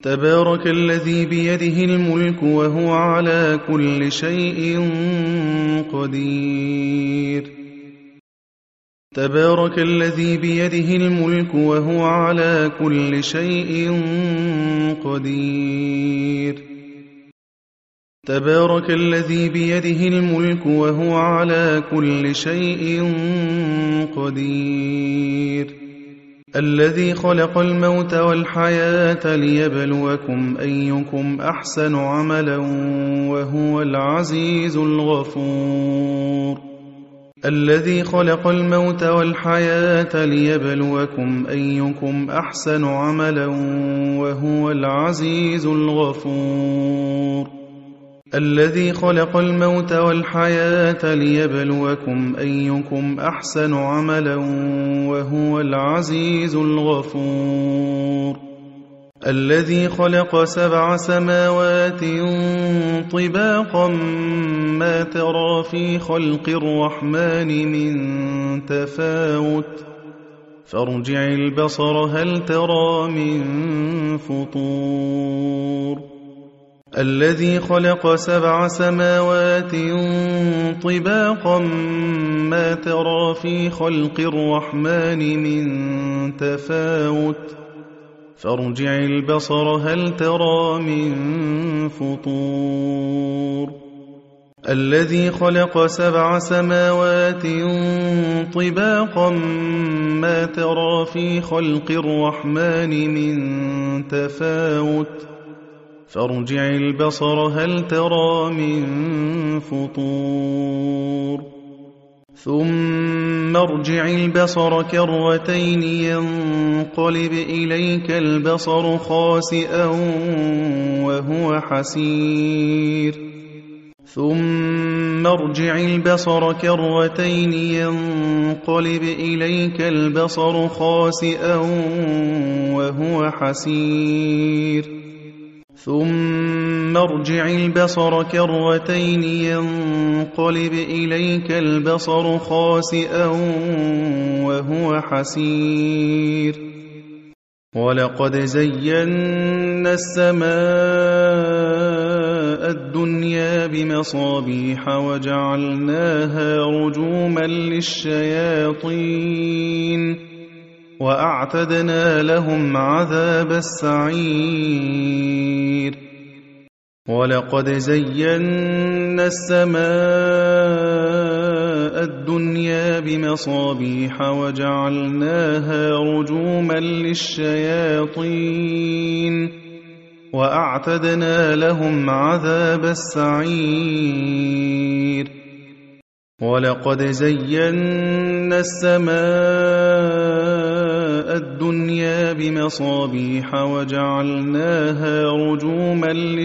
تبارك الذي بيده الملك وهو على كل شيء قدير. تبارك الذي بيده الملك وهو على كل شيء قدير. تبارك الذي بيده الملك وهو على كل شيء قدير. الذي خلق الموت والحياة ليبلوكم أيكم أحسن عملا وهو العزيز الغفور. الذي خلق الموت والحياة ليبلوكم أيكم أحسن عملا وهو العزيز الغفور. الذي خلق الموت والحياة ليبلوكم أيكم أحسن عملا وهو العزيز الغفور. الذي خلق 7 سماوات طباقا ما ترى في خلق الرحمن من تفاوت فارجع البصر هل ترى من فطور. الذي خلق 7 سماوات طباقا ما ترى في خلق الرحمن من تفاوت فارجع البصر هل ترى من فطور. الذي خلق 7 سماوات طباقا ما ترى في خلق الرحمن من تفاوت فارجع البصر هل ترى من فطور. ثم ارجع البصر كرتين ينقلب إليك البصر خاسئا وهو حسير. ثم ارجع البصر كرتين ينقلب إليك البصر خاسئا وهو حسير. ثم ارجع البصر كرتين ينقلب إليك البصر خاسئا وهو حسير. ولقد زينا السماء الدنيا بمصابيح وجعلناها رجوما للشياطين وأعتدنا لهم عذاب السعير. ولقد زينا السماء الدنيا بمصابيح وجعلناها رجوما للشياطين وأعتدنا لهم عذاب السعير. ولقد زينا السماء الدنيا بمصابيح وجعلناها رجوما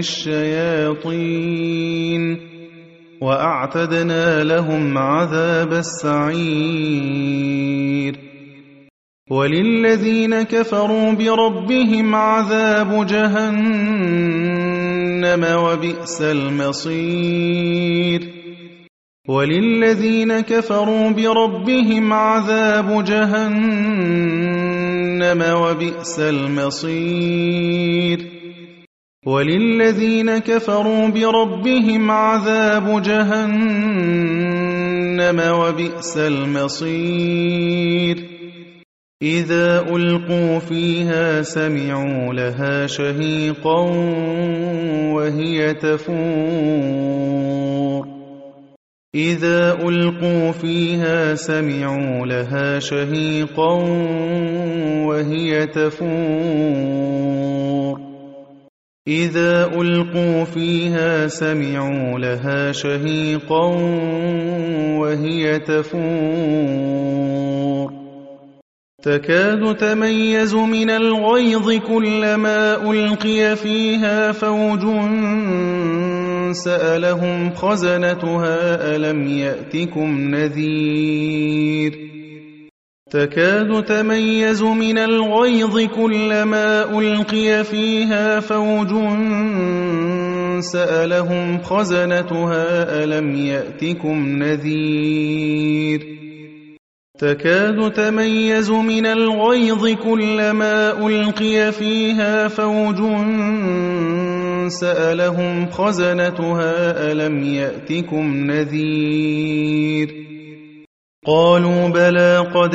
للشياطين وأعتدنا لهم عذاب السعير. وللذين كفروا بربهم عذاب جهنم وبئس المصير. وللذين كفروا بربهم عذاب جهنم وبئس المصير. وللذين كفروا بربهم عذاب جهنم وبئس المصير. إذا ألقوا فيها سمعوا لها شهيقا وهي تفور. إذا ألقوا فيها سمعوا لها شهيقا وهي تفور. إذا ألقوا فيها سمعوا لها شهيقا وهي تفور. تكاد تميز من الغيظ كلما ألقي فيها فوج سألهم خزنتها ألم يأتكم نذير. تكاد تميز من الغيظ كلما ألقي فيها فوج سألهم خزنتها ألم يأتكم نذير. تكاد تميز من الغيظ كلما ألقي فيها فوج سألهم خزنتها ألم يأتكم نذير قالوا بلى قد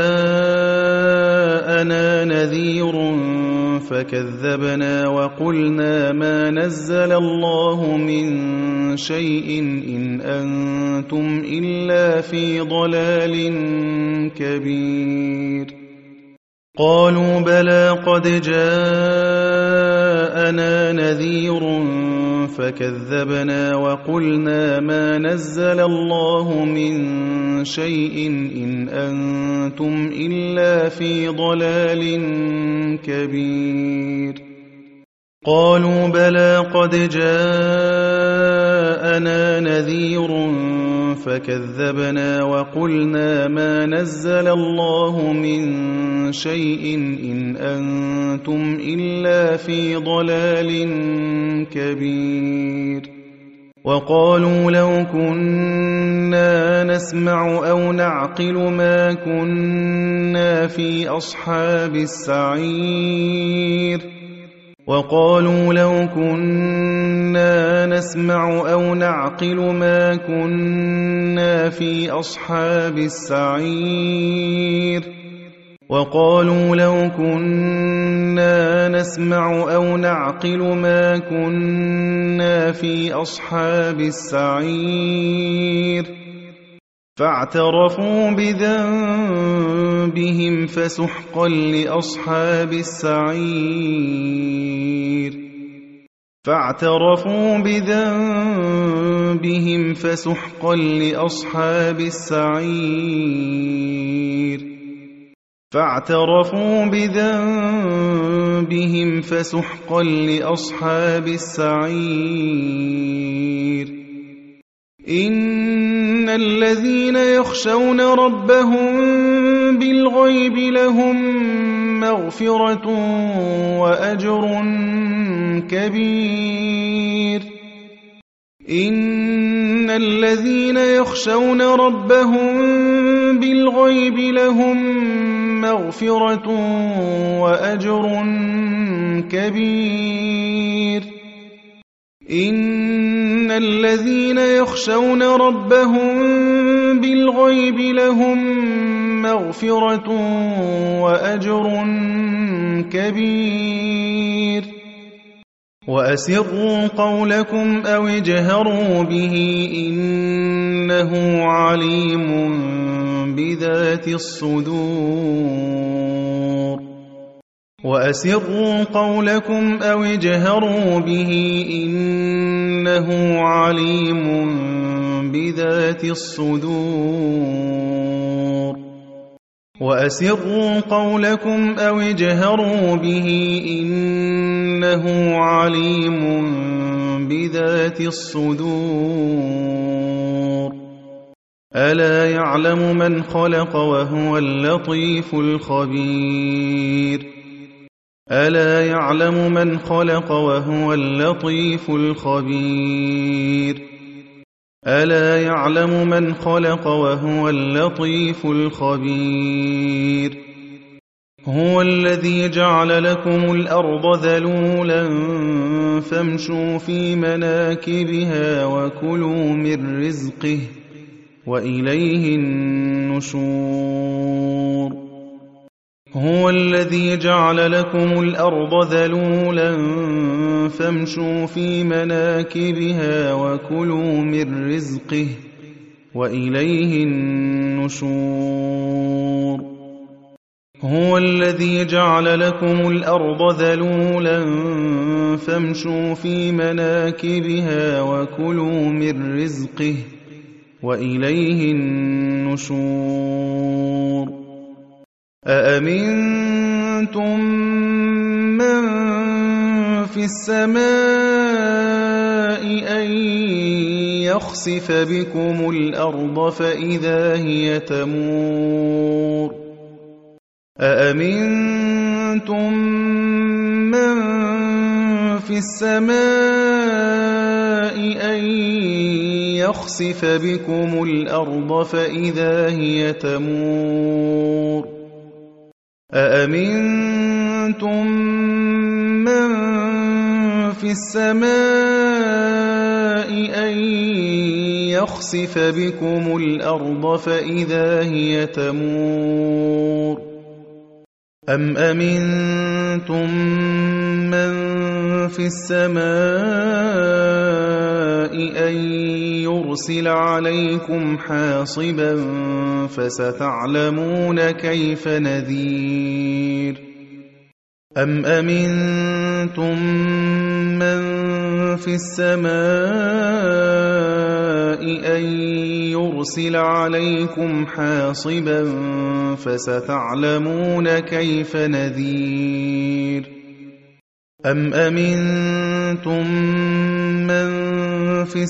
جاءنا نذير فكذبنا وقلنا ما نزل الله من شيء إن أنتم إلا في ضلال كبير قالوا بلى قد جاءنا نذير فكذبنا وقلنا ما نزل الله من شيء إن أنتم إلا في ضلال كبير قالوا بلى قد جاءنا نذير فكذبنا وقلنا ما نزل الله من شيء إن أنتم إلا في ضلال كبير وقالوا لو كنا نسمع أو نعقل ما كنا في أصحاب السعير وقالوا لو كنا نسمع أو نعقل ما كنا في أصحاب السعير وقالوا لو كنا نسمع أو نعقل ما كنا في أصحاب السعير فاعترفوا بذنبهم فسحقا لأصحاب السعير فاعترفوا بذنبهم فسحقا لأصحاب السعير فاعترفوا بذنبهم فسحقا لأصحاب السعير إن الذين يخشون ربهم بالغيب لهم مغفرة وأجر كبير إن الذين يخشون ربهم بالغيب لهم مغفرة وأجر كبير إن الذين يخشون ربهم بالغيب لهم مغفرة وأجر كبير وأسروا قولكم أو اجهروا به إنه عليم بذات الصدور وأسروا قولكم أو اجهروا به إنه عليم بذات الصدور وأسروا قولكم أو اجهروا به إنه عليم بذات الصدور ألا يعلم من خلق وهو اللطيف الخبير ألا يعلم من خلق وهو اللطيف الخبير ألا يعلم من خلق وهو اللطيف الخبير هو الذي جعل لكم الأرض ذلولا فامشوا في مناكبها وكلوا من رزقه وإليه النشور هو الذي جعل لكم الأرض ذلولا فامشوا في مناكبها وكلوا من رزقه وإليه النشور هو الذي جعل لكم الأرض ذلولا فامشوا في مناكبها وكلوا من رزقه وإليه النشور أأمنتم من في السماء أن يخسف بكم الأرض فإذا هي تمور أأمنتم من في السماء أن يخسف بكم الأرض فإذا هي تمور أأمنتم من في السماء أن يخسف بكم الأرض فإذا هي تمور أم أمنتم من في السماء أن يرسل عليكم حاصبا فستعلمون كيف نذير أم أمنتم من في السماء أن يرسل عليكم حاصبا فستعلمون كيف نذير أم أمنتم من في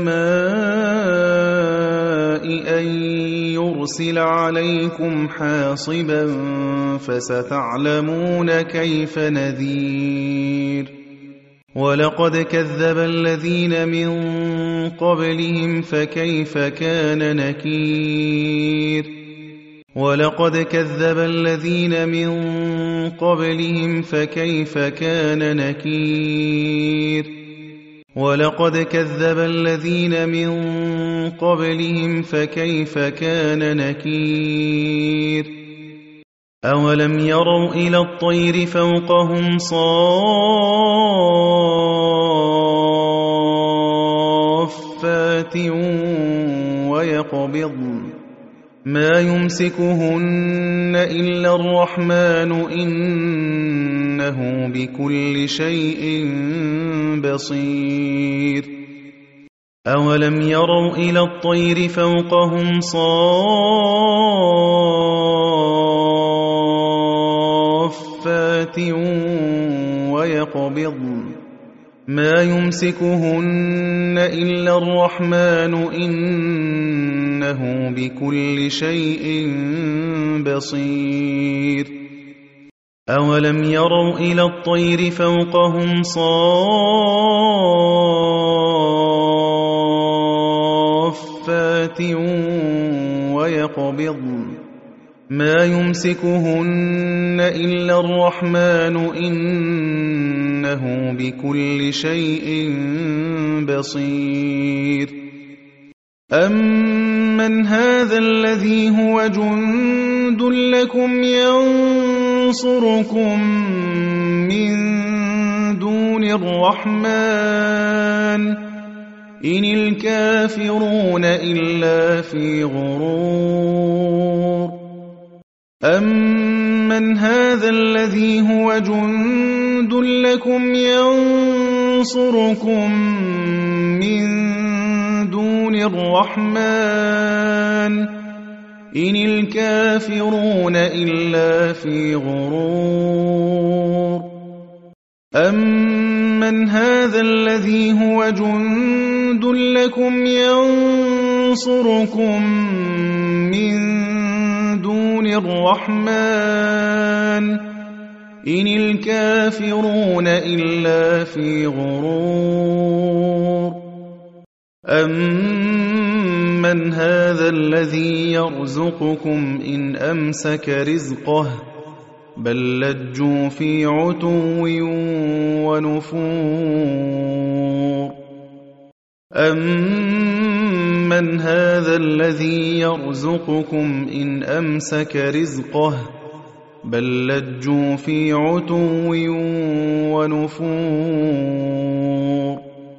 السماء أن يرسل عليكم حاصبا فستعلمون كيف نذير ولقد كذب الذين من قبلهم فكيف كان نكير ولقد كذب الذين من قبلهم فكيف كان نكير ولقد كذب الذين من قبلهم فكيف كان نكير أولم يروا إلى الطير فوقهم صافات ويقبضن ما يمسكهن إلا الرحمن إنه بكل شيء بصير أولم يروا إلى الطير فوقهم صافات ويقبضن ما يمسكهن إلا الرحمن إنه بكل شيء بصير أولم يروا إلى الطير فوقهم صافات ويقبضن ما يمسكهن إلا الرحمن إنه بكل شيء بصير أمن هذا الذي هو جند لكم ينصركم من دون الرحمن إن الكافرون إلا في غرور أمن هذا الذي هو جند لكم ينصركم من دون الرحمن إن الكافرون إلا في غرور أمن هذا الذي هو جند لكم ينصركم من دون الرحمن إن الكافرون إلا في غرور أمن هذا الذي يرزقكم إن أمسك رزقه بل لجوا في عتو ونفور أمن هذا الذي يرزقكم إن أمسك رزقه بل لجوا في عتو ونفور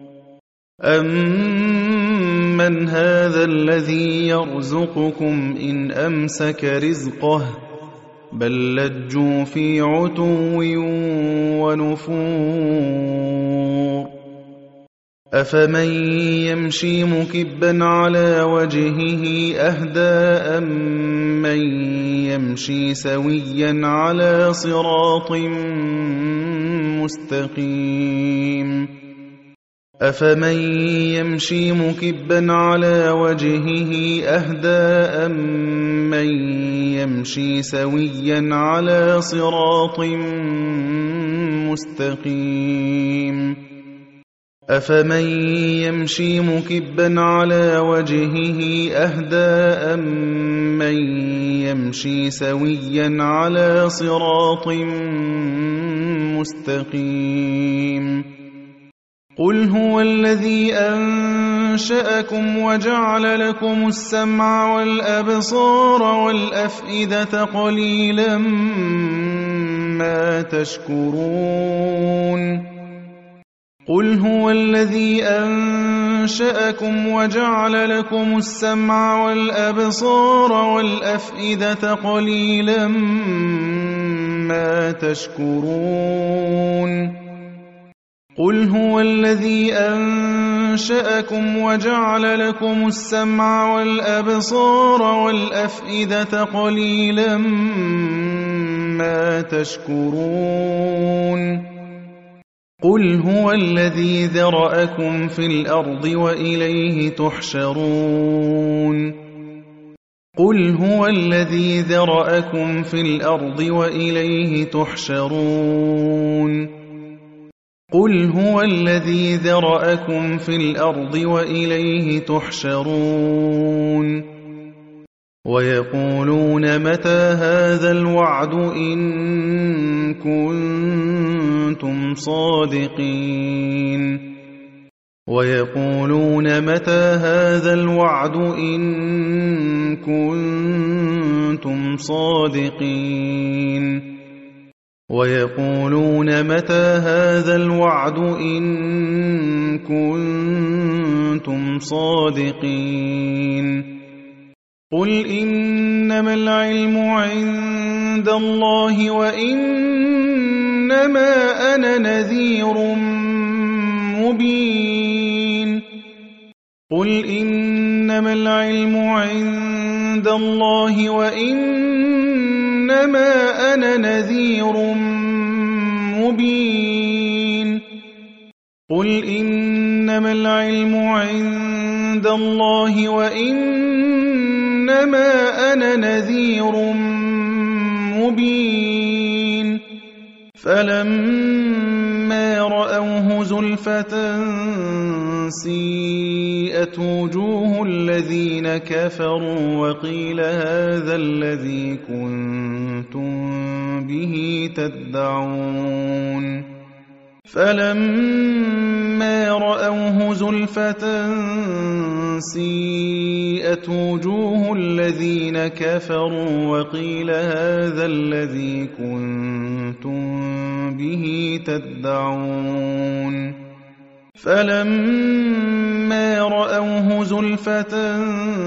أمن هذا الذي يرزقكم إن أمسك رزقه بل لجوا في عتو ونفور أفمن يمشي مكبا على وجهه أهدى أمن يمشي سويا على صراط مستقيم أفمن يمشي مكبا على وجهه أهدى أمن يمشي سويا على صراط مستقيم أفمن يمشي مكبا على وجهه أهدى أمن يمشي سويا على صراط مستقيم قل هو الذي أنشأكم وجعل لكم السمع والأبصار والأفئدة قليلا ما تشكرون قل هو الذي أنشأكم وجعل لكم السمع والأبصار والأفئدة قليلا ما تشكرون قل هو الذي أنشأكم وجعل لكم السمع والأبصار والأفئدة قليلا ما تشكرون قل هو الذي ذرأكم في الأرض وإليه تحشرون قل هو الذي ذرأكم في الأرض وإليه تحشرون قل هو الذي ذرأكم في الأرض وإليه تحشرون ويقولون متى هذا الوعد إن كنتم صادقين ويقولون متى هذا الوعد إن كنتم صادقين ويقولون متى هذا الوعد إن كنتم صادقين قل إنما العلم عند الله وإنما أنا نذير مبين قل إنما العلم عند الله وإنما أنا نذير مبين قل إنما العلم عند الله وإنما أنا نذير مبين فلما رأوه زلفة سيئت وجوه الذين كفروا وقيل هذا الذي كنتم به تدعون فلما رأوه زلفة سيئت وجوه الذين كفروا وقيل هذا الذي كنتم به تدعون فلما رأوه زلفة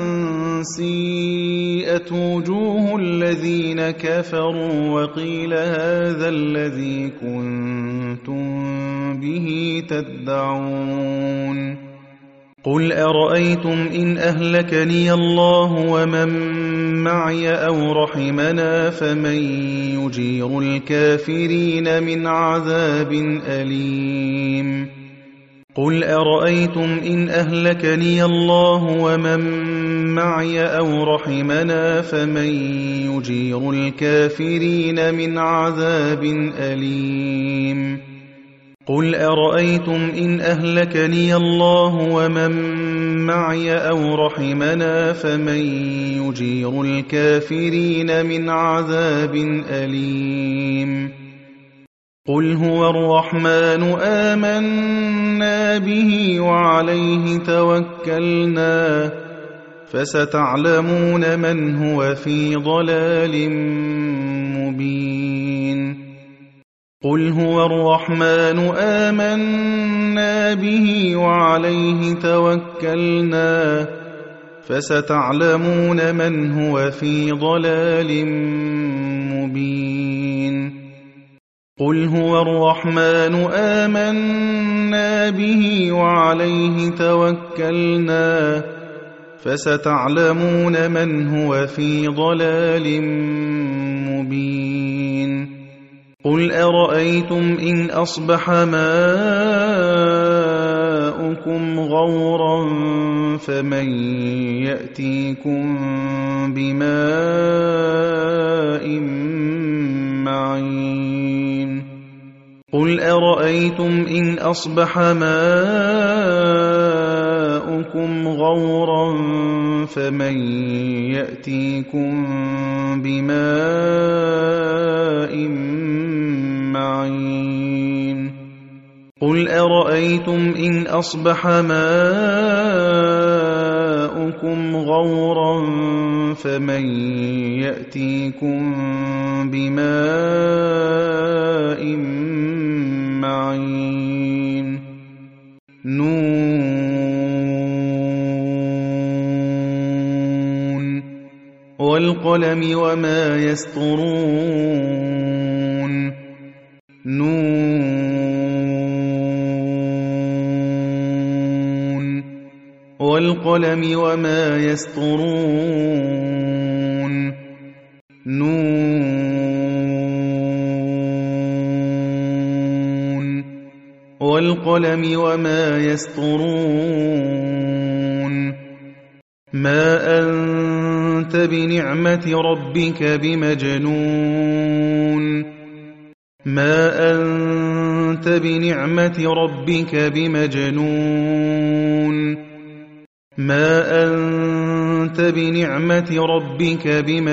سيئت وجوه الذين كفروا وقيل هذا الذي كنتم به تدعون قل أرأيتم إن أهلكني الله ومن معي أو رحمنا فمن يجير الكافرين من عذاب أليم قل أرأيتم إن أهلكني الله ومن معي أو رحمنا فمن يجير الكافرين من عذاب أليم قل أرأيتم إن أهلكني الله ومن معي أو رحمنا فمن يجير الكافرين من عذاب أليم قل هو الرحمن آمنا به وعليه توكلنا فستعلمون من هو في ضلال مبين قل هو الرحمن آمنا به وعليه توكلنا فستعلمون من هو في ضلال مبين قل هو الرحمن آمنا به وعليه توكلنا فستعلمون من هو في ضلال مبين قل أرأيتم إن أصبح ماؤكم غورا فمن يأتيكم بماء معين قُلْ أَرَأَيْتُمْ إِنْ أَصْبَحَ مَاؤُكُمْ غَوْرًا فَمَنْ يَأْتِيكُمْ بِمَاءٍ مَّعِينٍ قُلْ أَرَأَيْتُمْ إِنْ أَصْبَحَ مَاؤُكُمْ غَوْرًا فَمَنْ يَأْتِيكُمْ بِمَاءٍ معين نون والقلم وما يسطرون نون والقلم وما يسطرون والقلم وما يسطرون ما أنت بنعمة ربك بمجنون ما أنت بنعمة ربك بمجنون ما أنت بنعمة ربك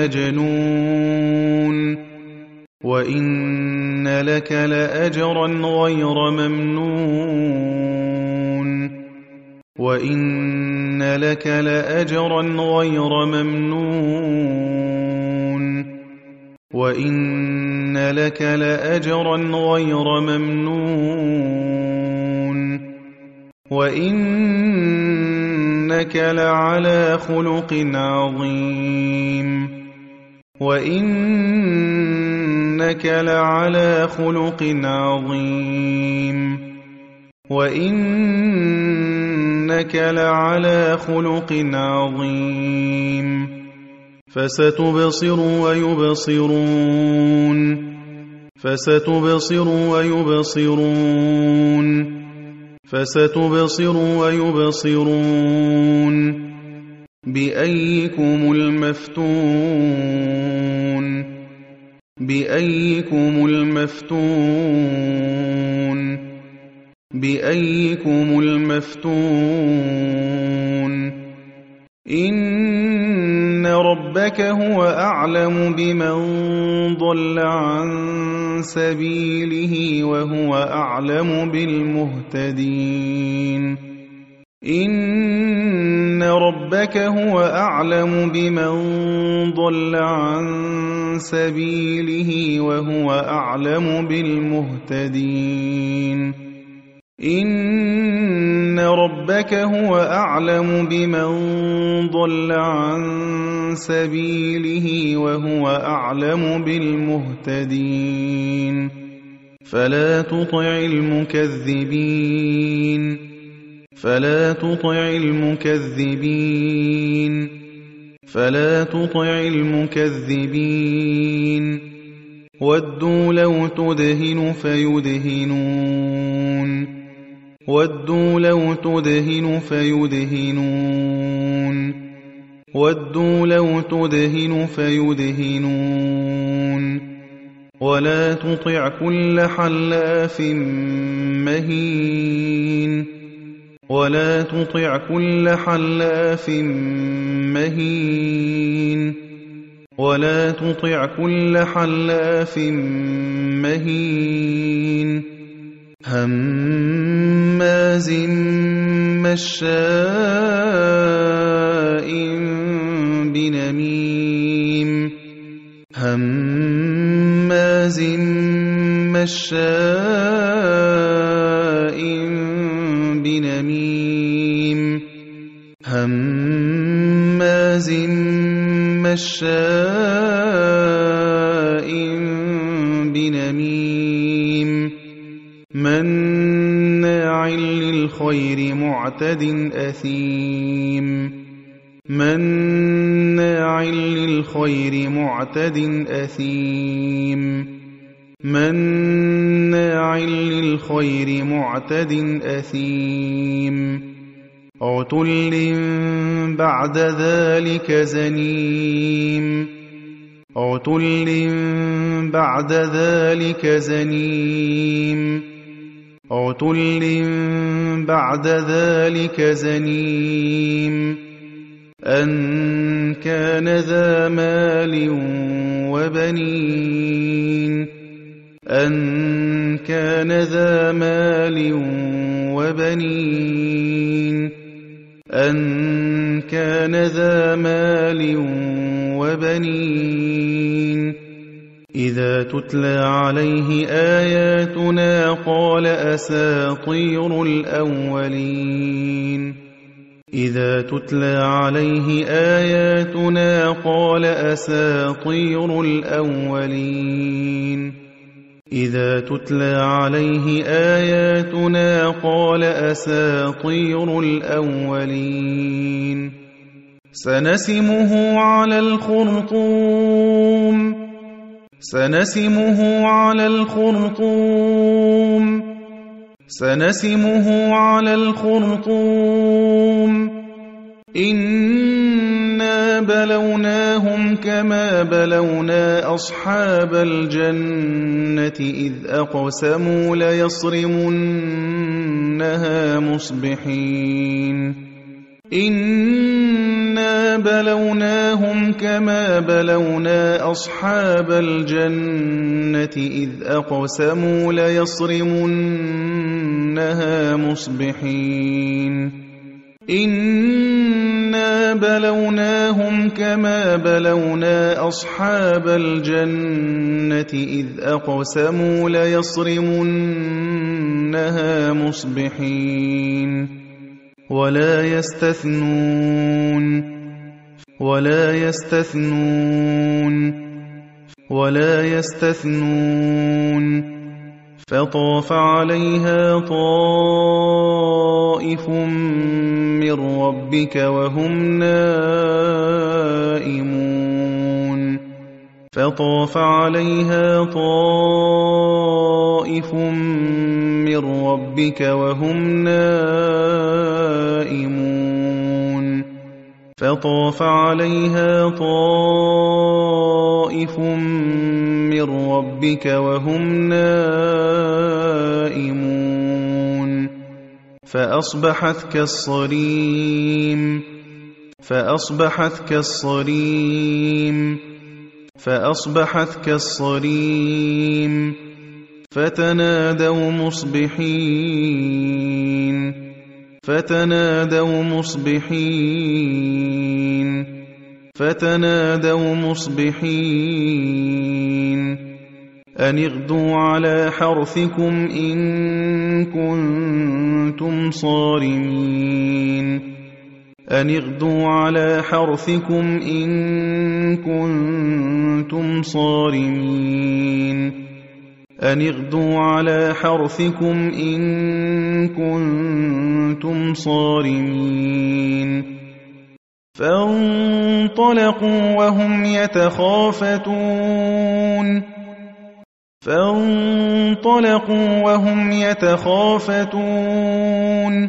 بمجنون وإن لك لأجرا غير ممنون وإن لك لأجرا غير ممنون وإن لك لأجرا غير ممنون وإنك لعلى خلق عظيم وإنك لعلى خلق عظيم وإنك لعلى خلق عظيم فستبصر ويبصرون فستبصر ويبصرون فستبصر ويبصرون بأيكم المفتون بأيكم المفتون بأيكم المفتون إن ربك هو أعلم بمن ضل عن سبيله وهو أعلم بالمهتدين إن ربك هو أعلم بمن ضل عن سبيله وهو أعلم بالمهتدين إن ربك هو أعلم بمن ضل عن سبيله وهو أعلم بالمهتدين فلا تطع المكذبين فلا تطع المكذبين فلا تطع المكذبين ودوا لو تدهن فيدهنون ودوا لو تدهن فيدهنون ودوا لو تدهن فيدهنون ولا تطع كل حلاف مهين ولا تطع كل حلاف مهين ولا تطع كل حلاف مهين هماز مشاء بنميم هماز مشاء بنميم هماز مشاء بنميم مناع للخير معتد أثيم مناع للخير معتد أثيم مناع للخير معتد أثيم عتل بعد ذلك زنيم عُتُلٍّ بَعْدَ ذَلِكَ زَنِيمٍ عُتُلٍّ بَعْدَ ذَلِكَ زَنِيمٍ أَن كَانَ ذَا مَالٍ وَبَنِينَ أَن كَانَ ذَا مَالٍ وَبَنِينَ أَن كَانَ ذَا مَالٍ وَبَنِينَ إِذَا تُتْلَىٰ عَلَيْهِ آيَاتُنَا قَالَ أَسَاطِيرُ الْأَوَّلِينَ إِذَا تُتْلَىٰ عَلَيْهِ آيَاتُنَا قَالَ أَسَاطِيرُ الْأَوَّلِينَ إِذَا تُتْلَىٰ عَلَيْهِ آيَاتُنَا قَالَ أَسَاطِيرُ الْأَوَّلِينَ سَنَسِمُهُ عَلَى الْخُرْطُومِ سَنَسِمُهُ عَلَى الْخُرْطُومِ سَنَسِمُهُ عَلَى الْخُرْطُومِ إِنَّا بَلَوْنَاهُمْ كَمَا بَلَوْنَا أَصْحَابَ الْجَنَّةِ إِذْ أَقْسَمُوا لَيَصْرِمُنَّهَا مُصْبِحِينَ إِنَّا بَلَوْنَاهُمْ كَمَا بَلَوْنَا أَصْحَابَ الْجَنَّةِ إِذْ أَقْسَمُوا لَيَصْرِمُنَّهَا مُصْبِحِينَ إِنَّا بَلَوْنَاهُمْ كَمَا بَلَوْنَا أَصْحَابَ الْجَنَّةِ إِذْ أَقْسَمُوا لَيَصْرِمُنَّهَا مُصْبِحِينَ وَلَا يَسْتَثْنُونَ وَلَا يَسْتَثْنُونَ وَلَا يَسْتَثْنُونَ فَطَافَ عَلَيْهَا طَائِفٌ مِّن رَّبِّكَ وَهُمْ نَائِمُونَ فَطَافَ عَلَيْهَا طَائِفٌ مِّن رَّبِّكَ وَهُمْ نَائِمُونَ فَطَافَ عَلَيْهَا طَائِفٌ مِّن رَّبِّكَ وَهُمْ نَائِمُونَ فَأَصْبَحَتْ كَالصَّرِيمِ فَأَصْبَحَتْ كَالصَّرِيمِ فَأَصْبَحَتْ كَالصَّرِيمِ فَتَنَادَوْا مُصْبِحِينَ فَتَنَادَوْا مُصْبِحِينَ فَتَنَادَوْا مُصْبِحِينَ أَنِ اغْدُوا عَلَىٰ حَرْثِكُمْ إِن كُنتُمْ صَارِمِينَ أَنِ اغْدُوا عَلَىٰ حَرْثِكُمْ إِن كُنتُمْ صَارِمِينَ أَنِ اغْدُوا عَلَىٰ حَرْثِكُمْ إِن كُنتُمْ صَارِمِينَ فَانطَلَقُوا وَهُمْ يَتَخَافَتُونَ فَانطَلَقُوا وَهُمْ يَتَخَافَتُونَ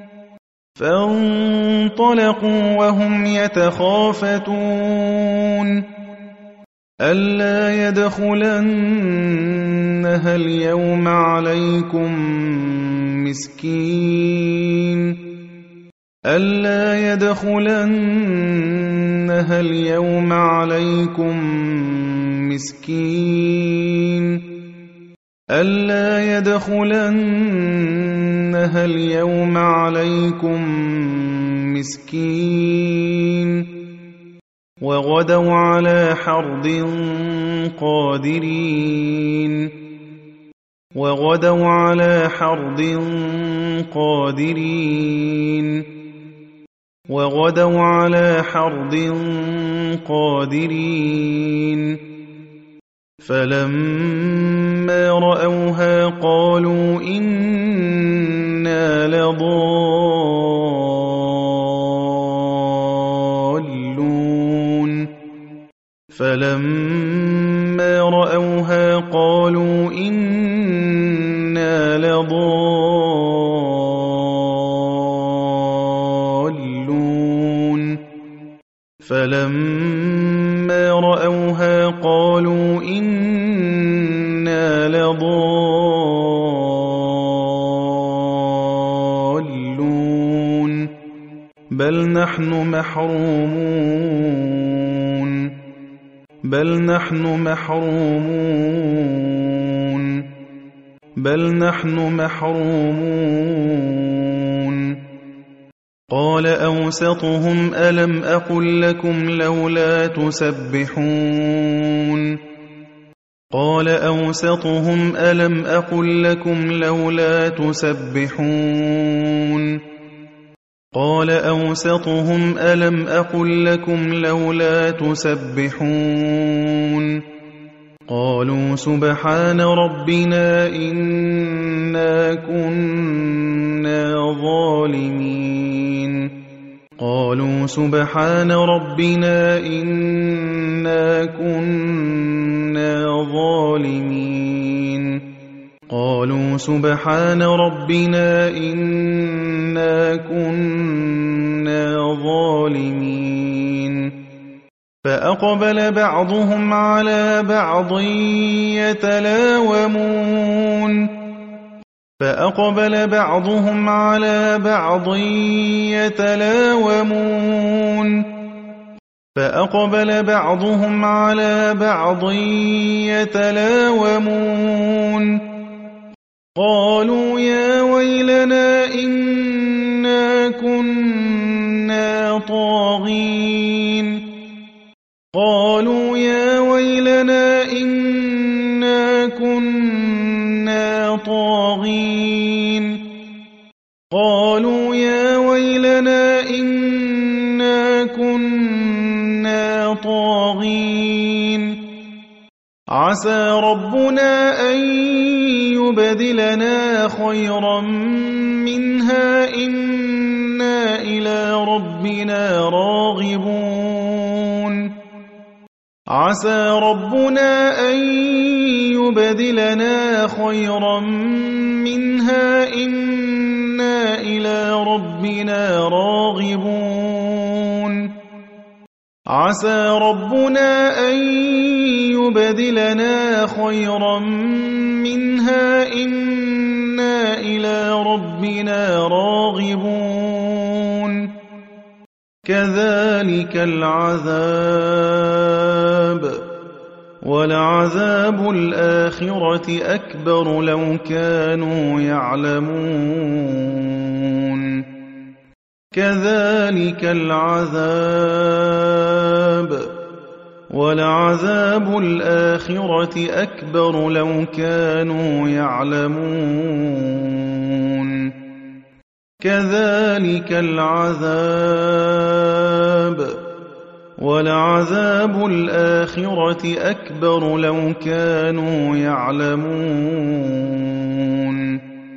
فَانطَلَقُوا وَهُمْ يَتَخَافَتُونَ أَلَّا يَدْخُلَنَّهَا الْيَوْمَ عَلَيْكُمْ مِسْكِينٌ أَلَّا يَدْخُلَنَّهَا الْيَوْمَ عَلَيْكُمْ مِسْكِينٌ أَلَّا يَدْخُلَنَّهَا الْيَوْمَ عَلَيْكُمْ مِسْكِينٌ وَغَدَوْا عَلَىٰ حَرْدٍ قَادِرِينَ وَغَدَوْا عَلَىٰ حَرْدٍ قَادِرِينَ وَغَدَوْا عَلَىٰ حَرْدٍ قَادِرِينَ فَلَمَّا رَأَوْهَا قَالُوا إِنَّا لَضَالُّونَ فَلَمَّا رَأَوْهَا قَالُوا إِنَّا لَضَالُّونَ فَلَمَّا رأوها قالوا إنا لضالون بل نحن محرومون قال أوسطهم ألم أقل لكم لولا تسبحون قالوا سبحان ربنا إنا كنا ظالمين فأقبل بعضهم على بعض يتلاومون قالوا يا ويلنا إنا كنا طاغين عسى ربنا أن يبدلنا خيرا منها إنا إلى ربنا راغبون كذلك العذاب ولعذاب الآخرة أكبر لو كانوا يعلمون كذلك العذاب ولعذاب الآخرة أكبر لو كانوا يعلمون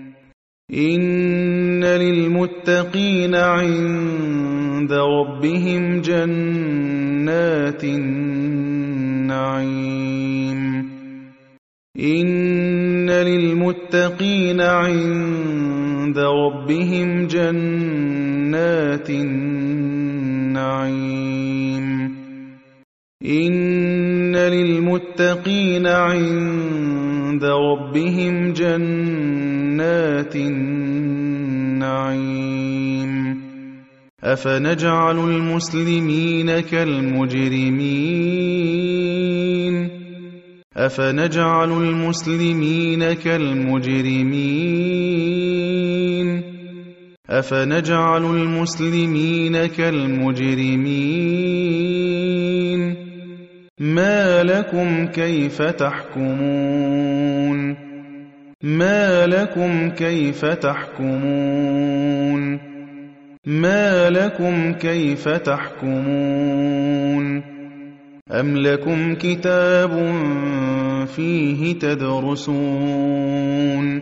إن للمتقين عند ربهم جنات النعيم أفنجعل المسلمين كالمجرمين ما لكم كيف تحكمون أم لكم كتاب فيه تدرسون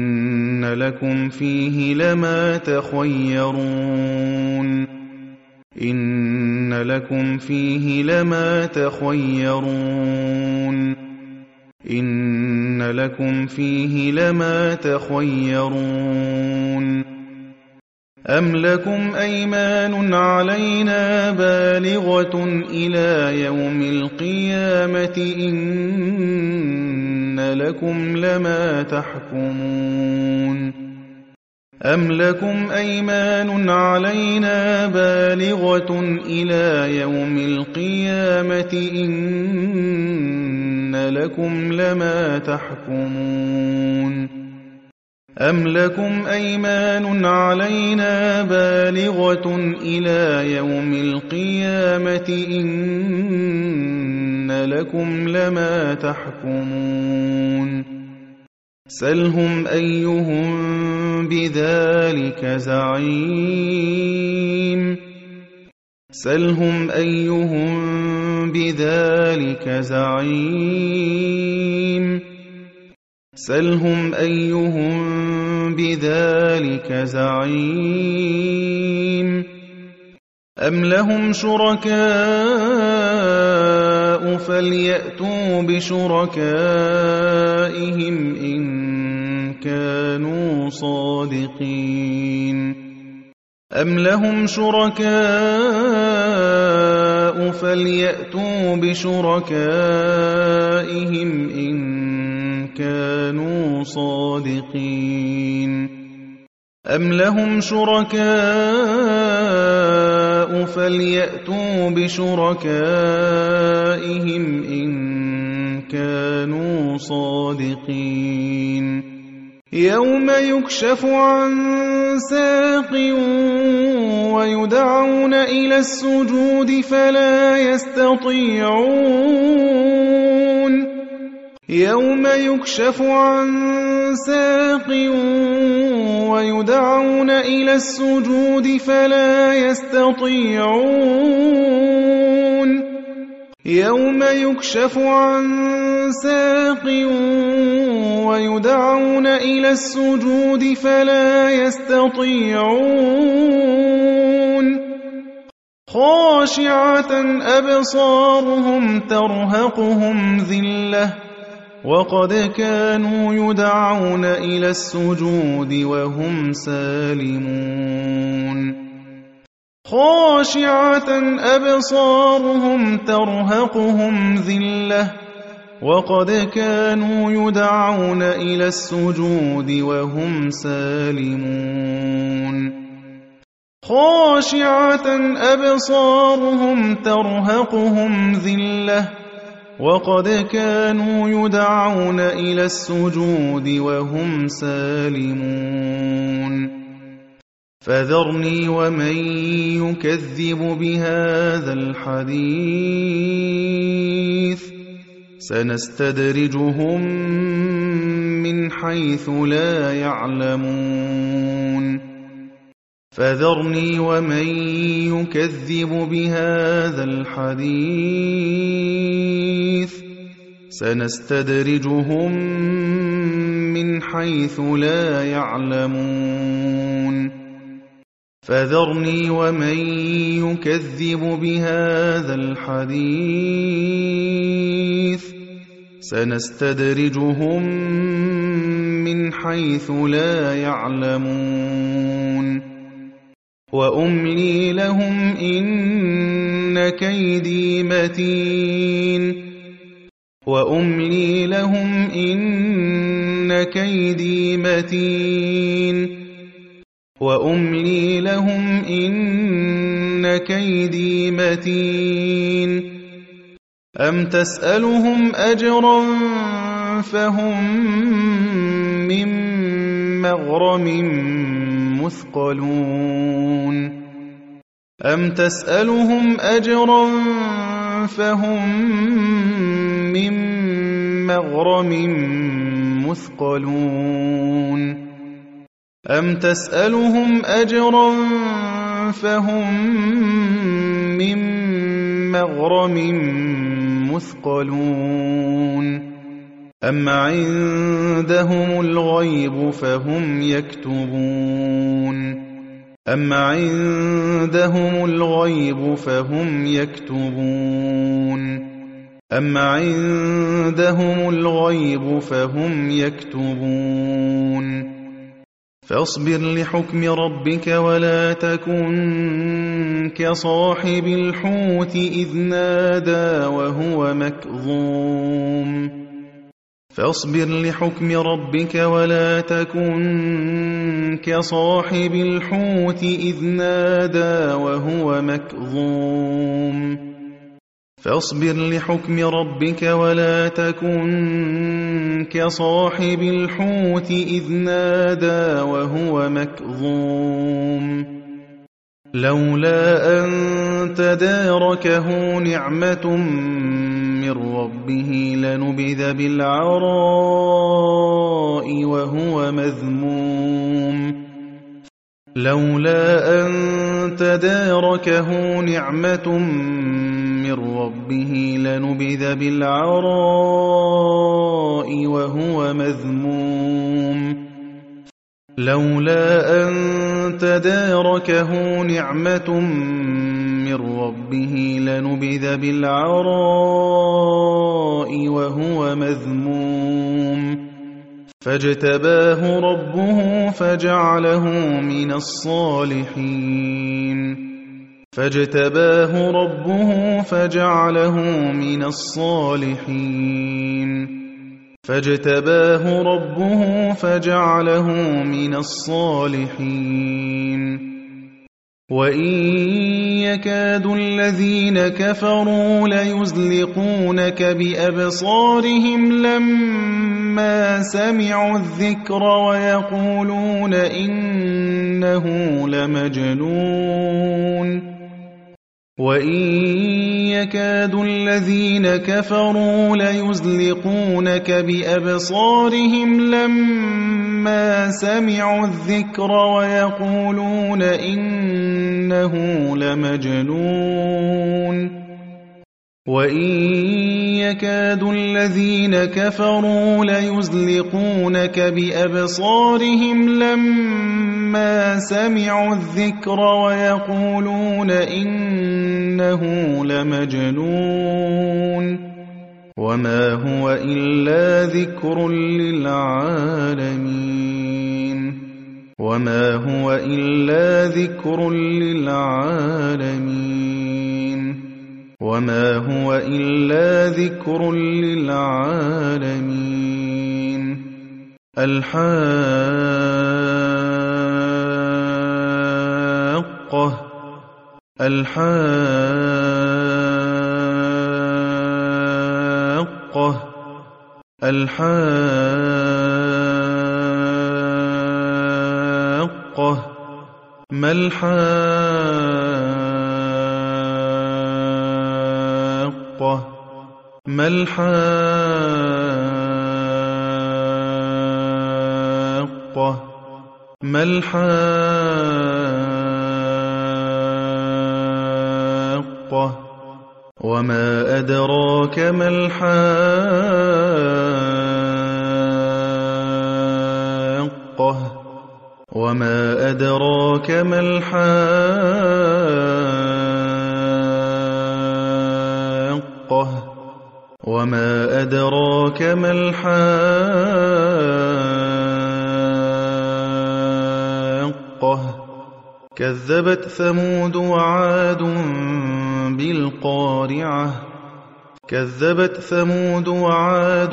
إن لكم فيه لما تخيرون إن لكم فيه لما تخيرون إن لكم فيه لما تخيرون أم لكم أيمان علينا بالغة إلى يوم القيامة إن لكم لما تحكمون أم لكم أيمان علينا بالغة إلى يوم القيامة إن لكم لما تحكمون أم لكم أيمان علينا بالغة إلى يوم القيامة إن لكم لما تحكمون سلهم أيهم بذلك زعيم سلهم أيهم بذلك زعيم سلهم أيهم بذلك زعيم أم لهم شركاء فليأتوا بشركائهم إن كانوا صادقين أم لهم شركاء فليأتوا بشركائهم إن كانوا صادقين أم لهم شركاء فليأتوا بشركائهم إن كانوا صادقين يوم يكشف عن ساق ويدعون إلى السجود فلا يستطيعون يوم يكشف عن ساق ويدعون إلى السجود فلا يستطيعون يوم يكشف عن ساق ويدعون إلى السجود فلا يستطيعون خاشعة أبصارهم ترهقهم ذلة وقد كانوا يدعون إلى السجود وهم سالمون خاشعة أبصارهم ترهقهم ذلة وقد كانوا يدعون إلى السجود وهم سالمون خاشعة أبصارهم ترهقهم ذلة وقد كانوا يدعون إلى السجود وهم سالمون فذرني ومن يكذب بهذا الحديث سنستدرجهم من حيث لا يعلمون فذرني ومن يكذب بهذا الحديث سنستدرجهم من حيث لا يعلمون فذرني ومن يكذب بهذا الحديث سنستدرجهم من حيث لا يعلمون وأملي لهم إن كيدي متين وأملي لهم إن كيدي متين وأملي لهم إن كيدي متين أم تسألهم أجرا فهم من مغرم مثقلون أم تسألهم أجرا فهم من مغرم مثقلون أم تسألهم أجرا فهم من مغرم مثقلون أم عندهم الغيب فهم يكتبون أم عندهم الغيب فهم يكتبون أم عندهم الغيب فهم يكتبون فاصبر لحكم ربك ولا تكن كصاحب الحوت إذ نادى وهو مكظوم فاصبر لحكم ربك ولا تكن كصاحب الحوت إذ نادى وهو مكظوم فاصبر لحكم ربك ولا تكن كصاحب الحوت إذ نادى وهو مكظوم لولا أن تداركه نعمة من ربه لنبذ بالعراء وهو مذموم لولا أن تداركه نعمة من ربه لنبذ بالعراء وهو مذموم لولا أن تداركه نعمة من ربه لنبذ بالعراء وهو مذموم فاجتباه ربه فجعله من الصالحين فاجتباه ربه فجعله من الصالحين فاجتباه ربه فجعله من الصالحين وإن يكاد الذين كفروا ليزلقونك بأبصارهم لما سمعوا الذكر ويقولون إنه لمجنون وإن يكاد الذين كفروا ليزلقونك بأبصارهم لما سمعوا الذكر ويقولون إنه لمجنون وإن يكاد الذين كفروا ليزلقونك بأبصارهم لما سمعوا الذكر ويقولون إنه لمجنون وما هو إلا ذكر للعالمين وما هو إلا ذكر للعالمين وما هو إلا ذكر للعالمين الحاقة الحاقة الحاقة ما الحاقة ما الحاقة ما الحاقة وما أدراك ما الحاقة وما أدراك ما الحاقة وما أدراك ما الحاقة كذبت ثمود وعاد بالقارعة كذبت ثمود وعاد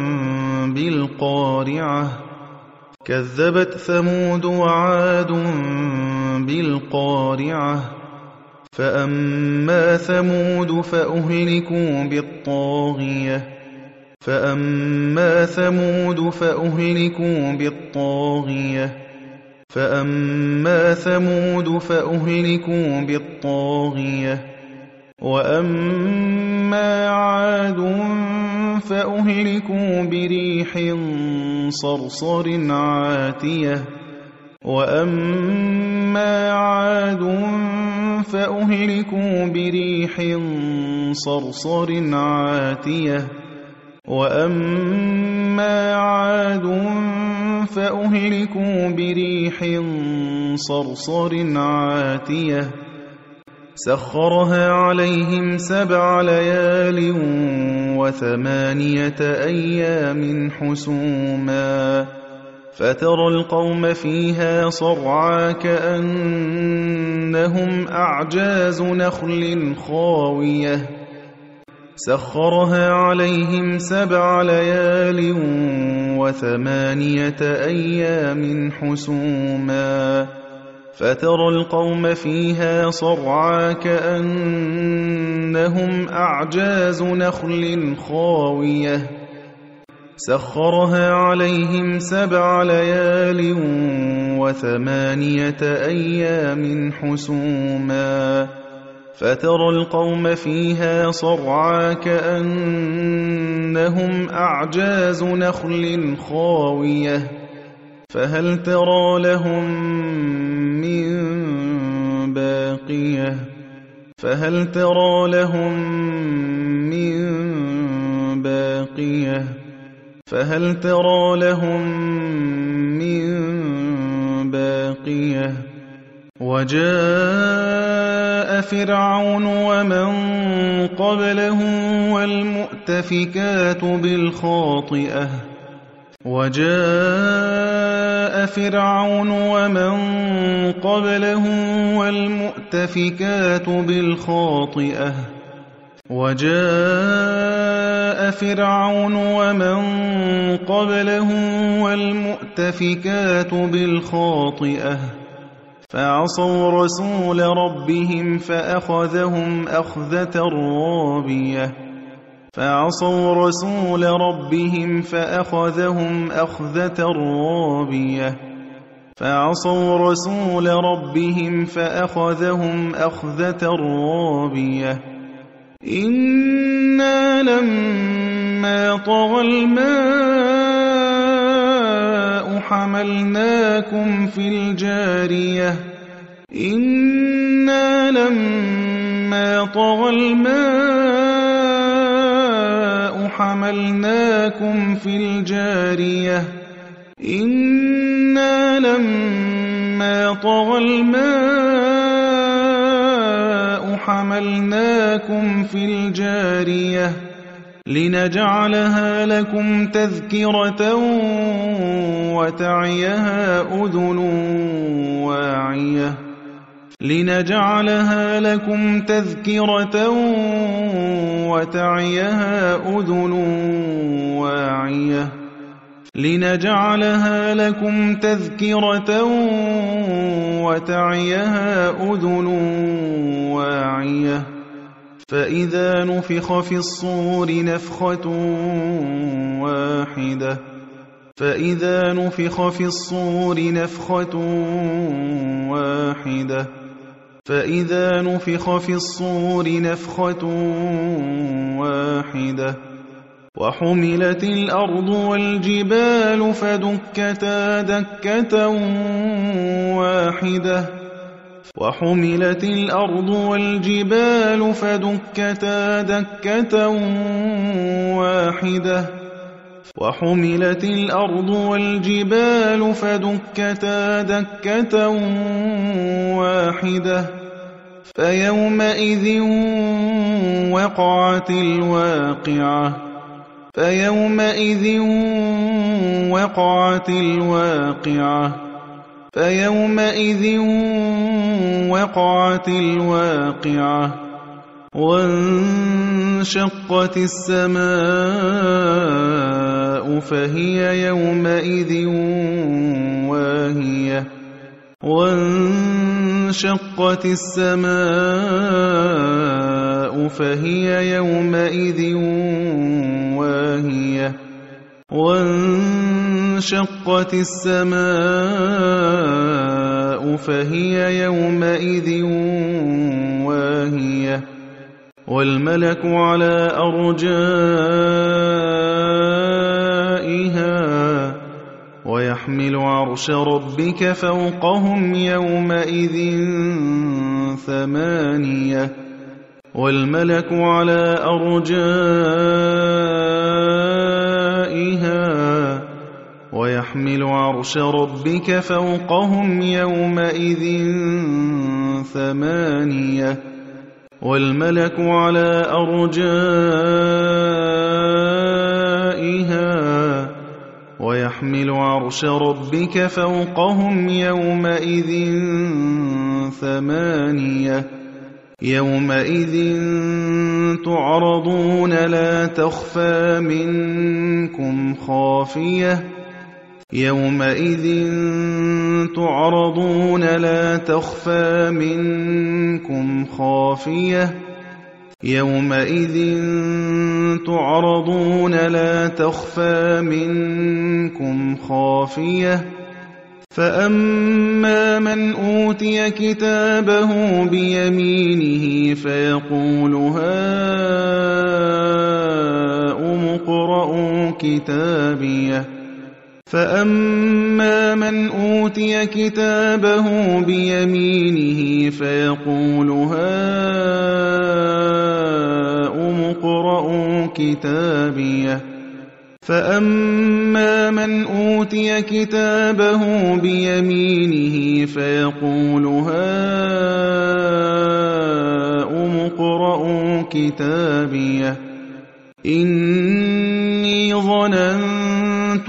بالقارعة كذبت ثمود وعاد بالقارعة فأما ثمود فأهلكوا بالطاغية فأما ثمود فأهلكوا بالطاغية فأما ثمود فأهلكوا بالطاغية وأما عاد فأهلكوا بريح صرصر عاتية وأما عاد فأهلكوا بريح صرصر عاتية وأما عاد فأهلكوا بريح صرصر عاتية سخرها عليهم 7 ليال و8 أيام حسوما فترى القوم فيها صرعى كأنهم أعجاز نخل خاوية سخرها عليهم 7 ليال و8 أيام حسوما فترى القوم فيها صرعى كأنهم أعجاز نخل خاوية سخرها عليهم 7 ليال و8 أيام حسوما فترى القوم فيها صرعى كأنهم أعجاز نخل خاوية فهل ترى لهم من باقية فهل ترى لهم من باقية فهل ترى لهم من باقية وجاء فرعون ومن قبله والمؤتفكات بالخاطئة وجاء فرعون ومن قبله والمؤتفكات بالخاطئة وجاء فرعون ومن قبله والمؤتفكات بالخاطئة فعصوا رسول ربهم فأخذهم أخذة رابية فعصوا رسول ربهم فأخذهم أخذة رابية فعصوا رسول ربهم فأخذهم أخذة رابية إنا لما طغى الماء حملناكم في الجارية إنا لما طغى الماء حملناكم في الجارية إنا لما طغى الماء حملناكم في الجارية لنجعلها لكم تذكرة وتعيها أذن واعية لنجعلها لكم تذكرة وتعيها أذن واعية لنجعلها لكم تذكرة وتعيها أذن واعية فإذا نفخ في الصور نفخة واحدة فإذا نفخ في الصور نفخة واحدة فإذا نفخ في الصور نفخة واحدة وحملت الأرض والجبال فدكتا دكة واحدة وحملت الأرض والجبال فدكتا دكة واحدة وحملت الأرض والجبال فدكتا دكة واحدة فيومئذ وقعت الواقعة فيومئذ وقعت الواقعة فيومئذ وقعت الواقعة وانشقت السماء فهي يومئذ واهية وانشقت السماء فهي يومئذ واهية وانشقت السماء فهي يومئذ واهية والملك على أرجائها ويحمل عرش ربك فوقهم يومئذ 8 والملك على أرجائها ويحمل عرش ربك فوقهم يومئذ 8 والملك على أرجائها ويحمل عرش ربك فوقهم يومئذ 8 يومئذ تعرضون لا تخفى منكم خافية يومئذ تعرضون لا تخفى منكم خافية يومئذ تعرضون لا تخفى منكم خافية فأما من أوتي كتابه بيمينه فيقول هاؤم اقرءوا كتابيه فأما من أوتي كتابه بيمينه فيقول هاؤم اقرءوا كتابيه فأما من أوتي كتابه بيمينه فيقول هاؤم اقرءوا كتابيه إني ظننت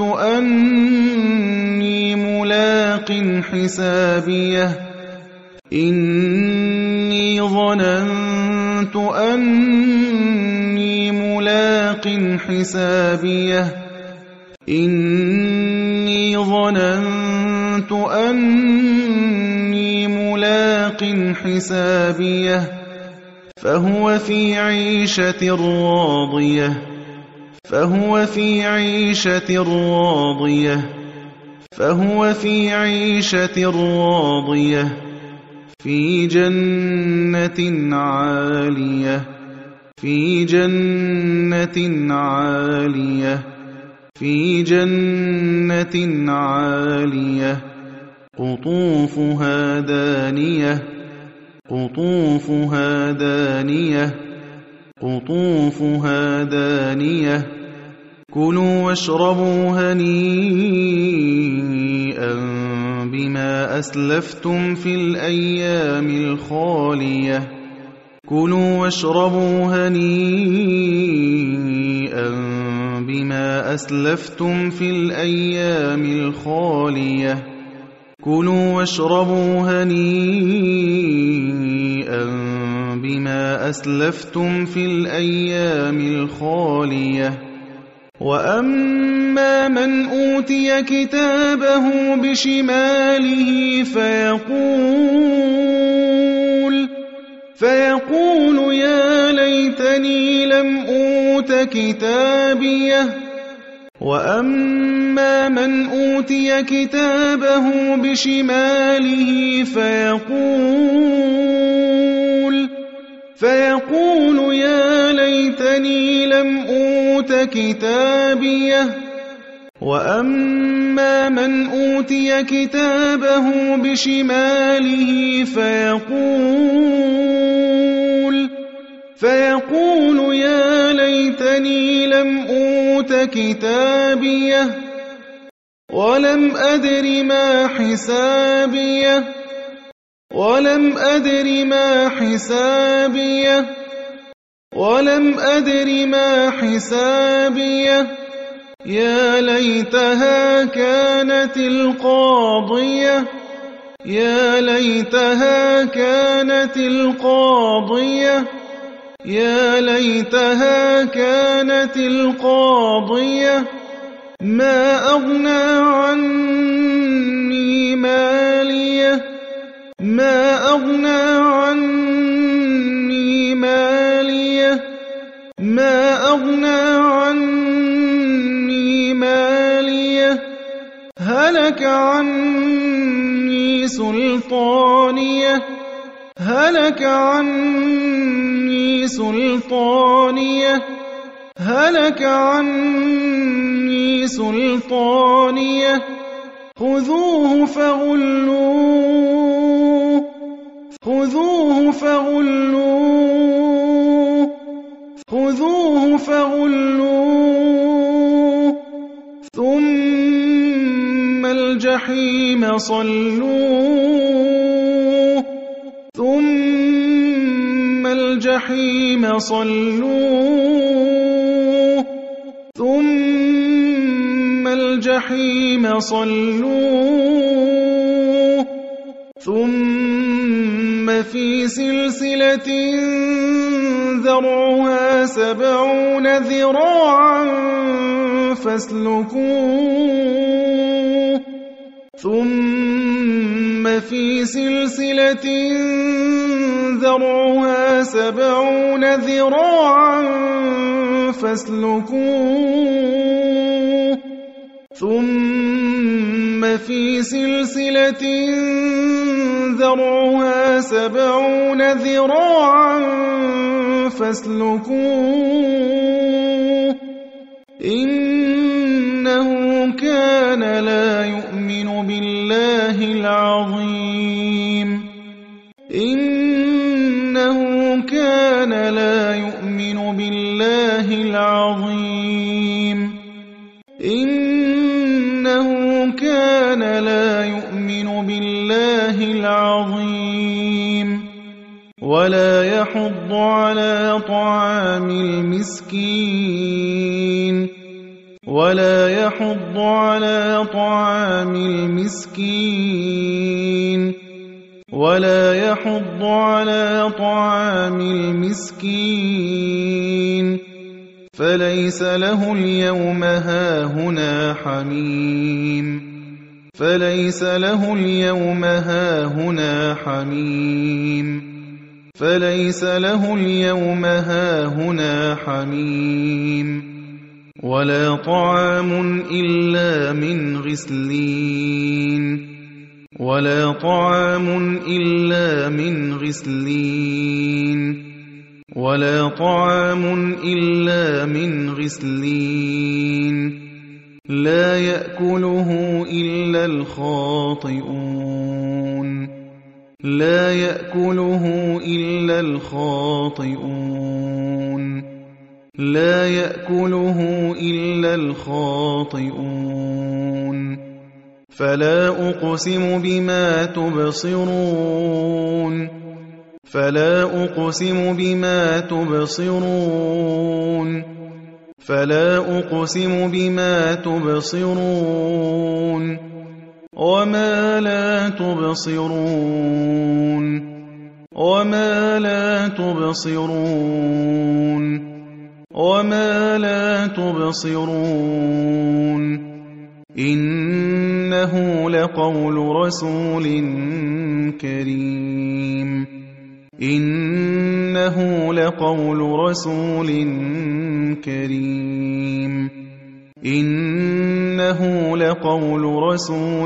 أني ملاق حسابيه إني ظننت أني ملاق حسابيه إني ظننت أني ملاق حسابيه فهو في عيشة راضية فهو في عيشة راضية فهو في عيشة راضية في جنة عالية في جنة عالية في جنة عالية قطوفها دانية قطوفها دانية قطوفها دانية كلوا واشربوا هنيئا بما أسلفتم في الأيام الخالية كلوا واشربوا هنيئا بما أسلفتم في الأيام الخالية كلوا واشربوا هنيئا بما أسلفتم في الأيام الخالية وأما من أوتي كتابه بشماله فيقول يا ليتني لم أوت كتابيه وأما من أوتي كتابه بشماله فيقول يا ليتني لم أوت كتابيه وأما من أوتي كتابه بشماله فيقول يا ليتني لم أوت كتابيه ولم أدر ما حسابيه ولم أدر ما حسابيه ولم أدر ما حسابيه يا ليتها كانت القاضية يا ليتها كانت القاضية يا ليتها كانت القاضية ما أغنى عني ماليه ما أغنى عني ماليه ما أغنى عني ماليه هلك عني سلطانيه هلك عني سلطانيه هلك عني سلطانيه خذوه فغلوه خذوه فغلوه خذوه فغلوه ثم صلوه ثم الجحيم صلوه ثم الجحيم صلوه ثم في سلسلة ذرعها 70 ذراعا فاسلكوه ثم في سلسلة ذرعها 70 ذراعا فاسلكوه ثم في سلسلة ذرعها 70 ذراعا فاسلكوه إنه كان لا يؤمن بالله العظيم إنه كان لا يؤمن بالله العظيم إنه كان لا يؤمن بالله العظيم ولا يحض على طعام المسكين ولا يحض على طعام المسكين ولا يحض على طعام المسكين فليس له اليوم هاهنا حميم فليس له اليوم هاهنا حميم فليس له اليوم هاهنا حميم ولا طعام إلا من غسلين ولا طعام إلا من غسلين ولا طعام إلا من غسلين لا يأكله إلا الخاطئون لا يأكله إلا الخاطئون لا يأكله إلا الخاطئون فلا أقسم بما تبصرون فلا أقسم بما تبصرون فلا أقسم بما تبصرون وما لا تبصرون وما لا تبصرون وما لا تبصرون إنه لقول رسول كريم إنه لقول رسول كريم إنه لقول رسول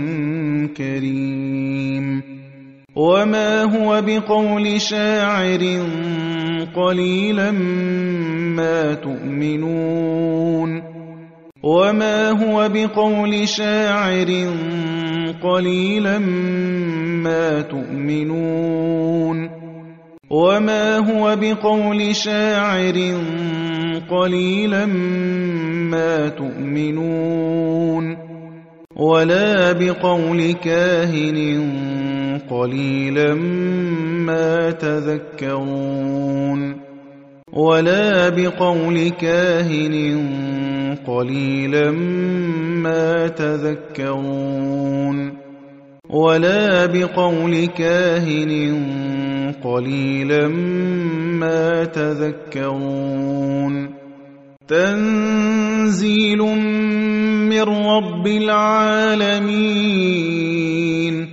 كريم وما هو بقول شاعر قليلا ما تؤمنون وما هو بقول شاعر قليلا ما تؤمنون وما هو بقول شاعر قليلا ما تؤمنون ولا بقول كاهن قليلا ما تذكرون ولا بقول كاهن قليلا ما تذكرون ولا بقول كاهن قليلا ما تذكرون تنزيل من رب العالمين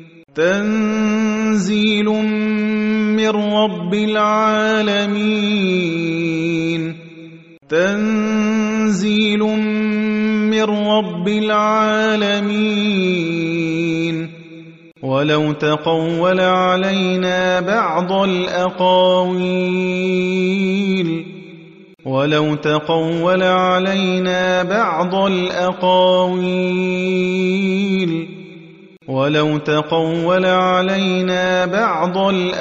تنزيل من رب العالمين تنزيل من رب العالمين ولو تقول علينا بعض الأقاويل ولو تقول علينا بعض الأقاويل ولو تقول علينا بعض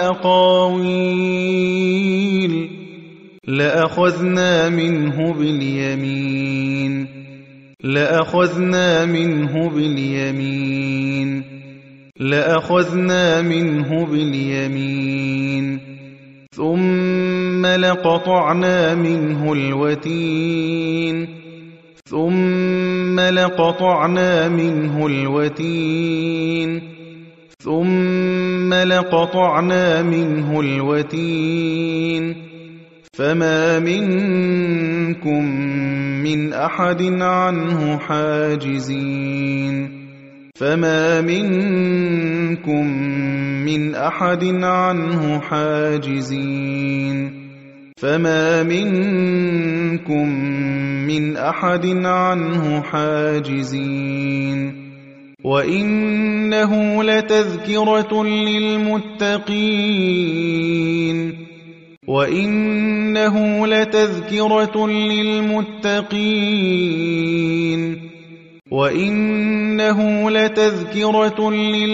الأقاويل لأخذنا منه باليمين لأخذنا منه باليمين لأخذنا منه باليمين ثم لقطعنا منه الوتين ثم لقطعنا منه الوتين ثم لقطعنا منه الوتين فما منكم من أحد عنه حاجزين فما منكم من أحد عنه حاجزين فما منكم من أحد عنه حاجزين وإنه لتذكرة للمتقين وإنه لتذكرة للمتقين وإنه لتذكرة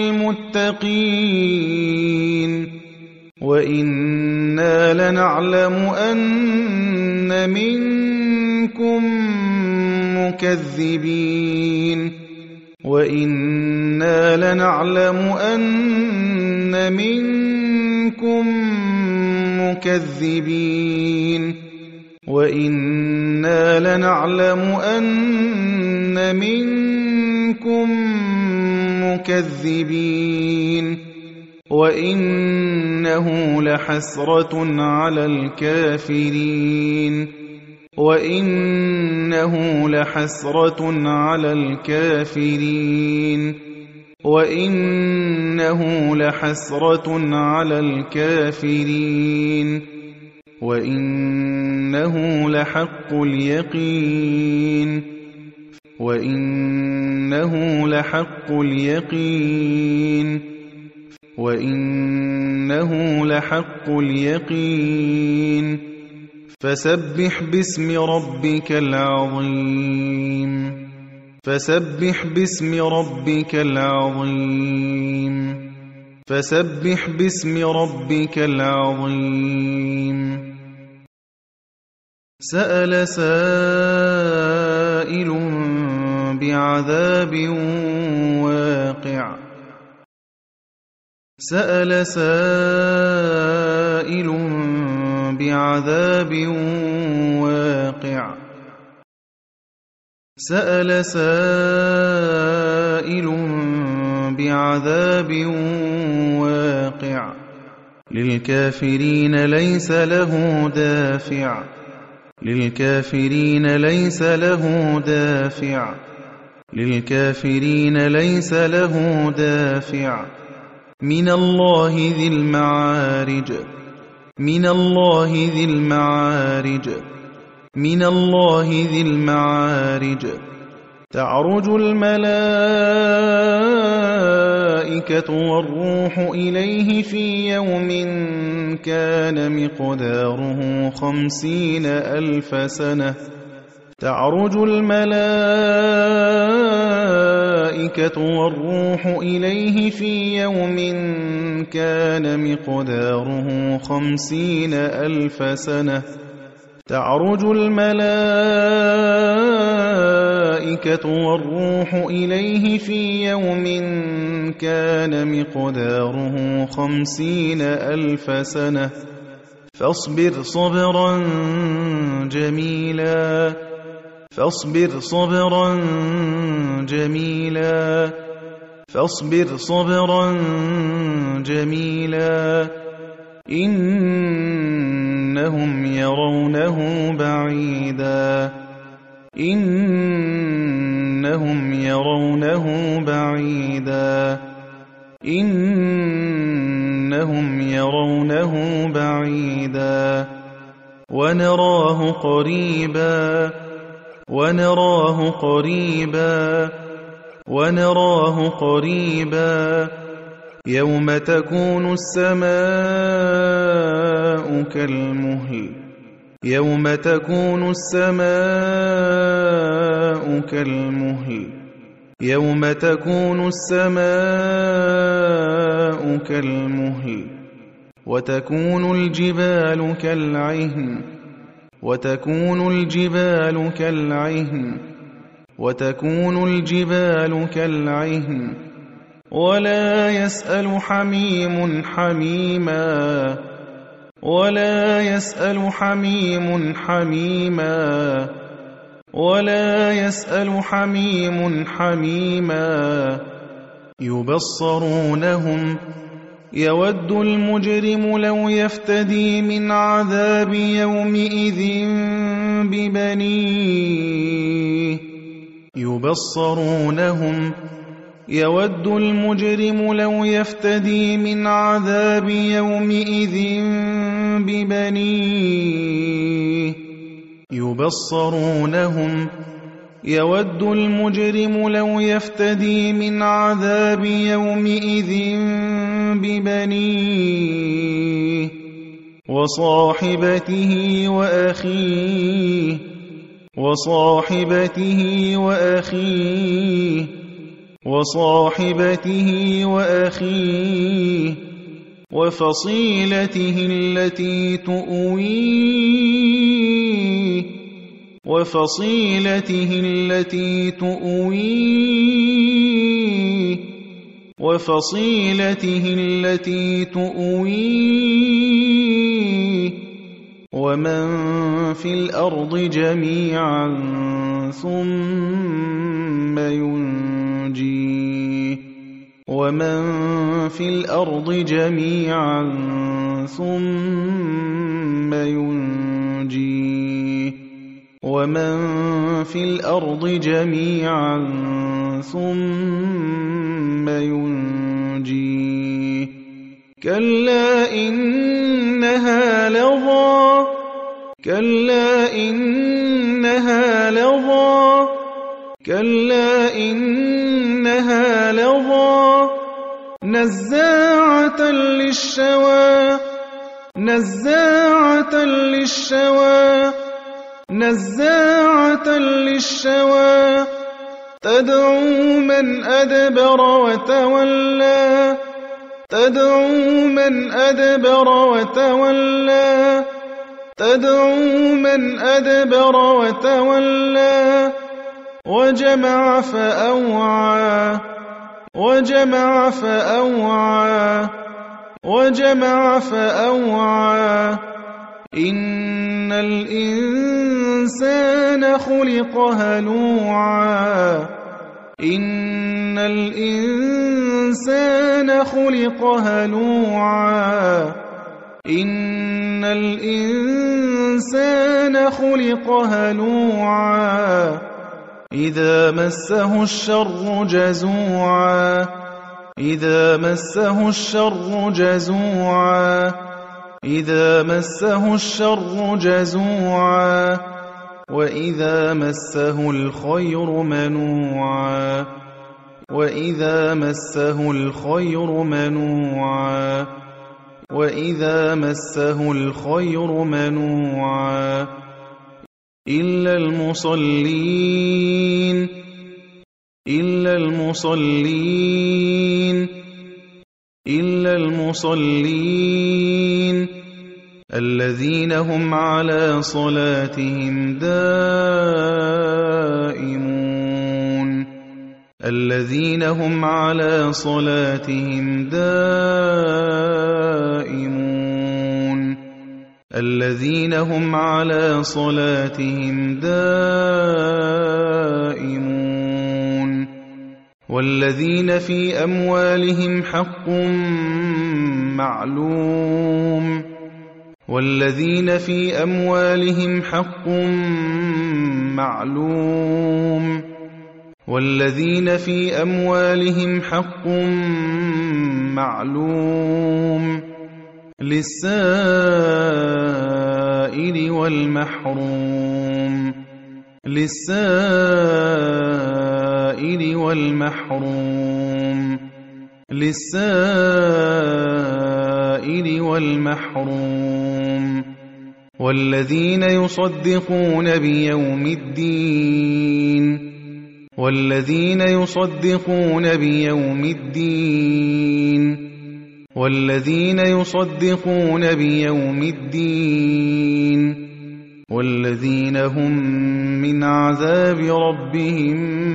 للمتقين وإنا لنعلم أن منكم مكذبين وإنا لنعلم أن منكم مكذبين وإنا لنعلم أن منكم مكذبين وإنه لحسرة على الكافرين وإنه لحسرة على الكافرين وإنه لحسرة على الكافرين وإنه لحق اليقين وإنه لحق اليقين وإنه لحق اليقين فسبح باسم ربك العظيم فسبح باسم ربك العظيم فسبح باسم ربك العظيم سأل سائل بعذاب واقع سأل سائل بعذاب واقع سأل سائل بعذاب واقع للكافرين ليس له دافع للكافرين ليس له دافع للكافرين ليس له دافع من الله ذي المعارج من الله ذي المعارج من الله ذي المعارج تعرج الملائكة والروح إليه في يوم كان مقداره 50,000 سنة تعرج الملائكة والروح إليه في يوم كان مقداره 50,000 سنة تعرج الملائكة والروح إليه في يوم كان مقداره 50,000 سنة فاصبر صبرا جميلا فاصبر صبرا جميلا فاصبر صبرا جميلا إنهم يرونه بعيدا إنهم يرونه بعيدا إنهم يرونه بعيدا ونراه قريبا ونراه قريبا ونراه قريبا يوم تكون السماء كالمهل يوم تكون السماء كالمهل يوم تكون السماء كالمهل وتكون الجبال كالعهن وتكون الجبال كالعهن وتكون الجبال كالعهن ولا يسأل حميم حميما ولا يسأل حميم حميما ولا يسأل حميم حميما يبصرونهم يود المجرم لو يفتدي من عذاب يومئذ ببنيه يبصرونهم يود المجرم لو يفتدي من عذاب يومئذ ببنيه يبصرونهم يود المجرم لو يفتدي من عذاب يومئذ ببنيه وصاحبته وأخيه وصاحبته وأخيه وصاحبته وأخيه وفصيلته التي تؤويه وفصيلته التي تؤويه وفصيلته التي تؤويه ومن في الأرض جميعا ثم ينجيه ومن في الأرض جميعا ثم ينجيه ومن في الأرض جميعا ثم ينجيه كلا إنها لظى كلا إنها لظى كلا إنها لظى نزاعة للشوى نزاعة للشوى نزاعة للشوى تدعو من أدبر وتولى تدعو من أدبر وتولى تدعو من أدبر وتولى وجمع فأوعى وجمع فأوعى وجمع فأوعى إن الإنسان خلق هلوعا إن الإنسان خلق هلوعا إن الإنسان خلق هلوعا إذا مسه الشر جزوعا إذا مسه الشر جزوعا إذا مسه الشر جزوعا وإذا مسه الخير منوعا وإذا مسه الخير منوعا وإذا مسه الخير منوعا إلا المصلين إلا المصلين إلا المصلين الذين هم على صلاتهم دائمون الذين هم على صلاتهم دائمون الذين هم على صلاتهم دائمون والذين في أموالهم حق معلوم والذين في أموالهم حق معلوم والذين في أموالهم حق معلوم للسائل والمحروم للسائل والمحروم للسائل والمحروم والذين يصدقون بيوم الدين والذين يصدقون بيوم الدين والذين يصدقون بيوم الدين والذين هم من عذاب ربهم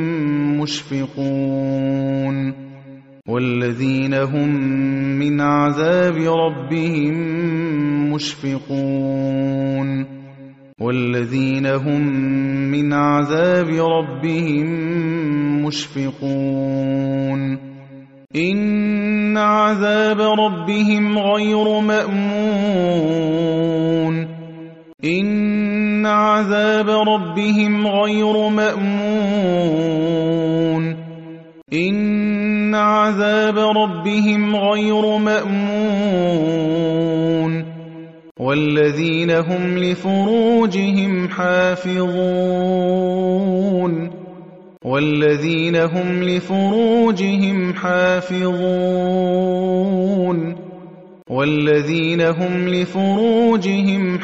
مشفقون والذين هم من عذاب ربهم مشفقون والذين هم من عذاب ربهم مشفقون إن عذاب ربهم غير مأمون إن عذاب ربهم غير مأمون إن عذاب ربهم غير مأمون والذين هم لفروجهم حافظون والذين هم لفروجهم حافظون والذين هم لفروجهم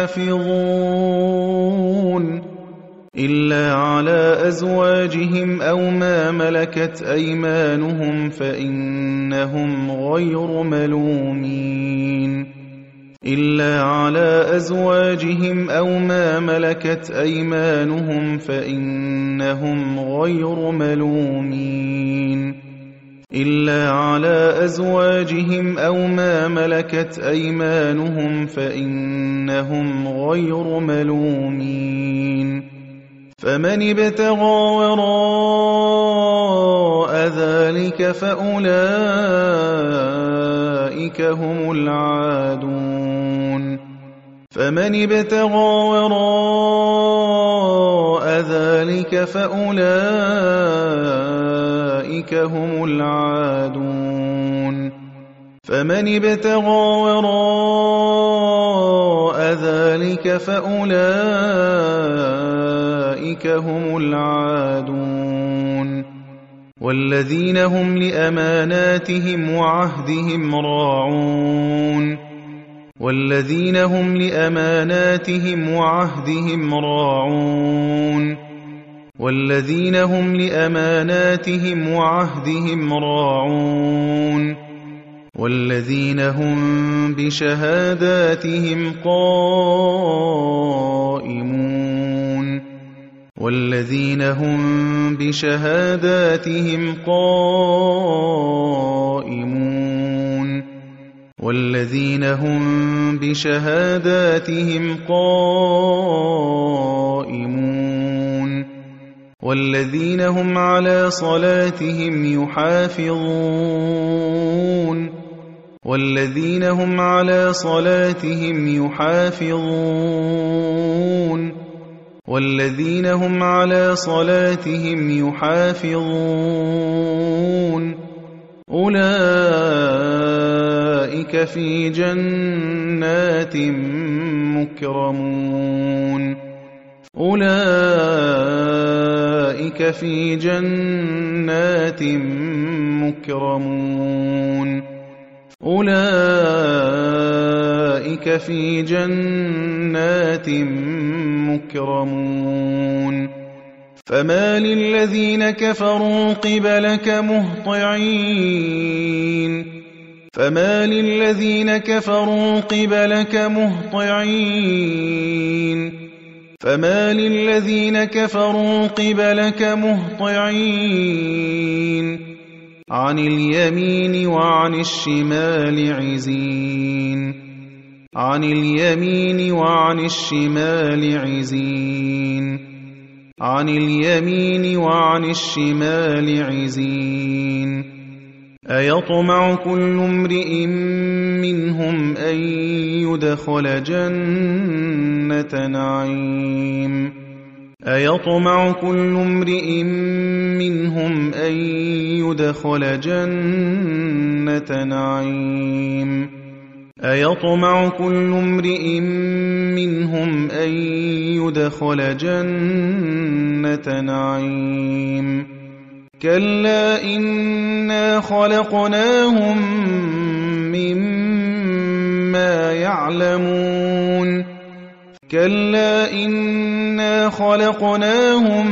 حافظون إلا على أزواجهم أو ما ملكت أيمانهم فإنهم غير ملومين إلا على أزواجهم أو ما ملكت أيمانهم فإنهم غير ملومين إلا على أزواجهم أو ما ملكت أيمانهم فإنهم غير ملومين فمن ابتغى وراء ذلك فأولئك هم العادون فمن ابتغى وراء ذلك فأولئك هم العادون فمن ابتغى وراء ذلك فأولئك هم العادون والذين هم لأماناتهم وعهدهم راعون والذين هم لأماناتهم وعهدهم راعون والذين هم لأماناتهم وعهدهم راعون والذين هم بشهاداتهم قائمون والذين هم بشهاداتهم قائمون والذين هم بشهاداتهم قائمون والذين هم على صلاتهم يحافظون والذين هم على صلاتهم يحافظون والذين هم على صلاتهم يحافظون أولئك في جنات مكرمون أولئك في جنات مكرمون أولئك في جنات مكرمون فما للذين كفروا قبلك مهطعين فما للذين كفروا قبلك مهطعين فما للذين كفروا قبلك مهطعين عن اليمين وعن الشمال عزين عن اليمين وعن الشمال عزين عن اليمين وعن الشمال عزين أيطمع كل امرئ منهم أن يدخل جنة نعيم أيطمع كل امرئ منهم أن يدخل جنة نعيم أيطمع كل امرئ منهم أن يدخل جنة نعيم كلا إنا خلقناهم مما يعلمون كلا إنا خلقناهم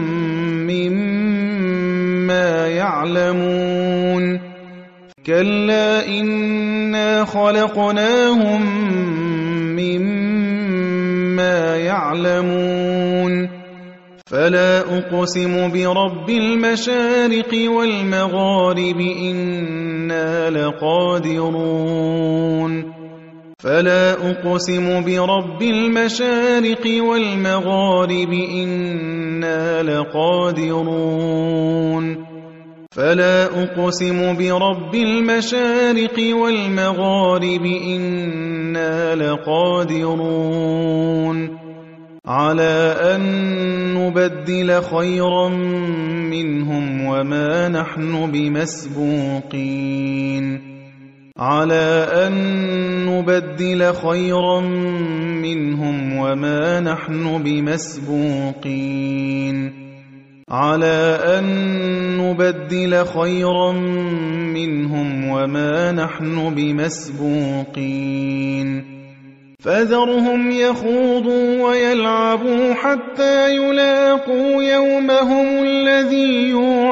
مما يعلمون كلا إنا خلقناهم مما مَا يَعْلَمُونَ فَلَا أُقْسِمُ بِرَبِّ الْمَشَارِقِ وَالْمَغَارِبِ إِنَّا لَقَادِرُونَ فَلَا أُقْسِمُ بِرَبِّ الْمَشَارِقِ وَالْمَغَارِبِ إِنَّا لَقَادِرُونَ فَلَا أُقْسِمُ بِرَبِّ الْمَشَارِقِ وَالْمَغَارِبِ إِنَّا لَقَادِرُونَ عَلَىٰ أَن نُّبَدِّلَ خَيْرًا مِّنْهُمْ وَمَا نَحْنُ بِمَسْبُوقِينَ عَلَىٰ أَن نُّبَدِّلَ خَيْرًا مِّنْهُمْ وَمَا نَحْنُ بِمَسْبُوقِينَ عَلَىٰ أَن نُّبَدِّلَ خَيْرًا مِّنْهُمْ وَمَا نَحْنُ بِمَسْبُوقِينَ فَذَرْهُمْ يَخُوضُوا وَيَلْعَبُوا حَتَّىٰ يُلَاقُوا يَوْمَهُمُ الَّذِي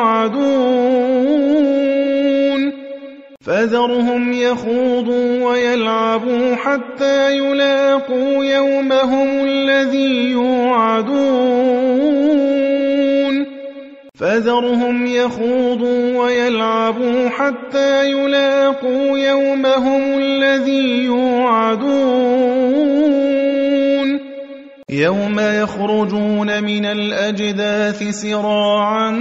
يُوعَدُونَ فَذَرْهُمْ يَخُوضُوا وَيَلْعَبُوا حَتَّىٰ يُلَاقُوا يَوْمَهُمُ الَّذِي يُوعَدُونَ فَذَرْهُمْ يَخُوضُوا وَيَلْعَبُوا حَتَّىٰ يُلَاقُوا يَوْمَهُمُ الَّذِي يُوعَدُونَ يَوْمَ يَخْرُجُونَ مِنَ الْأَجْدَاثِ سِرَاعًا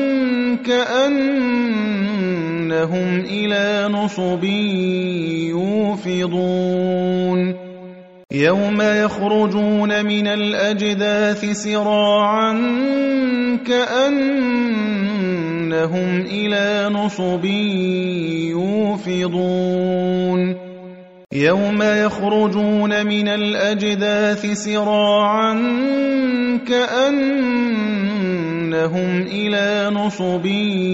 كَأَنَّهُمْ إِلَىٰ نُصُبٍ يُوفِضُونَ يَوْمَ يَخْرُجُونَ مِنَ الْأَجْدَاثِ سِرَاعًا كَأَنَّهُمْ إِلَىٰ نُصُبٍ يُوفِضُونَ يَوْمَ يَخْرُجُونَ مِنَ الْأَجْدَاثِ سِرَاعًا كَأَنَّهُمْ إِلَىٰ نُصُبٍ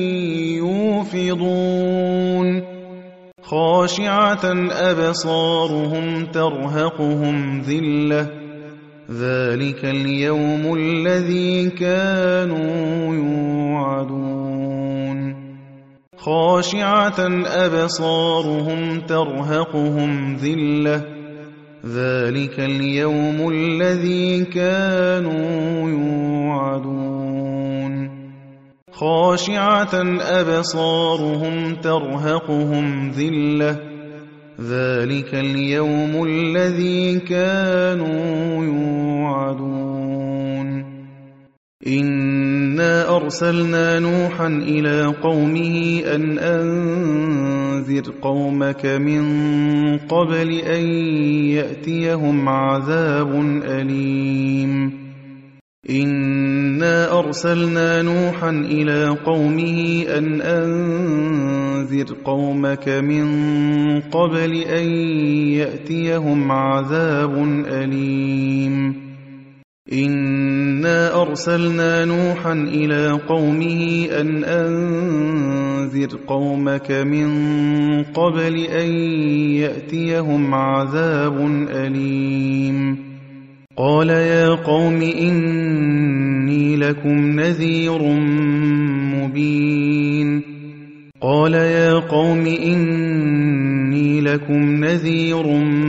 يُوفِضُونَ خَاشِعَةً أَبْصَارُهُمْ تَرْهَقُهُمْ ذِلَّةٌ ذَٰلِكَ الْيَوْمُ الَّذِي كَانُوا يُوعَدُونَ خَاشِعَةً أَبْصَارُهُمْ تَرْهَقُهُمْ ذِلَّةٌ ذَٰلِكَ الْيَوْمُ الَّذِي كَانُوا يُوعَدُونَ خَاشِعَةً أَبْصَارُهُمْ تَرْهَقُهُمْ ذِلَّةٌ ذَٰلِكَ الْيَوْمُ الَّذِي كَانُوا يُوعَدُونَ إِنَّا أَرْسَلْنَا نُوحًا إِلَىٰ قَوْمِهِ أَنْ أَنذِرْ قَوْمَكَ مِن قَبْلِ أَن يَأْتِيَهُمْ عَذَابٌ أَلِيمٌ إِنَّا أَرْسَلْنَا نُوحًا إِلَىٰ قَوْمِهِ أَنْ أَنذِرْ قَوْمَكَ مِن قَبْلِ أَن يَأْتِيَهُمْ عَذَابٌ أَلِيمٌ إِنَّا أَرْسَلْنَا نُوحًا إِلَىٰ قَوْمِهِ أَنْ أَنذِرْ قَوْمَكَ مِن قَبْلِ أَن يَأْتِيَهُمْ عَذَابٌ أَلِيمٌ قَالَ يَا قَوْمِ إِنِّي لَكُمْ نَذِيرٌ مُّبِينٌ قَالَ يَا قَوْمِ إِنِّي لَكُمْ نَذِيرٌ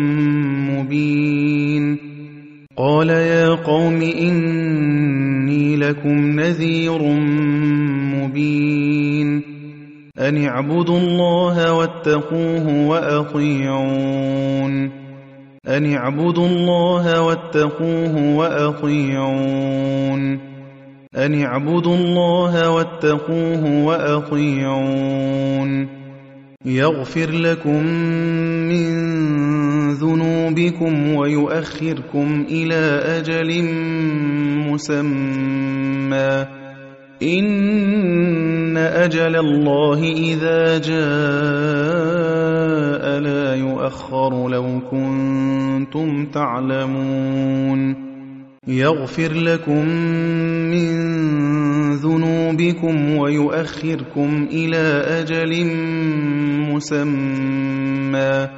مُّبِينٌ قَالَ يَا قَوْمِ إِنِّي لَكُمْ نَذِيرٌ مُّبِينٌ أَنِ اعْبُدُوا اللَّهَ وَاتَّقُوهُ وَأَطِيعُونِ أَنِ اعْبُدُوا اللَّهَ وَاتَّقُوهُ وَأَطِيعُونِ أَنِ اعْبُدُوا اللَّهَ وَاتَّقُوهُ وَأَطِيعُونِ يَغْفِرْ لَكُم مِّن ذُنُوبِكُمْ وَيُؤَخِّرْكُمْ إِلَىٰ أَجَلٍ مُّسَمًّى إِنَّ أَجَلَ اللَّهِ إِذَا جَاءَ لَا يُؤَخَّرُ لَوْ كُنتُمْ تَعْلَمُونَ يَغْفِرْ لَكُم مِّن ذُنُوبِكُمْ وَيُؤَخِّرْكُمْ إِلَىٰ أَجَلٍ مُّسَمًّى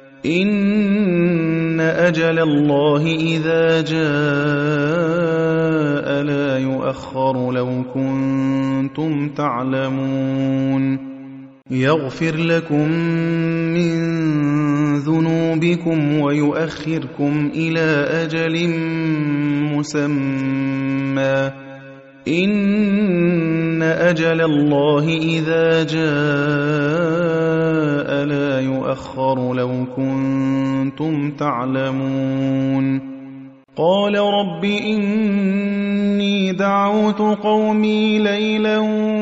إِنَّ أَجَلَ اللَّهِ إِذَا جَاءَ لَا يُؤَخَّرُ لَوْ كُنتُمْ تَعْلَمُونَ يَغْفِرْ لَكُم مِّن ذُنُوبِكُمْ بكم ويؤخركم إلى أجل مسمى إن أجل الله إذا جاء لا يؤخر لو كنتم تعلمون قال رب إني دعوت قومي ليلا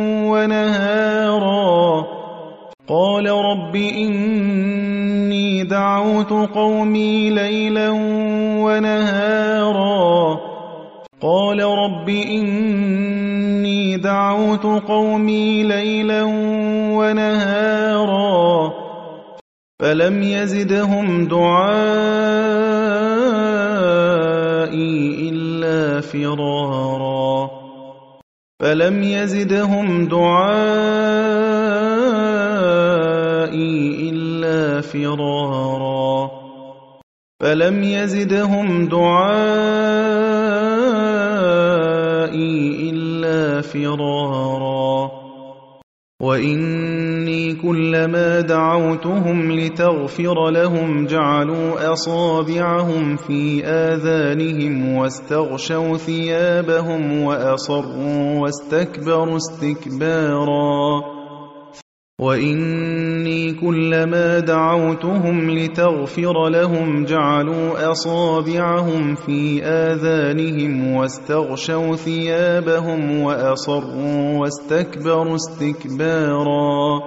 ونهارا قال رب إني دعوت قومي ليلا ونهارا قال رب إني دعوت قومي ليلا ونهارا فلم يزدهم دعائي إلا فرارا فلم يزدهم دعائي إلا فرارا فلم يزدهم دعائي إلا فرارا وإني كلما دعوتهم لتغفر لهم جعلوا أصابعهم في آذانهم واستغشوا ثيابهم وأصروا واستكبروا استكبارا وإني كلما دعوتهم لتغفر لهم جعلوا أصابعهم في آذانهم واستغشوا ثيابهم وأصروا واستكبروا استكبارا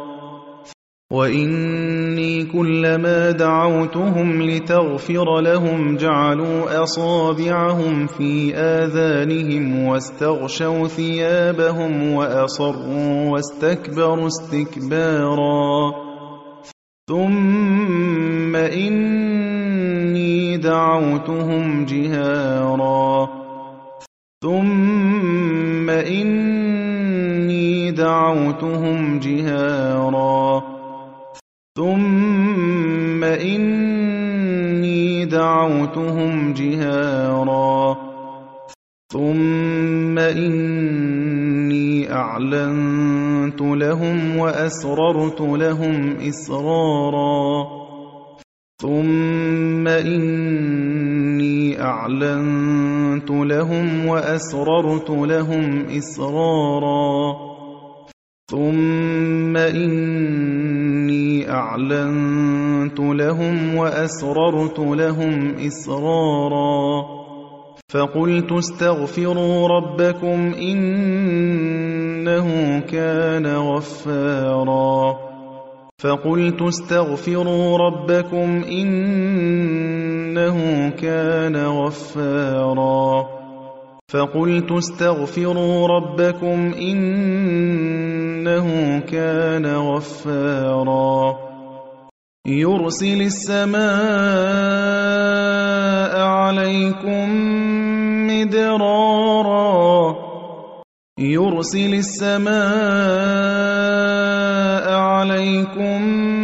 وإني كلما دعوتهم لتغفر لهم جعلوا أصابعهم في آذانهم واستغشوا ثيابهم وأصروا واستكبروا استكبارا ثم إني دعوتهم جهارا ثم إني دعوتهم جهارا ثم إني دعوتهم جهارا ثم إني أعلنت لهم وأسررت لهم إسرارا ثم إني أعلنت لهم وأسررت لهم إسرارا ثم إني أعلنت لهم وأسررت لهم إسرارا فقلت استغفروا ربكم إنه كان غفارا فقلت استغفروا ربكم إنه كان غفارا فقلت استغفروا ربكم إنه كان غفارا يرسل السماء عليكم مدرارا يرسل السماء عليكم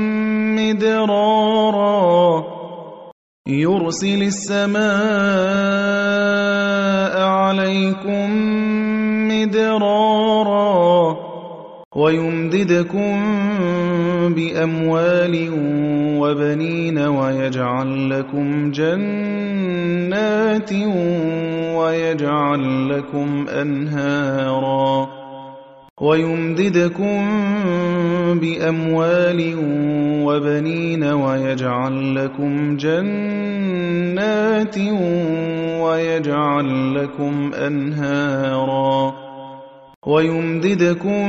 مدرارا يرسل السماء عليكم مدرارا ويمددكم بأموال وبنين ويجعل لكم جنات ويجعل لكم أنهارا ويمددكم بأموال وبنين ويجعل لكم جنات ويجعل لكم أنهارا ويمددكم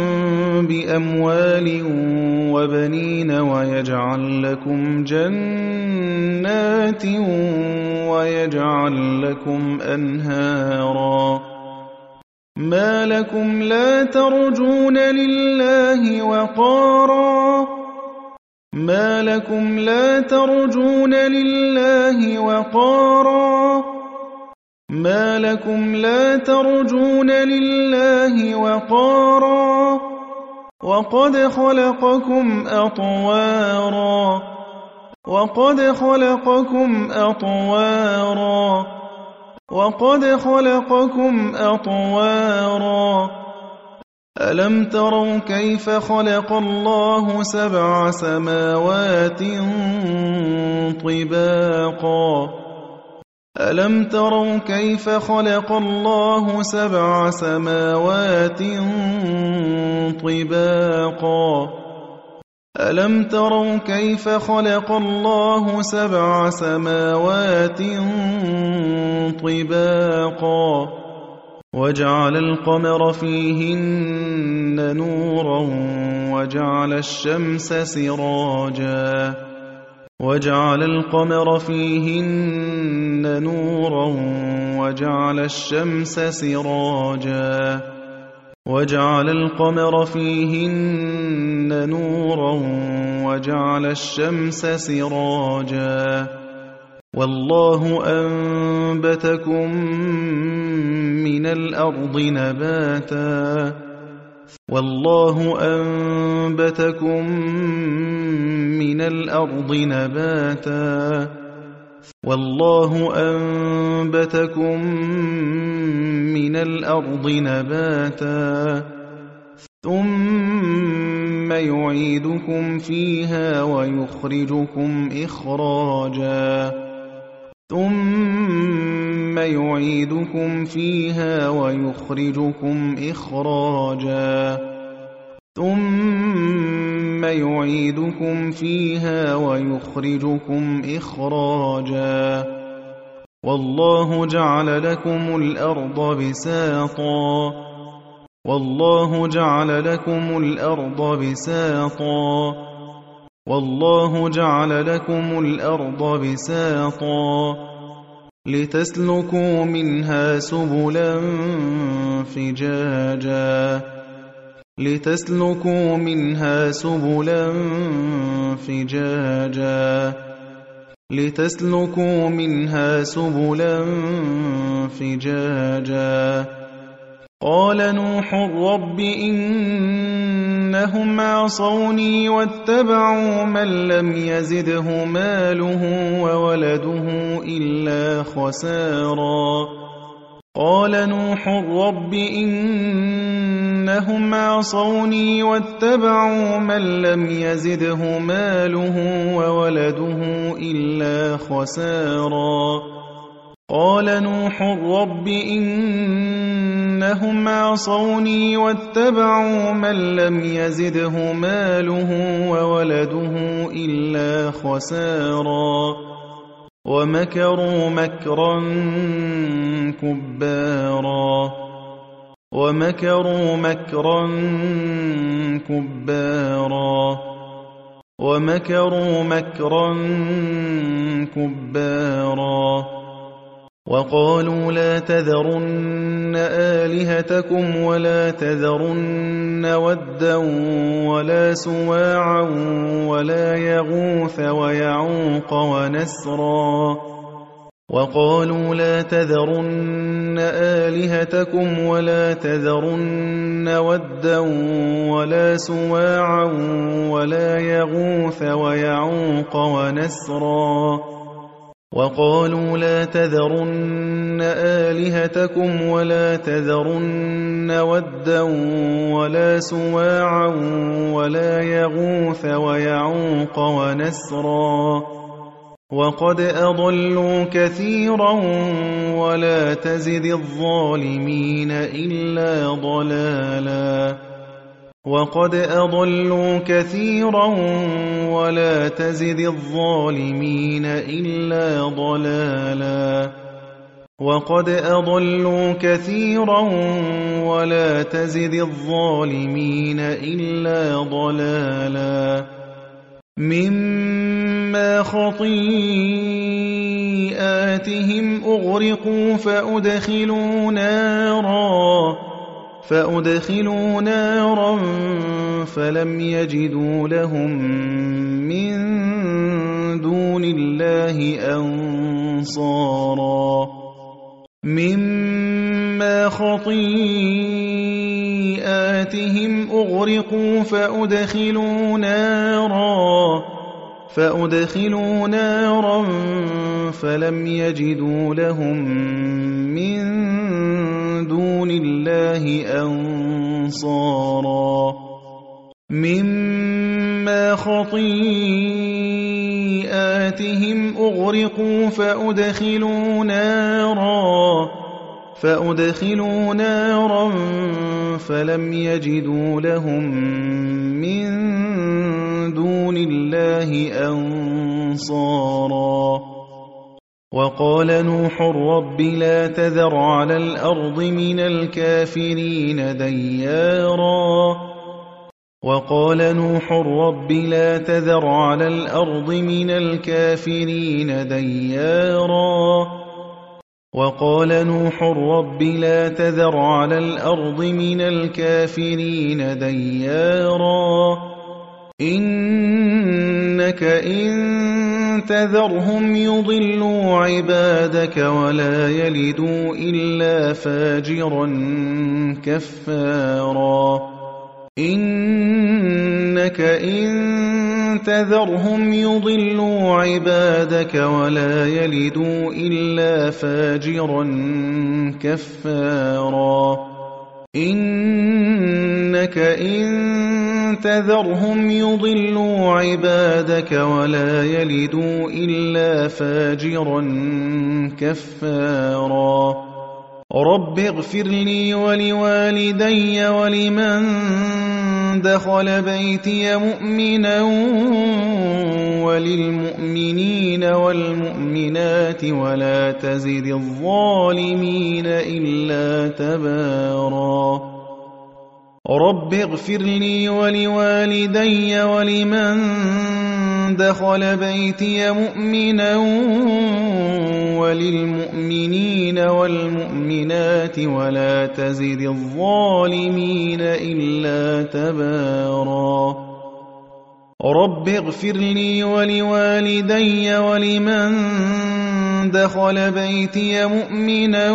بأموال وبنين ويجعل لكم جنات ويجعل لكم أنهارا ما لكم لا ترجون لله وقارا ما لكم لا ترجون لله وقارا ما لكم لا ترجون لله وقارا وقد خلقكم أطوارا وقد خلقكم أطوارا وقد خلقكم أطوارا ألم تروا كيف خلق الله 7 سماوات طباقا ألم تروا كيف خلق الله 7 سماوات طباقا ألم تروا كيف خلق الله 7 سماوات طباقا وجعل القمر فيهن نورا وجعل الشمس سراجا وجعل القمر فيهن نورا وجعل الشمس سراجا وجعل القمر فيهن نورا وجعل الشمس سراجا والله أنبتكم من الأرض نباتا والله أنبتكم من الأرض نباتا والله أنبتكم من الأرض نباتا ثم يعيدكم فيها ويخرجكم إخراجا ثم يعيدكم فيها ويخرجكم إخراجا ثم يعيدكم فيها ويخرجكم إخراجا والله جعل لكم الأرض بساطا والله جعل لكم الأرض بساطا والله جعل لكم الأرض بساطا لتسلكوا منها سبلا فجاجا لتسلكوا منها سبلا فجاجا لتسلكوا منها سبلا فجاجا قال نوح رب إنهم عصوني واتبعوا من لم يزده ماله وولده إلا خسارا قال نوح رب إنهم عصوني واتبعوا من لم يزده ماله وولده إلا خسارا قال نوح رب إنهم عصوني واتبعوا من لم يزده ماله وولده إلا خسارا ومكروا مكرا كبارا ومكروا مكرا كبارا ومكروا مكرا كبارا وقالوا لا تذرن آلهتكم ولا تذرن ودا ولا سواعا ولا يغوث ويعوق ونسرا وقالوا لا تذرن آلهتكم ولا تذرن ودا ولا سواعا ولا يغوث ويعوق ونسرا وقالوا لا تذرن آلهتكم ولا تذرن ودا ولا سواعا ولا يغوث ويعوق ونسرا وقد أضلوا كثيرا ولا تزد الظالمين إلا ضلالا وقد أضلوا كثيرا ولا تزد الظالمين إلا ضلالا وقد أضلوا كثيرا ولا تزد الظالمين إلا ضلالا مما خطيئاتهم أغرقوا فأدخلوا نارا فلم يجدوا لهم من دون الله أنصارا مما خطيئاتهم أغرقوا فأدخلوا نارا فلم يجدوا لهم من دون الله أنصارا مما خطيئاتهم سيئاتهم أغرقوا فأدخلوا نارا فلم يجدوا لهم من دون الله أنصارا. وقال نوح رب لا تذر على الأرض من الكافرين ديارا. وقال نوح رب لا تذر على الأرض من الكافرين ديارا. وقال نوح رب لا تذر على الأرض من الكافرين ديارا إنك إن تذرهم يضلوا عبادك ولا يلدوا إلا فاجرا كفارا إنك إن تذرهم يضلوا عبادك ولا يلدوا إلا فاجرا كفارا إنك إن تذرهم يضلوا عبادك ولا يلدوا إلا فاجرا كفارا رب اغفر لي ولوالدي ولمن دخل بيتي مؤمنا وللمؤمنين والمؤمنات ولا تزد الظالمين إلا تبارا رب اغفر لي ولوالدي ولمن دخل بيتي مؤمنا وللمؤمنين والمؤمنات ولا تزد الظالمين إلا تبارا رب اغفر لي ولوالدي ولمن دخل بيتي مؤمنا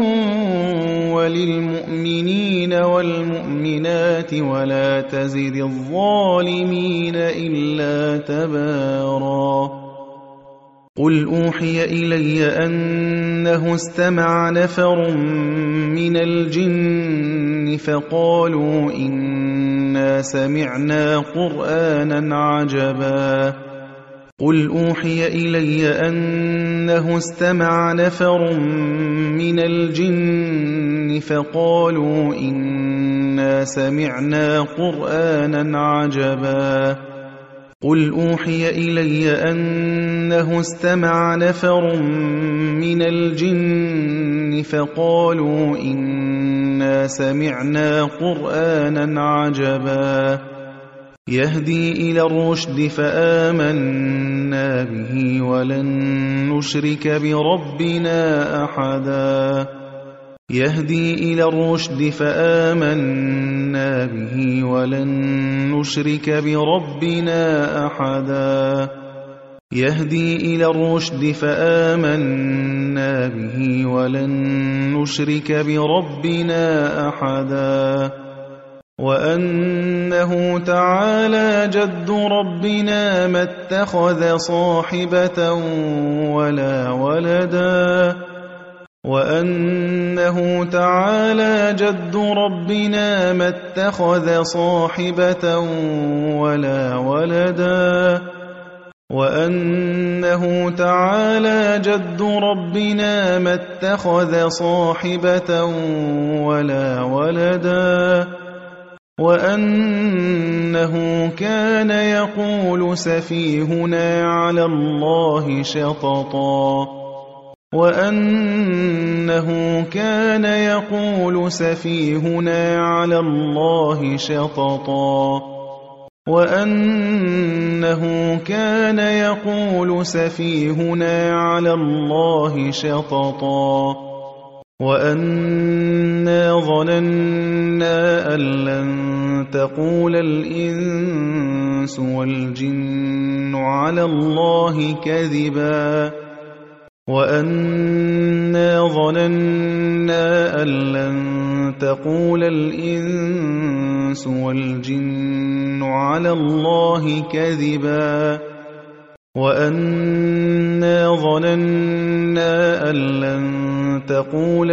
وللمؤمنين والمؤمنات ولا تزد الظالمين إلا تبارا قل أوحي إلي أنه استمع نفر من الجن فقالوا إنا سمعنا قرآنا عجبا قل أوحي إلي أنه استمع نفر من الجن فقالوا إنا سمعنا قرآنا عجبا قل أوحي إلي أنه استمع نفر من الجن فقالوا إنا سمعنا قرآنا عجبا يهدي إلى الرشد فآمنا به ولن نشرك بربنا أحدا يهدي إلى الرشد فآمنا به ولن نشرك بربنا أحدا يهدي إلى الرشد فآمنا به ولن نشرك بربنا أحدا وأنه تعالى جد ربنا ما اتخذ صاحبة ولا ولدا وأنه تعالى جد ربنا ما اتخذ صاحبة ولا ولدا وأنه تعالى جد ربنا ما اتخذ صاحبة ولا ولدا وأنه كان يقول سفيهنا على الله شططا وأنه كان يقول سفيهنا على الله شططا وأنه كان يقول سفيهنا على الله شططا وأنا ظننا أن لن تقول الإنس والجن على الله كذبا وأنا ظننا أن لن تقول الإنس والجن على الله كذبا وأنا ظننا أن لن تقول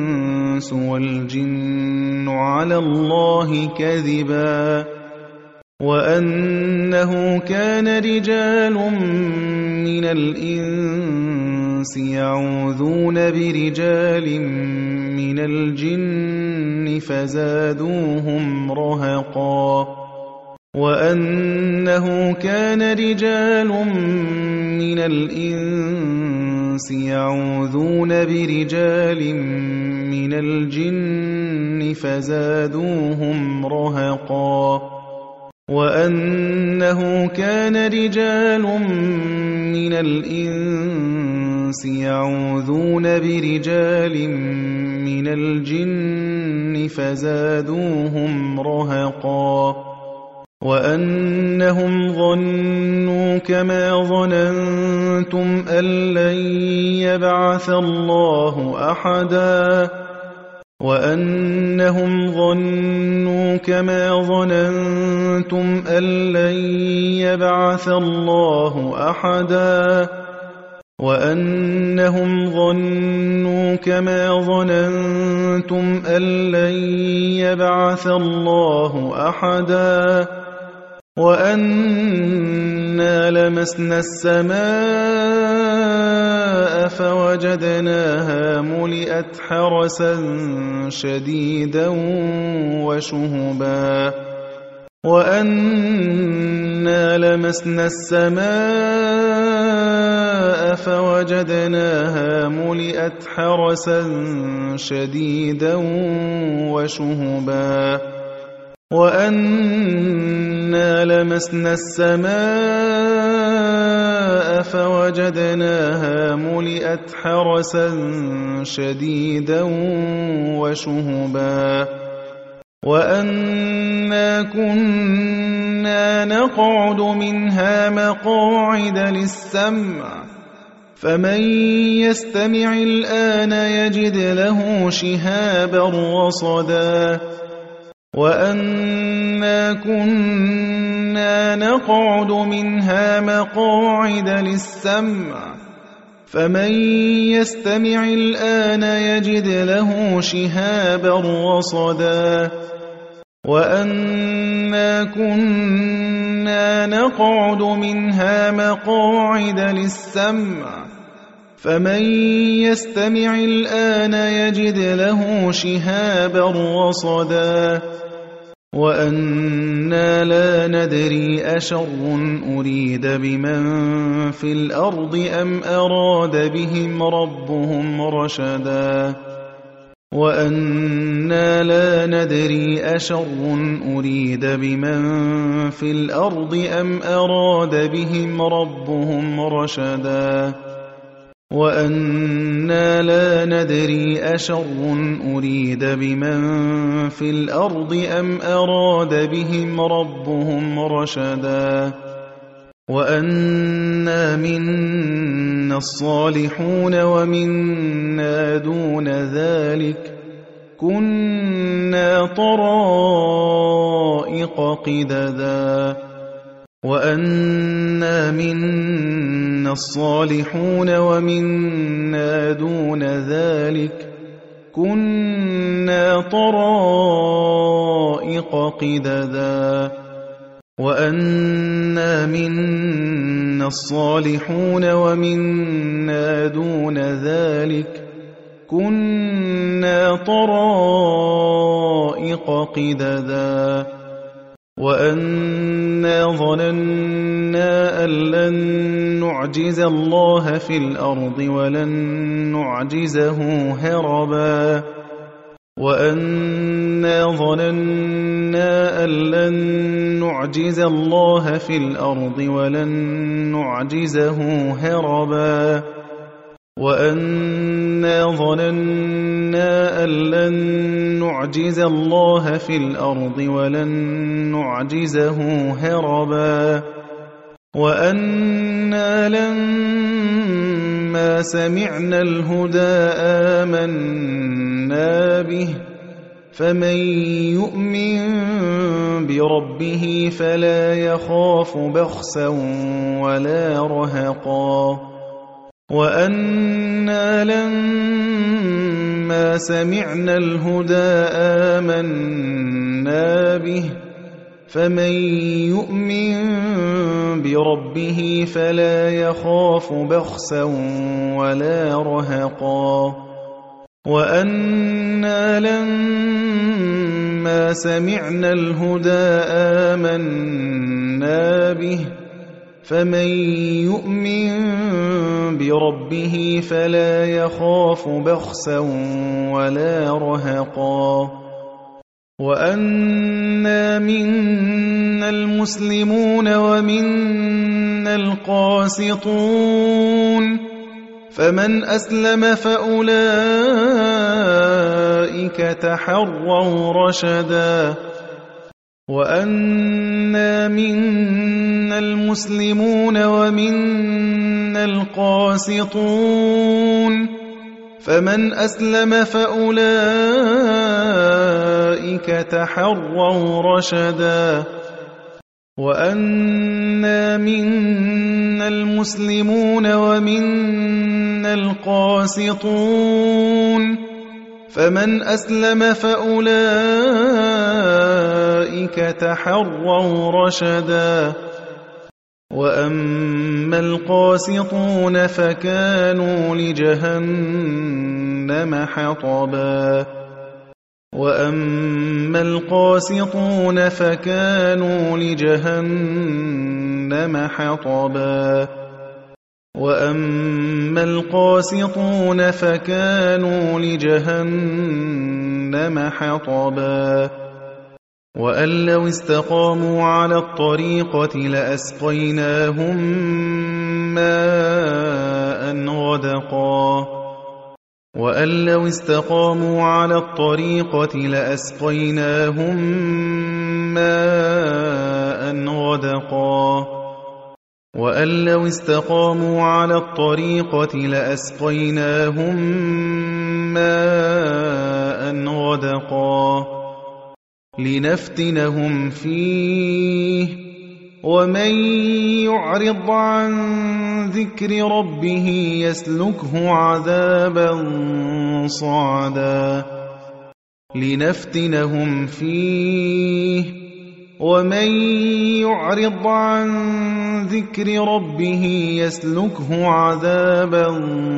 الإنس والجن على الله كذبا وأنه كان رجال من الإنس يعوذون برجال من الجن فزادوهم رهقا وأنه كان رجال من الإنس يعوذون برجال من الجن فزادوهم رهقا وأنه كان رجال من الإنس يعوذون برجال من الجن فزادوهم رهقا وأنهم ظنوا كما ظننتم أن لن يبعث الله أحدا وأنهم ظنوا كما ظننتم أن لن يبعث الله أحدا وأنهم ظنوا كما ظننتم أن لن يبعث الله أحدا وأنا لمسنا السماء فوجدناها ملئت حرسا شديدا وشهبا وأنا لمسنا السماء فوجدناها ملئت حرسا شديدا وشهبا وأنا لمسنا السماء فوجدناها ملئت حرسا شديدا وشهبا وأنا كنا نقعد منها مقاعد للسمع فمن يستمع الآن يجد له شهابا رصدا وأنا كنا نقعد منها مقاعد للسمع فمن يستمع الآن يجد له شهابا رصدا وأنا كنا نقعد منها مقاعد للسمع فمن يستمع الآن يجد له شهابا رصدا وأنا لا ندري أشر أريد بمن في الأرض أم أراد بهم ربهم رشدا وأنا لا ندري أشر أريد بمن في الأرض أم أراد بهم ربهم رشدا وأنا لا ندري أشر أريد بمن في الأرض أم أراد بهم ربهم رشدا وأنا منا الصالحون ومنا دون ذلك كنا طرائق قددا وأنا منا الصالحون ومنا دون ذلك كنا طرائق قددا وأنا منا الصالحون ومنا دون ذلك كنا طرائق قددا وأنا ظننا أن لن نعجز الله في الأرض ولن نعجزه هربا وأنا ظننا أن لن نعجز الله في الأرض ولن نعجزه هربا وأنا ظننا أن لن نعجز الله في الأرض ولن نعجزه هربا وأنا لما سمعنا الهدى آمنا به فمن يؤمن بربه فلا يخاف بخسا ولا رهقا وأنا لما سمعنا الهدى آمنا به فمن يؤمن بربه فلا يخاف بخسا ولا رهقا وأنا لما سمعنا الهدى آمنا به فمن يؤمن بربه فلا يخاف بخسا ولا رهقا وأنا منا المسلمون ومنا القاسطون فمن أسلم فأولئك تحروا رشدا وأنا منا المسلمون ومنا القاسطون فمن أسلم فأولئك تحروا رشدا وأنا منا المسلمون ومنا القاسطون فمن أسلم فأولئك تحروا رشدا وأما القاسطون فكانوا لجهنم حطبا وأما القاسطون فكانوا لجهنم حطبا وأما القاسطون فكانوا لجهنم حطبا وأن لو استقاموا على الطريقة لأسقيناهم ماء غدقا وأن لو استقاموا على الطريقة لأسقيناهم ماء غدقا وأن لو استقاموا على الطريقة لأسقيناهم ماء غدقا لنفتنهم فيه ومن يعرض عن ذكر ربه يسلكه عذابا صعدا لنفتنهم فيه ومن يعرض عن ذكر ربه يسلكه عذابا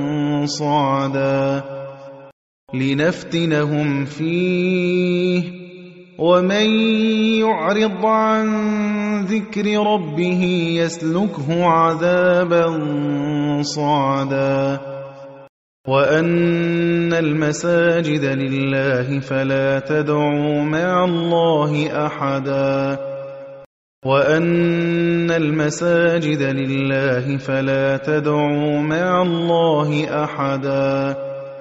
صعدا لنفتنهم فيه ومن يعرض عن ذكر ربه يسلكه عذابا صعدا وأن المساجد لله فلا تدعوا مع الله أحدا وأن المساجد لله فلا تدعوا مع الله أحدا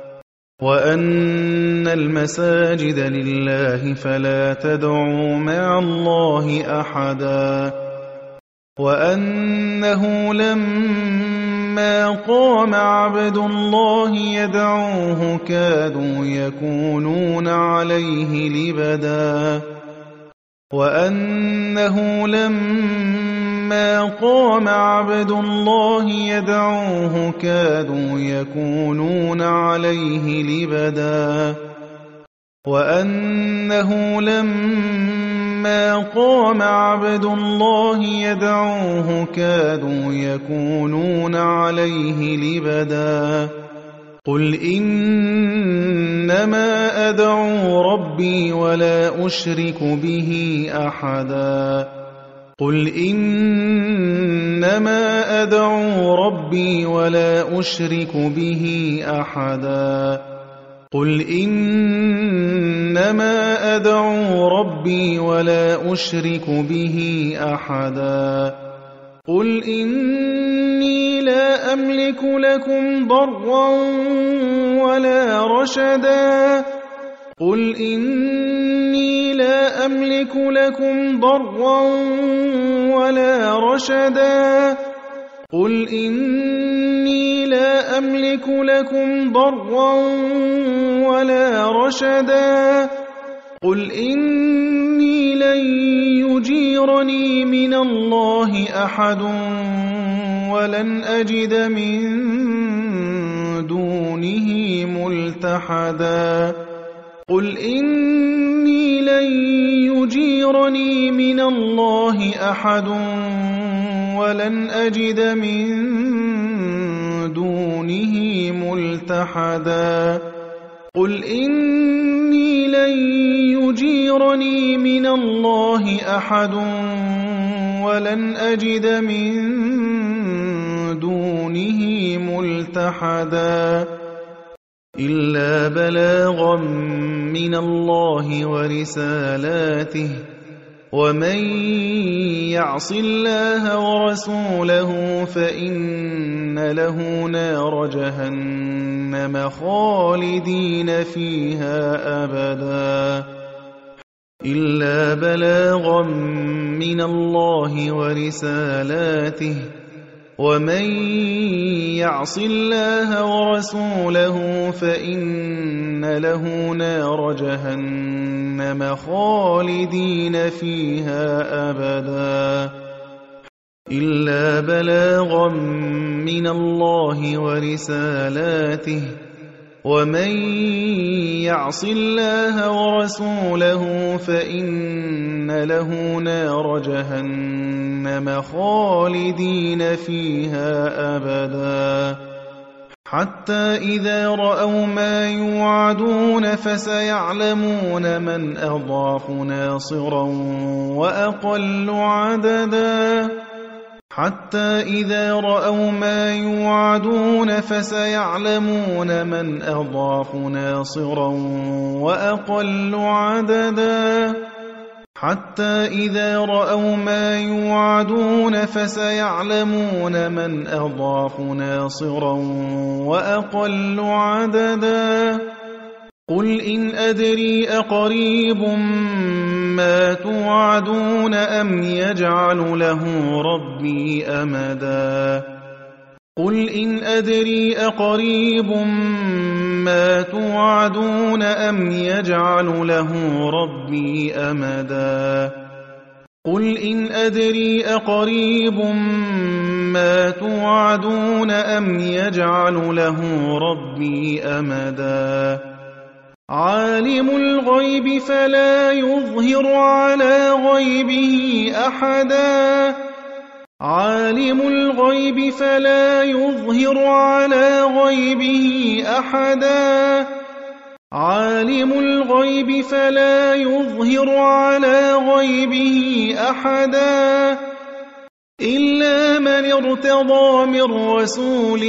وأن المساجد لله فلا تدعوا مع الله أحدا وأنه لما قام عبد الله يدعوه كادوا يكونون عليه لبدا وأنه لما قام عبد الله يدعوه كادوا يكونون عليه لبدا وأنه لما قام عبد الله يدعوه كادوا يكونون عليه لبدا قل إنما أدعو ربي ولا أشرك به أحدا قل إنما أدعو ربي ولا أشرك به أحدا قل إنما أدعو ربي ولا أشرك به أحدا قل إني لا أملك لكم ضرا ولا رشدا قل إني لا أملك لكم ضرا ولا رشدا قل إني لا أملك لكم ضرا ولا رشدا قل إني لن يجيرني من الله أحد ولن أجد من دونه ملتحدا قل إني لن يجيرني من الله أحد ولن أجد من دونه ملتحدا قل إني لن يجيرني من الله أحد ولن أجد من دونه ملتحدا إلا بلاغا من الله ورسالاته ومن يعص الله ورسوله فإن له نار جهنم خالدين فيها أبدا إلا بلاغا من الله ورسالاته ومن يعص الله ورسوله فإن له نار جهنم خالدين فيها أبدا إلا بلاغا من الله ورسالاته ومن يعص الله ورسوله فإن له نار جهنم خالدين فيها أبدا حتى إذا رأوا ما يوعدون فسيعلمون من أضعف ناصرا وأقل عددا حتى إذا رأوا ما يوعدون فسيعلمون من أضعف ناصرا وأقل عددا حتى إذا رأوا ما يوعدون فسيعلمون من أضعف ناصرا وأقل عددا قل إن أدري أقريب ما توعدون أم يجعل له ربي أمدا قل إن أدري أقريب ما توعدون أم يجعل له ربي أمدا قل إن أدري أقريب ما توعدون أم يجعل له ربي أمدا عالم الغيب فلا يظهر على غيبه أحدا عالم الغيب فلا يظهر على غيبه أحدا عالم الغيب فلا يظهر على غيبه أحدا إلا من ارتضى من رسول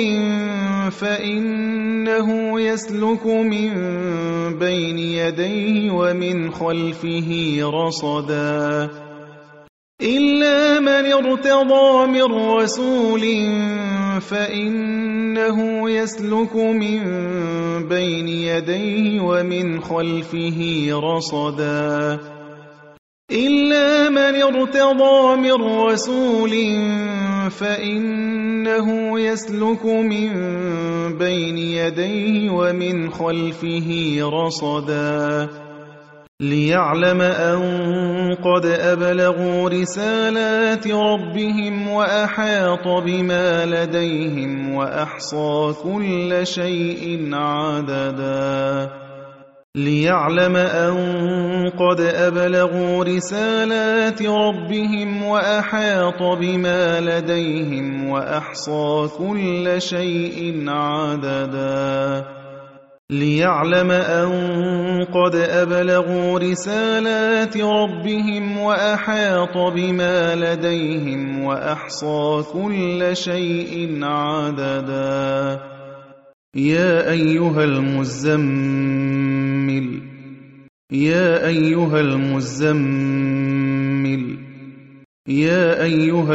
فإنه يسلك من بين يديه ومن خلفه رصدا إلا من ارتضى من رسول فإنه يسلك من بين يديه ومن خلفه رصدا إلا من ارتضى من رسول فإنه يسلك من بين يديه ومن خلفه رصدا ليعلم أن قد أبلغوا رسالات ربهم وأحاط بما لديهم وأحصى كل شيء عددا ليعلم أن قد أبلغوا رسالات ربهم وأحاط بما لديهم وأحصى كل شيء عددا ليعلم أن قد أبلغوا رسالات ربهم وأحاط بما لديهم وأحصى كل شيء عددا يا أيها المزمل يا أيها المزمل يا أيها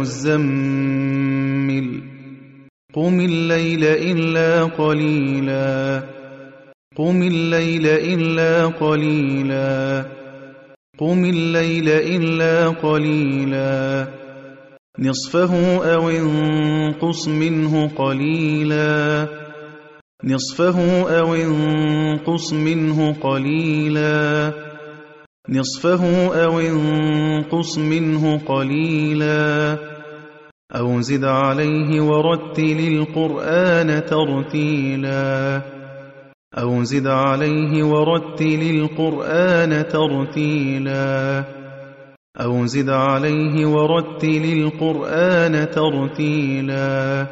المزمل قم الليل إلا قليلا قم الليل إلا قليلا قم الليل إلا قليلا نصفه أو انقص منه قليلا نصفه أو انقص منه قليلا نصفه أو انقص منه قليلا أو زد عليه ورتل القرآن ترتيلا أو زد عليه ورتل القرآن ترتيلا أو زد عليه ورتل القرآن ترتيلا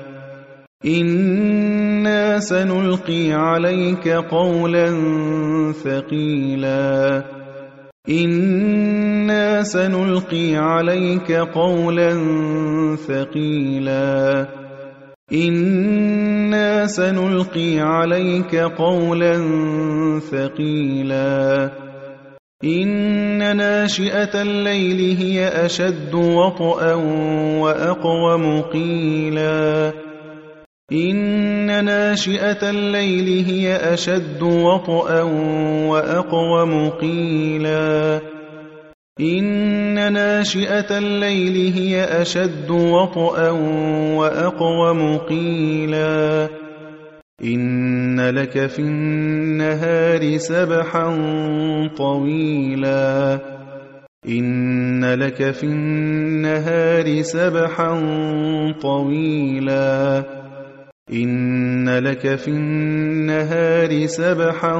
إنا سنلقي عليك قولا ثقيلا إنا سنلقي عليك قولا ثقيلا إنا سنلقي عليك قولا ثقيلا إن ناشئة الليل هي أشد وطئا وأقوم قيلا إن ناشئة الليل هي أشد وطئا وأقوم قيلا إن ناشئة الليل هي أشد وطئا وأقوم قيلا إن لك في النهار سبحا طويلا إن لك في النهار سبحا طويلا إن لك في النهار سبحا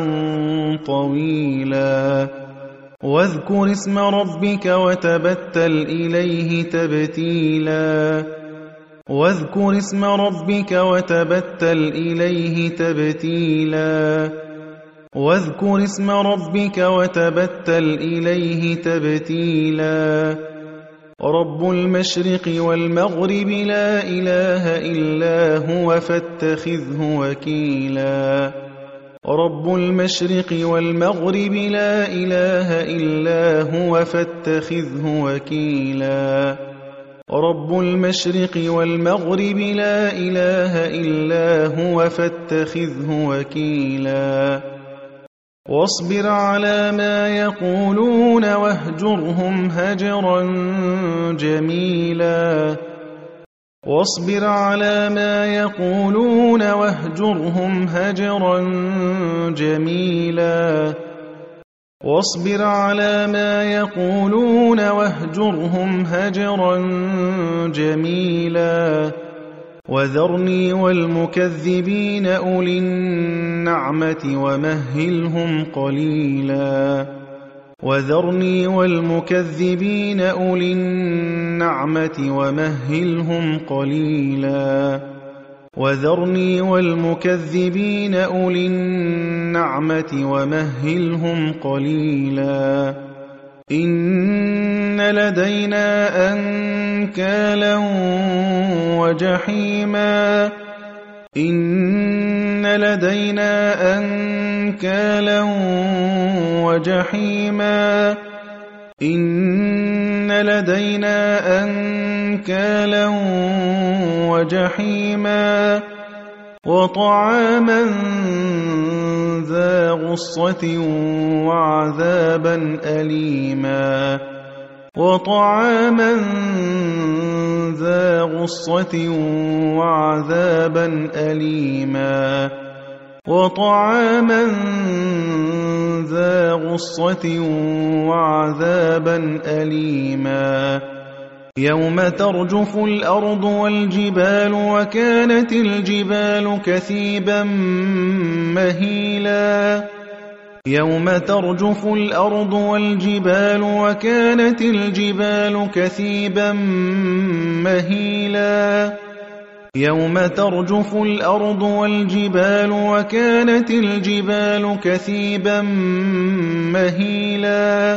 طويلا واذكر اسم ربك وتبتل إليه تبتيلا واذكر اسم ربك وتبتل إليه تبتيلا واذكر اسم ربك وتبتل إليه تبتيلا رب المشرق والمغرب لا إله إلا هو فاتخذه وكيلا رب المشرق والمغرب لا إله إلا هو فاتخذه وكيلا رب المشرق والمغرب لا إله إلا هو فاتخذه وكيلا واصبر على ما يقولون واهجرهم هجرا جميلا واصبر على ما يقولون واهجرهم هجرا جميلا واصبر على ما يقولون واهجرهم هجرا جميلا وذرني والمكذبين أولي النعمة ومهلهم قليلا وذرني والمكذبين أولي النعمة ومهلهم قليلا وذرني والمكذبين أولي النعمة ومهلهم قليلا إن لدينا أنكالا وجحيما إن لدينا أنكالا وجحيما إن لدينا أنكالا وجحيما وطعاما ذا غصة وعذابا أليما وطعاما ذا غصة وعذابا أليما وطعاما ذا غصة وعذابا أليما يوم ترجف الأرض والجبال وكانت الجبال كثيبا مهيلا يوم ترجف الأرض والجبال وكانت الجبال كثيبا مهيلا يوم ترجف الأرض والجبال وكانت الجبال كثيبا مهيلا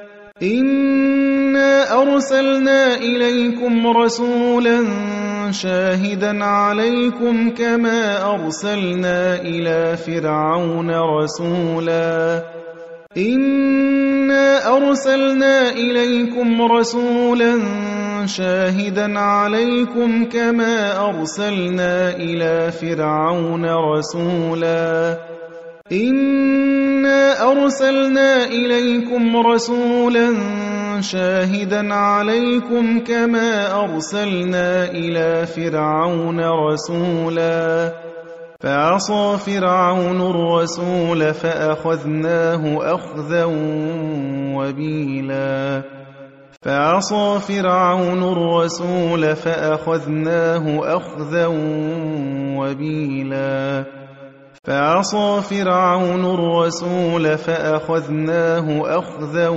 إنا أرسلنا إليكم رسولا شاهدا عليكم كما أرسلنا إلى فرعون رسولا إنا أرسلنا إليكم رسولا شاهدا عليكم كما أرسلنا إلى فرعون رسولا إنا أرسلنا إليكم رسولا شاهدا عليكم كما أرسلنا إلى فرعون رسولا فعصى فرعون الرسول فأخذناه أخذا وبيلا فعصى فرعون الرسول فأخذناه أخذا وبيلا فعصى فرعون الرسول فأخذناه أخذا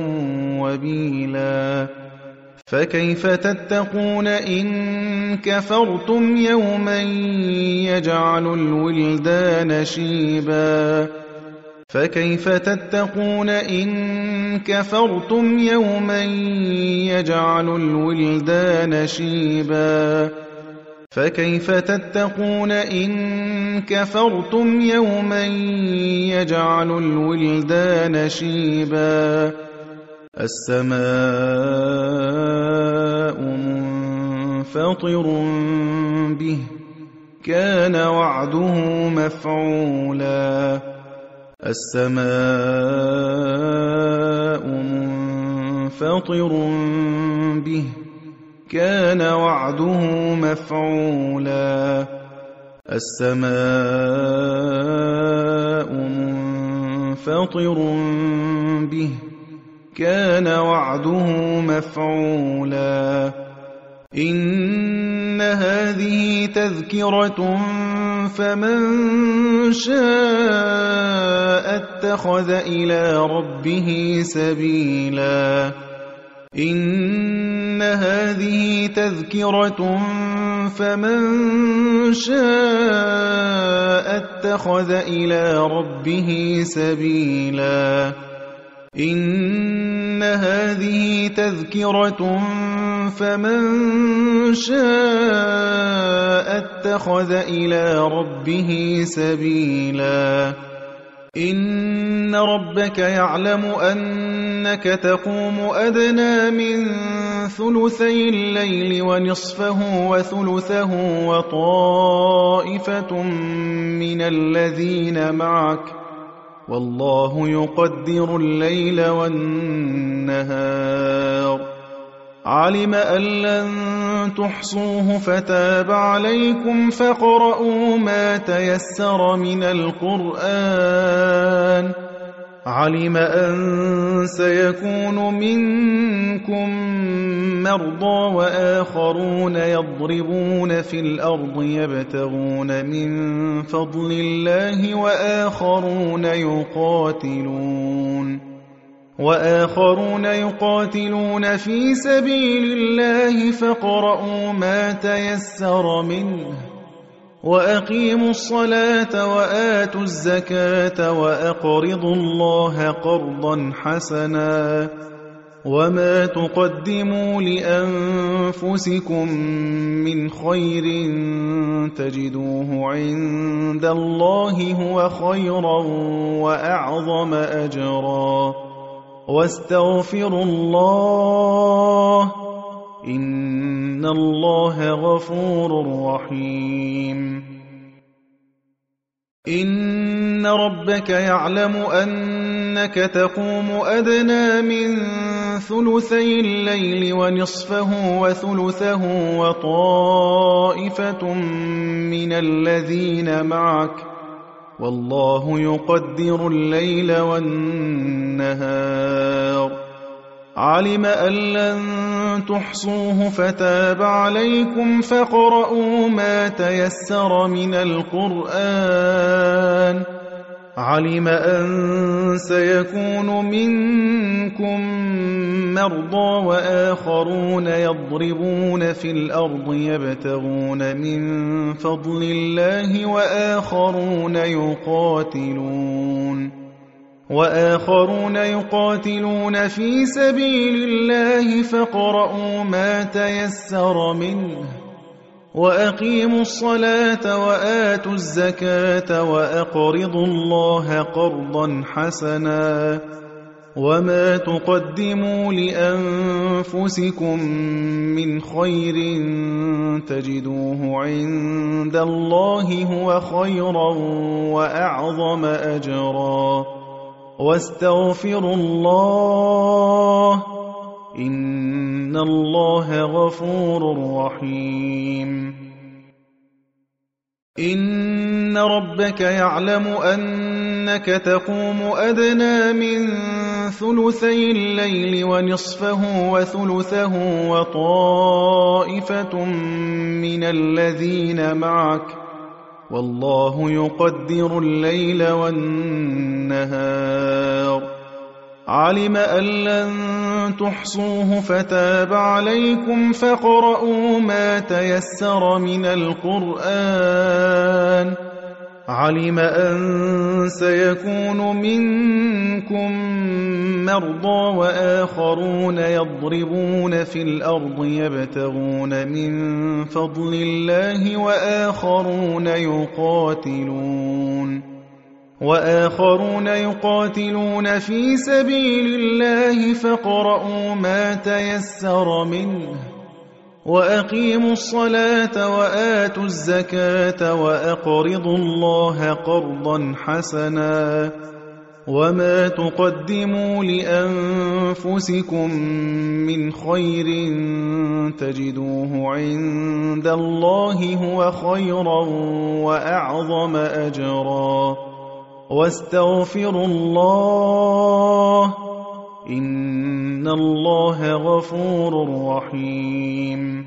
وبيلا فكيف تتقون إن كفرتم يوما يجعل الولدان شيبا فكيف تتقون إن كفرتم يوما يجعل الولدان شيبا فكيف تتقون إن كفرتم يوما يجعل الولدان شيبا السماء منفطر به كان وعده مفعولا السماء منفطر به كان وعده مفعولا السماء منفطر به كان وعده مفعولا إن هذه تذكرة فمن شاء اتخذ إلى ربه سبيلا إن هذه تذكرة فمن شاء اتخذ إلى ربه سبيلا إن هذه تذكرة فمن شاء اتخذ إلى ربه سبيلا إن ربك يعلم أنك تقوم أدنى من ثلثي الليل ونصفه وثلثه وطائفة من الذين معك والله يقدر الليل والنهار علم أن لن تحصوه فتاب عليكم فاقرؤوا ما تيسر من القرآن علم أن سيكون منكم مرضى وآخرون يضربون في الأرض يبتغون من فضل الله وآخرون يقاتلون في سبيل الله فاقرؤوا ما تيسر منه وأقيموا الصلاة وآتوا الزكاة وأقرضوا الله قرضا حسنا وما تقدموا لأنفسكم من خير تجدوه عند الله هو خيرا وأعظم أجرا واستغفروا الله إن الله غفور رحيم إن ربك يعلم أنك تقوم أدنى من ثلثي الليل ونصفه وثلثه وطائفة من الذين معك والله يقدر الليل والنهار علم أن لن تحصوه فتاب عليكم فاقرؤوا ما تيسر من القرآن علم أن سيكون منكم مرضى وآخرون يضربون في الأرض يبتغون من فضل الله وآخرون يقاتلون في سبيل الله فاقرؤوا ما تيسر منه وأقيموا الصلاة وآتوا الزكاة وأقرضوا الله قرضا حسنا وما تقدموا لأنفسكم من خير تجدوه عند الله هو خيرا وأعظم أجرا واستغفروا الله إن الله غفور رحيم إن ربك يعلم أنك تقوم أدنى من ثلثي الليل ونصفه وثلثه وطائفة من الذين معك والله يقدر الليل والنهار علم أن لن تحصوه فتاب عليكم فاقرؤوا ما تيسر من القرآن علم أن سيكون منكم مرضى وآخرون يضربون في الأرض يبتغون من فضل الله وآخرون يقاتلون في سبيل الله فاقرؤوا ما تيسر منه وأقيموا الصلاة وآتوا الزكاة وأقرضوا الله قرضا حسنا وما تقدموا لأنفسكم من خير تجدوه عند الله هو خيرا وأعظم أجرا واستغفروا الله إن الله غفور رحيم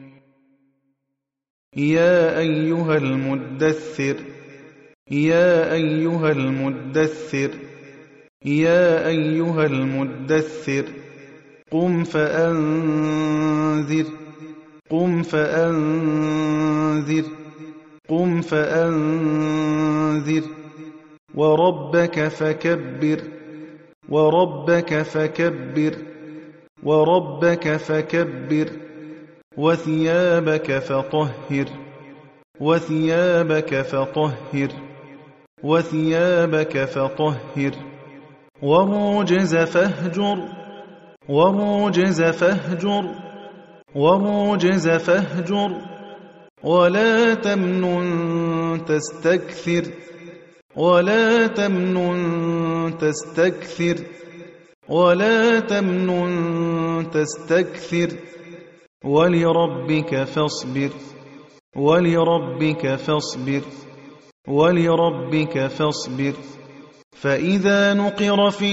يا أيها المدثر يا أيها المدثر يا أيها المدثر قم فأنذر قم فأنذر قم فأنذر وربك فكبر وربك فكبر وربك فكبر وثيابك فطهر وثيابك فطهر وثيابك فطهر والرجز فاهجر والرجز فاهجر والرجز فاهجر ولا تمنن تستكثر ولا تمنن تستكثر ولا تمنن تستكثر ولربك فاصبر ولربك فاصبر ولربك فاصبر فإذا نقر في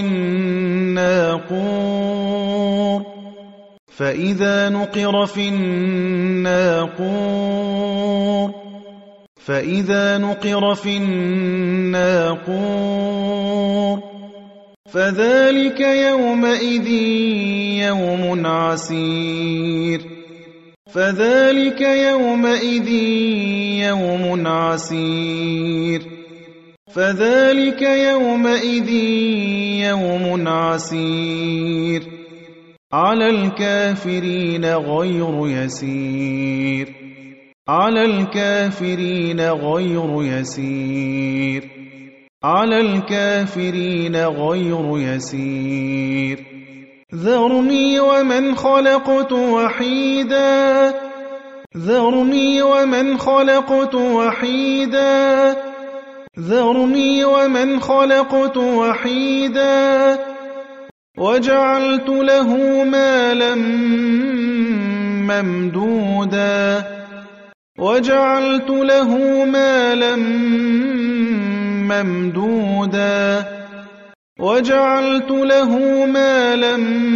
الناقور فإذا نقر في الناقور فإذا نقر في الناقور فذلك يومئذ يوم عسير فذلك يومئذ يوم عسير فذلك يومئذ يوم عسير على الكافرين غير يسير على الكافرين غير يسير على الكافرين غير يسير ذرني ومن خلقت وحيدا ذرني ومن خلقت وحيدا ذرني ومن خلقت وحيدا وجعلت له مالا ممدودا وجعلت له مالا ممدودا وجعلت له مالا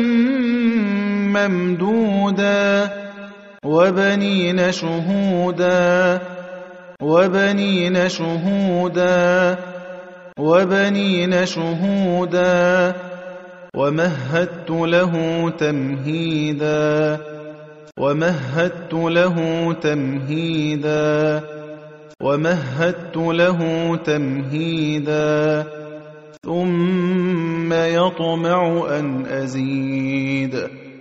ممدودا وبنين شهودا وبنين شهودا وبنين شهودا ومهدت له تمهيدا ومهدت له تمهيدا ومهدت له تمهيدا ثم يطمع أن أزيد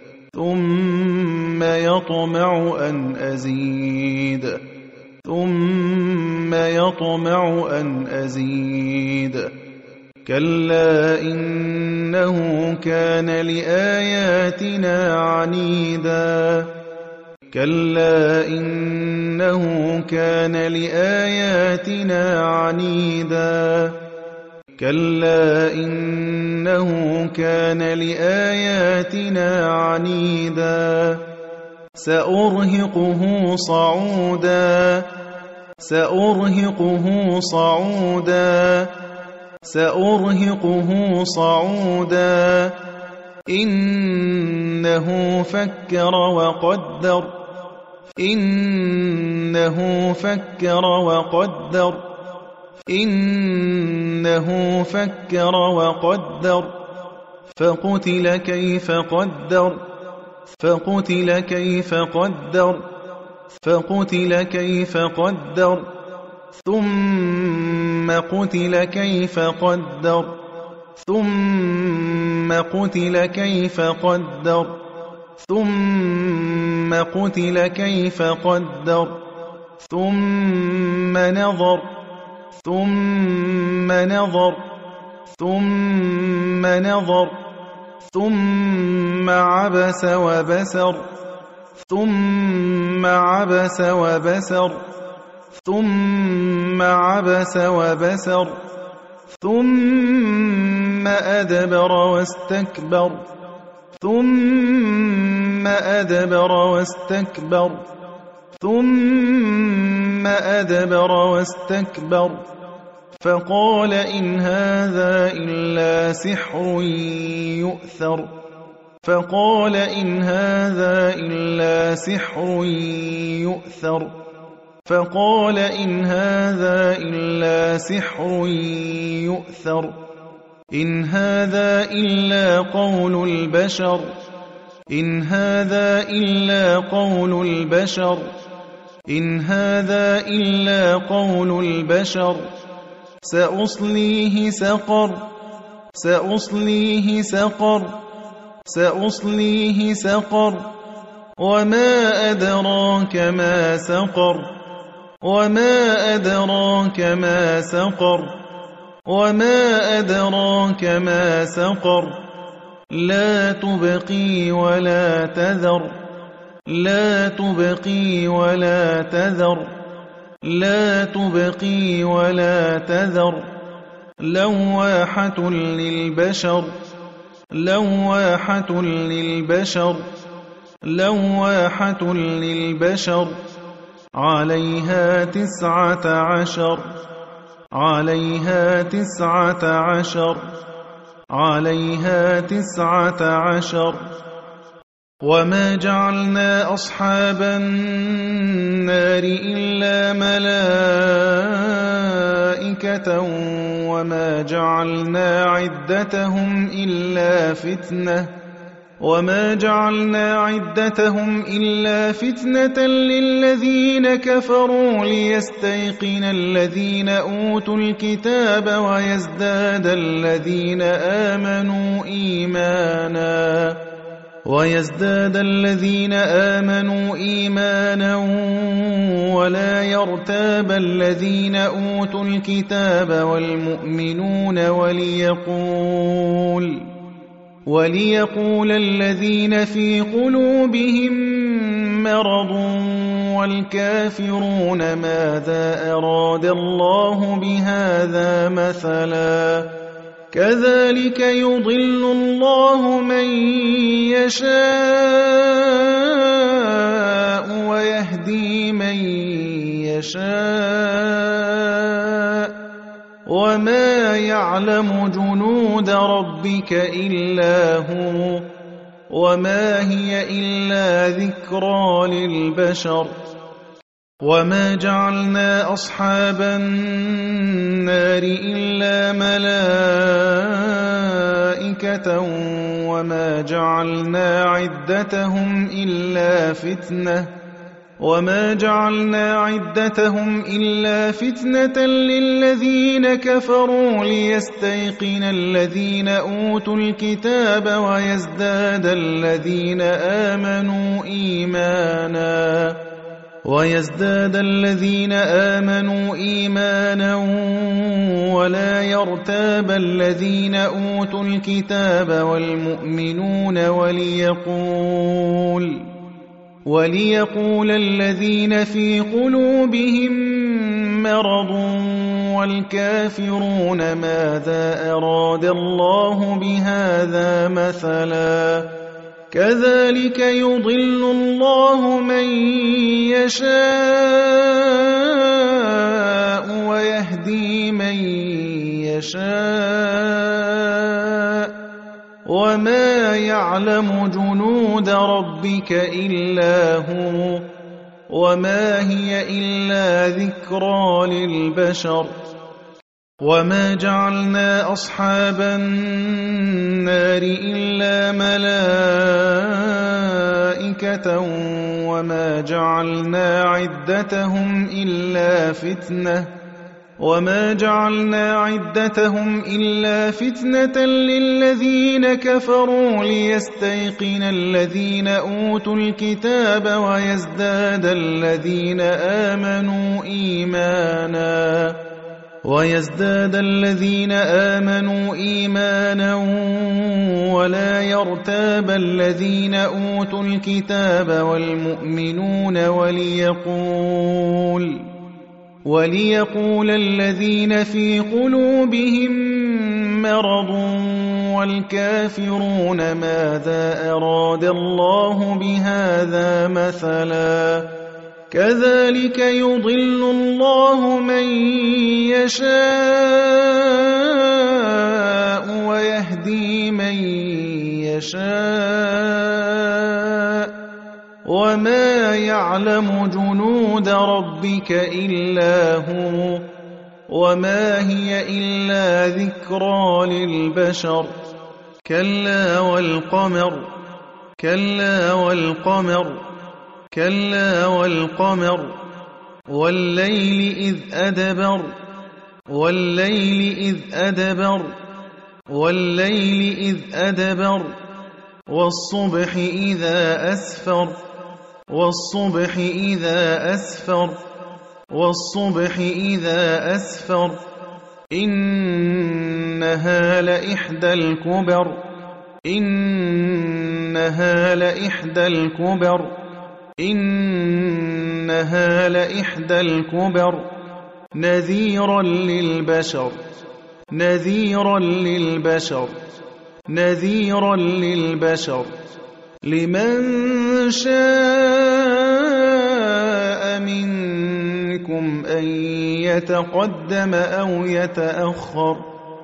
ثم يطمع أن أزيد ثم يطمع أن أزيد كلا إنه كان لآياتنا عنيدا كلا إنه كان لآياتنا عنيدا كلا إنه كان لآياتنا عنيدا سأرهقه صعودا سأرهقه صعودا سأرهقه صعودا إنه فكر وقدر إنه فكر وقدر إنه فكر وقدر فقتل كيف قدر فقتل كيف قدر فقتل كيف قدر ثم قتل كيف قدر ثم قتل كيف قدر ثم قتل كيف قدر ثم نظر ثم نظر ثم نظر ثم عبس وبسر ثم عبس وبسر ثم عبس وبسر ثم أدبر واستكبر ثم أدبر واستكبر ثم أدبر واستكبر فقال إن هذا إلا سحر يؤثر فقال إن هذا إلا سحر يؤثر فقال إن هذا إلا سحر يؤثر إن هذا إلا قول البشر إن هذا إلا قول البشر إن هذا إلا قول البشر سأصليه سقر سأصليه سقر سأصليه سقر وما أدراك ما سقر وما أدراك ما سقر وما أدراك ما سقر لا تبقي ولا تذر لا تبقي ولا تذر لا تبقي ولا تذر لواحة للبشر لواحة للبشر لواحة للبشر عليها 19 عليها 19 عليها 19 وما جعلنا أصحاب النار إلا ملائكة وما جعلنا عدتهم إلا فتنة وما جعلنا عدتهم إلا فتنة للذين كفروا ليستيقن الذين أوتوا الكتاب ويزداد الذين آمنوا إيمانا ولا يرتاب الذين أوتوا الكتاب والمؤمنون وليقول الذين في قلوبهم مرض والكافرون ماذا أراد الله بهذا مثلا كذلك يضل الله من يشاء ويهدي من يشاء وما يعلم جنود ربك إلا هو وما هي إلا ذكرى للبشر وما جعلنا أصحاب النار إلا ملائكة وما جعلنا عدتهم إلا فتنة للذين كفروا ليستيقن الذين أوتوا الكتاب ويزداد الذين آمنوا إيمانا ولا يرتاب الذين أوتوا الكتاب والمؤمنون وليقول الذين في قلوبهم مرض والكافرون ماذا أراد الله بهذا مثلا كذلك يضل الله من يشاء ويهدي من يشاء وما يعلم جنود ربك إلا هو وما هي إلا ذكرى للبشر وما جعلنا أصحاب النار إلا ملائكة وما جعلنا عدتهم إلا فتنة للذين كفروا ليستيقن الذين أوتوا الكتاب ويزداد الذين آمنوا إيمانا ولا يرتاب الذين أوتوا الكتاب والمؤمنون وليقول الذين في قلوبهم مرض والكافرون ماذا أراد الله بهذا مثلا كذلك يضل الله من يشاء ويهدي من يشاء وما يعلم جنود ربك إلا هو وما هي إلا ذكرى للبشر كلا والقمر والليل إذ أدبر والصبح إذا أسفر إنها لإحدى الكبر نذيرا للبشر لمن شاء منكم أن يتقدم أو يتأخر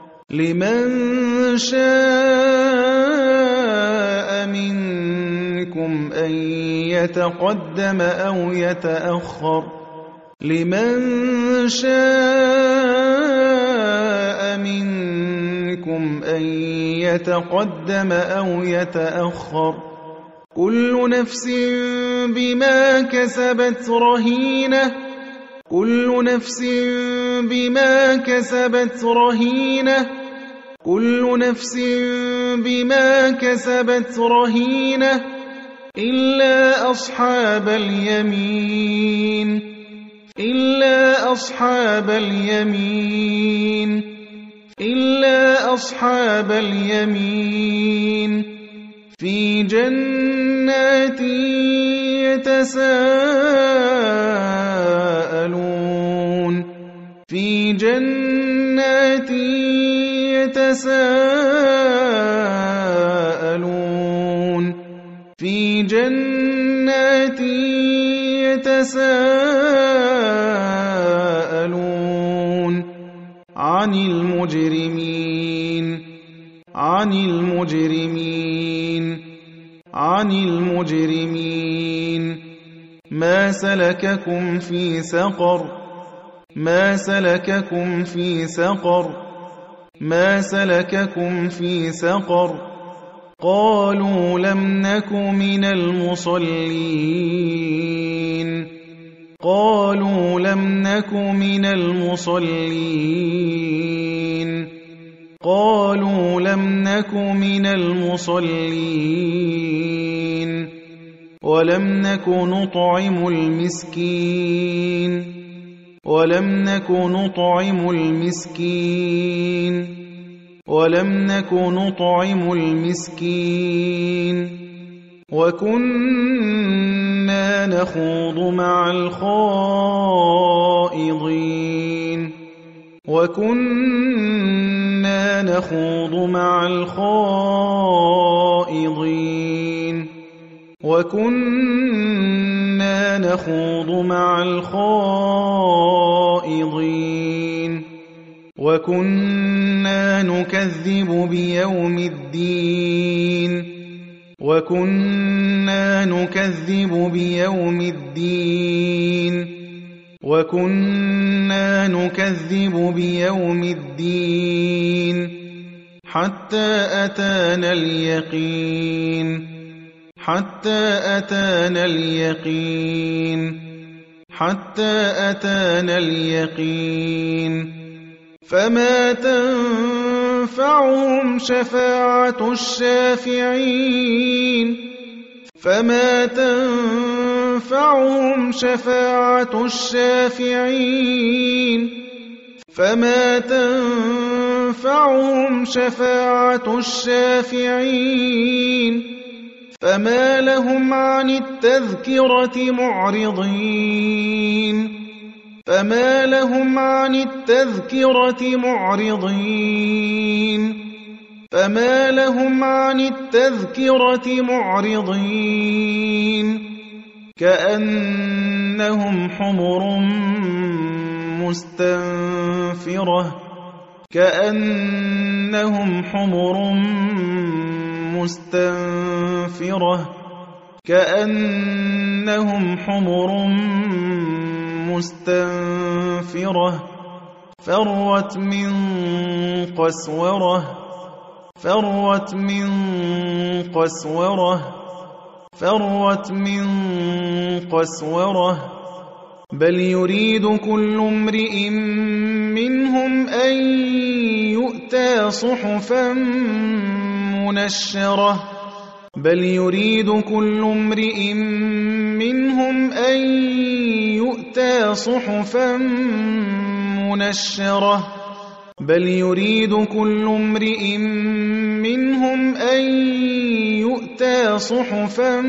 كل نفس بما كسبت رهينة إلا أصحاب اليمين في جنات يتساءلون عن المجرمين ما سلككم في سقر قالوا لم نك من المصلين ولم نك نطعم المسكين وكنا نخوض مع الخائضين وكنا نكذب بيوم الدين وكنا نكذب بيوم الدين وكنا نكذب بيوم الدين حتى أتانا اليقين حتى أتانا اليقين حتى أتانا اليقين فما تنفعهم شفاعة الشافعين فما تنفعهم شفاعة الشافعين فما تنفعهم شفاعة الشافعين فما لهم عن التذكرة معرضين فما لهم عن التذكرة معرضين فما لهم عن التذكرة معرضين كأنهم حمر مستنفرة كأنهم حمر مستنفرة كأنهم حمر مستنفرة فرت من قسورة فرت من قسورة فرت من قسورة بل يريد كل امرئ منهم أن يؤتى صحفا منشرة بل يريد كل امرئ منهم أن يؤتى صحفا منشرة بل يريد كل امرئ منهم أن يؤتى صحفا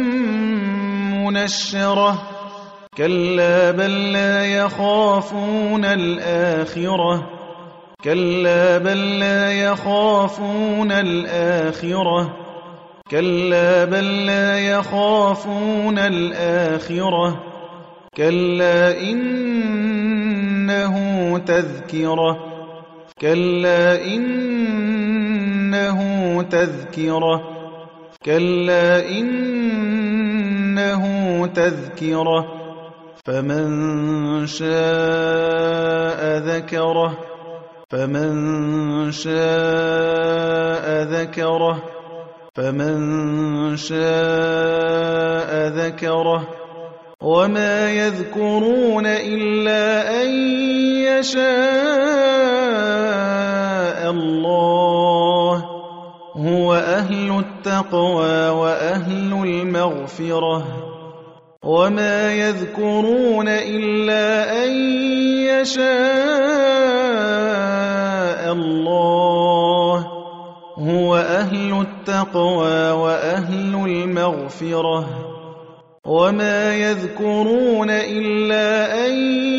منشرة كلا بل لا يخافون الآخرة كلا بل لا يخافون الآخرة كلا بل لا يخافون الآخرة كلا إنه تذكرة كلا إنه تذكرة كلا إنه تذكرة فمن شاء ذكره فمن شاء ذكره فمن شاء ذكره وما يذكرون إلا أن يشاء الله هو أهل التقوى وأهل المغفرة وما يذكرون إلا أن يشاء الله هو أهل التقوى وأهل المغفرة وما يذكرون إلا أن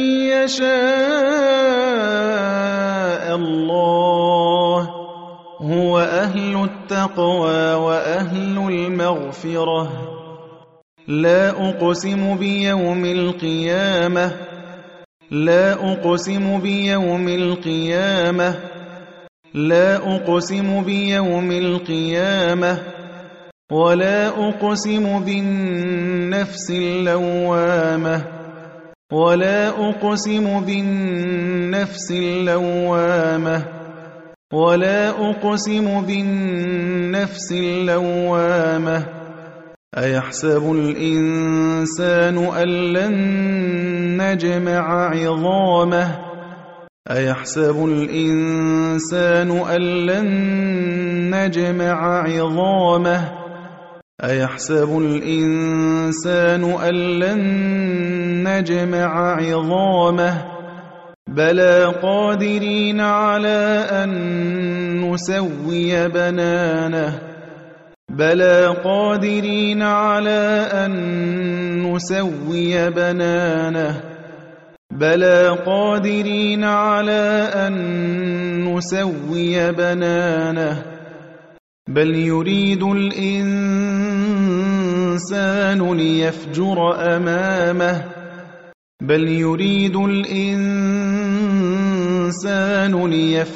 يشاء الله هو أهل التقوى وأهل المغفرة لا أقسم بيوم القيامة لا أقسم بيوم القيامة لا أقسم بيوم القيامة ولا أقسم بالنفس اللوامة ولا أقسم بالنفس اللوامة ولا أقسم بالنفس اللوامة أيحسب الإنسان أن لن نجمع عظامه أيحسب الإنسان أن لن نجمع عظامه أيحسب الإنسان أن لن نجمع عظامه بلى قادرين على أن نسوي بنانه بلى قادرين على أن نسوي بنانه بلى قادرين على أن نسوي بنانه بل يريد الإنسان ليفجر أمامه بل يريد الإنسان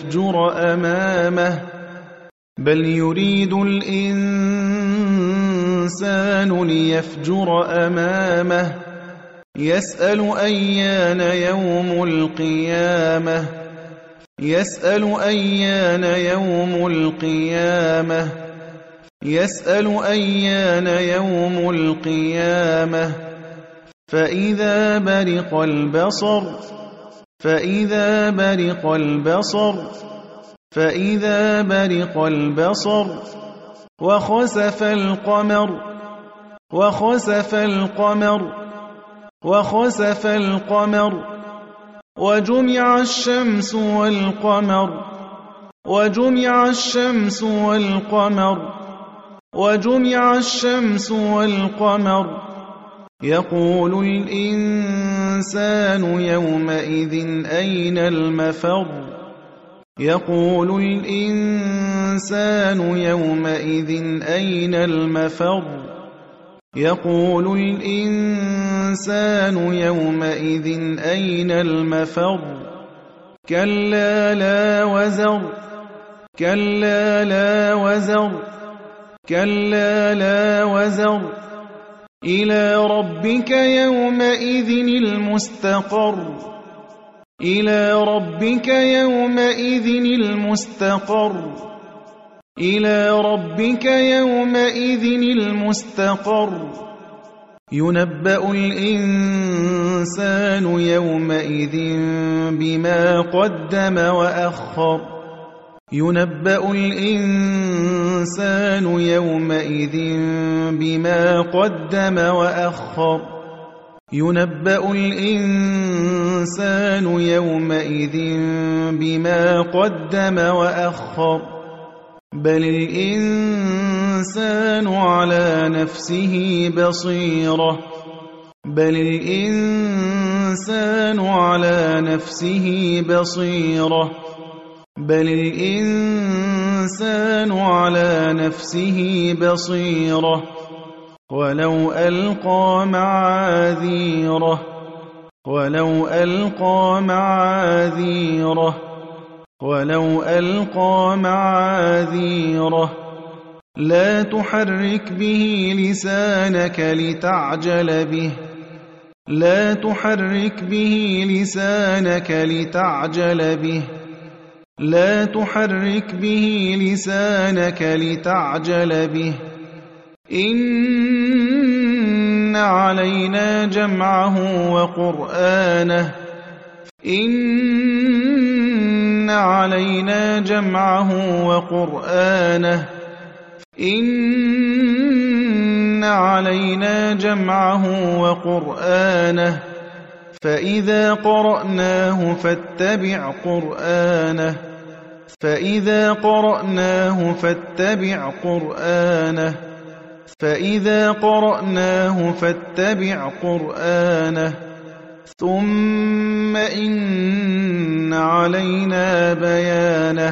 ليفجر أمامه بل يريد الإنسان الإنسان ليفجر أمامه يسأل أيان يوم القيامة يسأل أيان يوم القيامة يسأل أيان يوم القيامة فإذا برق البصر فإذا برق البصر فإذا برق البصر وخسف القمر وخسف القمر وخسف القمر وجمع الشمس والقمر وجمع الشمس والقمر وجمع الشمس والقمر يقول الإنسان يومئذ أين المفر يقول الإنسان يومئذ أين المفر يقول الإنسان يومئذ أين المفر كلا لا وزر كلا لا وزر كلا لا وزر إلى ربك يومئذ المستقر إلى ربك يومئذ المستقر إلى ربك يومئذ المستقر ينبأ الإنسان يومئذ بما قدم وأخر ينبأ الإنسان يومئذ بما قدم وأخر ينبأ الإنسان يومئذ بما قدم وأخر بل الإنسان على نفسه بصيرة بل الإنسان على نفسه بصيرة بل الإنسان على نفسه بصيرة ولو ألقى معاذيره ولو ألقى معاذيره ولو ألقى معاذيره لا تحرك به لسانك لتعجل به لا تحرك به لسانك لتعجل به لا تحرك به لسانك لتعجل به إن علينا جمعه وقرآنه إن علينا جمعه وقرآنه إن علينا جمعه وقرآنه فإذا قرأناه فاتبع قرآنه فإذا قرأناه فاتبع قرآنه فإذا قرأناه فاتبع قرآنه ثم إن علينا بيانه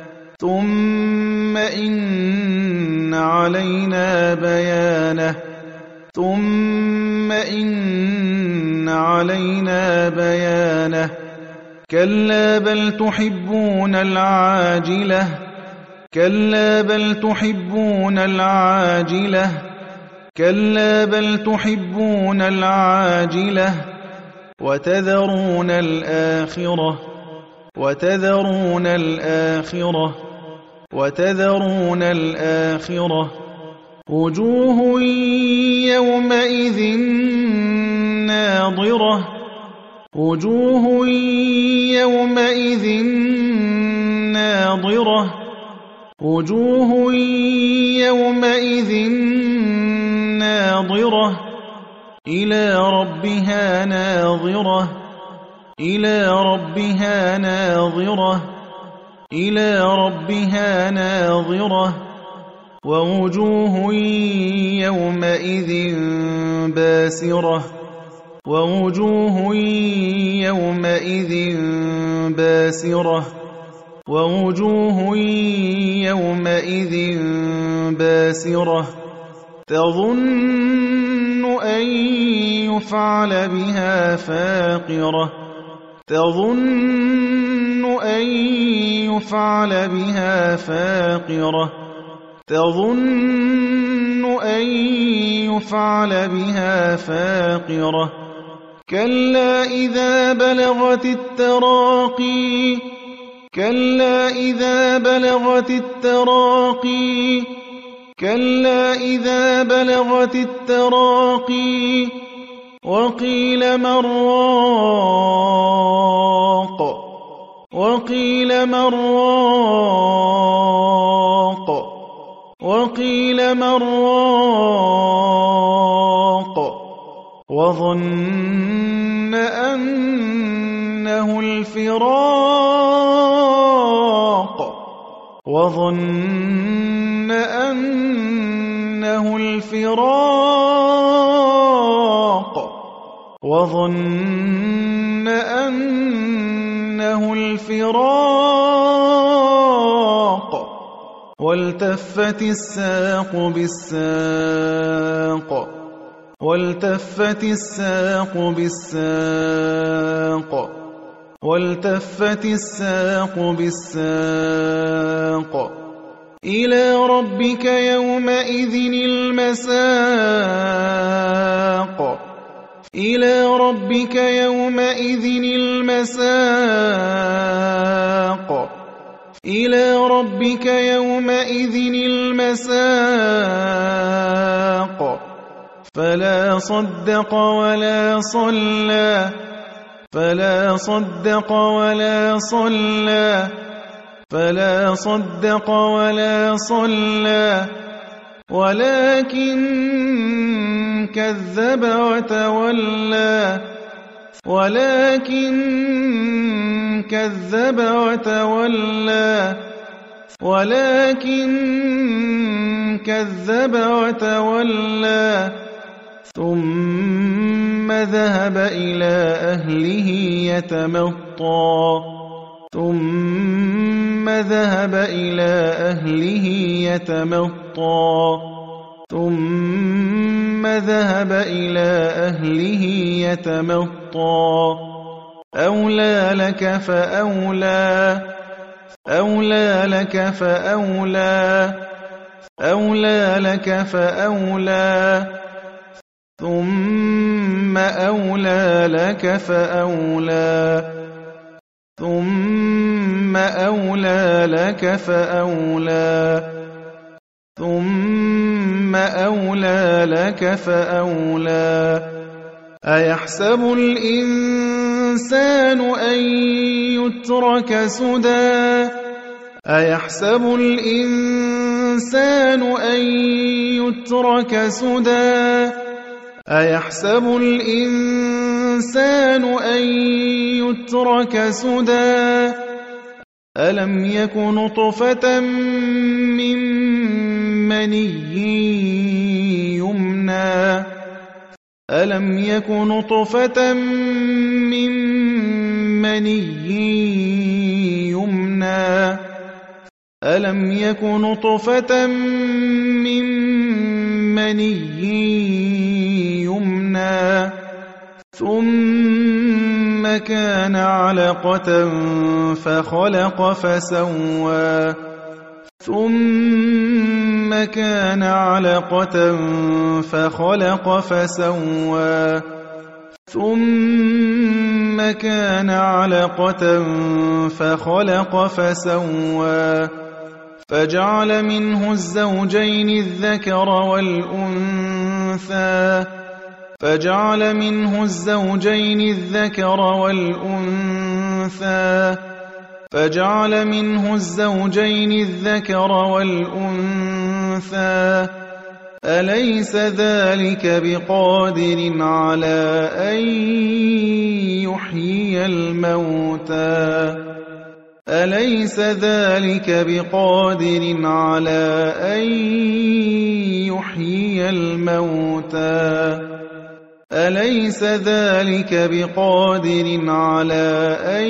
ثم إن علينا بيانه ثم إن علينا بيانه كلا بل تحبون العاجلة كلا بل تحبون العاجلة كلا بل تحبون العاجلة وتذرون الآخرة وتذرون الآخرة وتذرون الآخرة وجوه يومئذ ناضرة وجوه يومئذ ناضرة وجوه يومئذ ناظرة إلى ربها ناظرة إلى ربها ناظرة إلى ربها ناظرة ووجوه يومئذ باسرة ووجوه يومئذ باسرة ووجوه يومئذ باسرة تظن أن يفعل بها فاقرة تظن أن يفعل بها فاقرة تظن أن يفعل بها فاقرة كلا إذا بلغت التراقي كلا إذا بلغت التراقي كلا إذا بلغت التراقي وقيل من راق وقيل من راق وقيل من راق وظن أنه الفراق وظن أنه الفراق وظن أنه الفراق والتفت الساق بالساق والتفت الساق بالساق والتفت الساق بالساق إلى ربك يومئذ المساق إلى ربك يومئذ المساق إلى ربك يومئذ المساق فلا صدق ولا صلى فلا صدق ولا صلى فلا صدق ولا صلى ولكن كذب وتولى ولكن كذب وتولى ولكن كذب وتولى ثم ذهب إلى أهله يتمطى ثم ذهب إلى أهله يتمطى ثم ذهب إلى أهله يتمطى أولى لك فأولى أولى لك فأولى أولى لك فأولى ثم أولى لك فأولى ثم أولى لك فأولى ثم أولى لك فأولى أيحسب الإنسان أن يترك سدى أيحسب الإنسان أن يترك سدى أيحسب الإنسان أن يترك سدى ألم يك نطفة من مني يمنى ألم يك نطفة من مني يمنى ألم يك نطفة من مني يمنى ثم كان علقة فخلق فسوى ثم كان علقة فخلق فسوى ثم كان علقة فخلق فسوى فجعل منه الزوجين الذكر والأنثى فجعل منه الزوجين الذكر والأنثى فجعل منه الزوجين الذكر والأنثى أليس ذلك بقادر على أن يحيي الموتى أليس ذلك بقادر على أن يحيي الموتى أليس ذلك بقادر على أن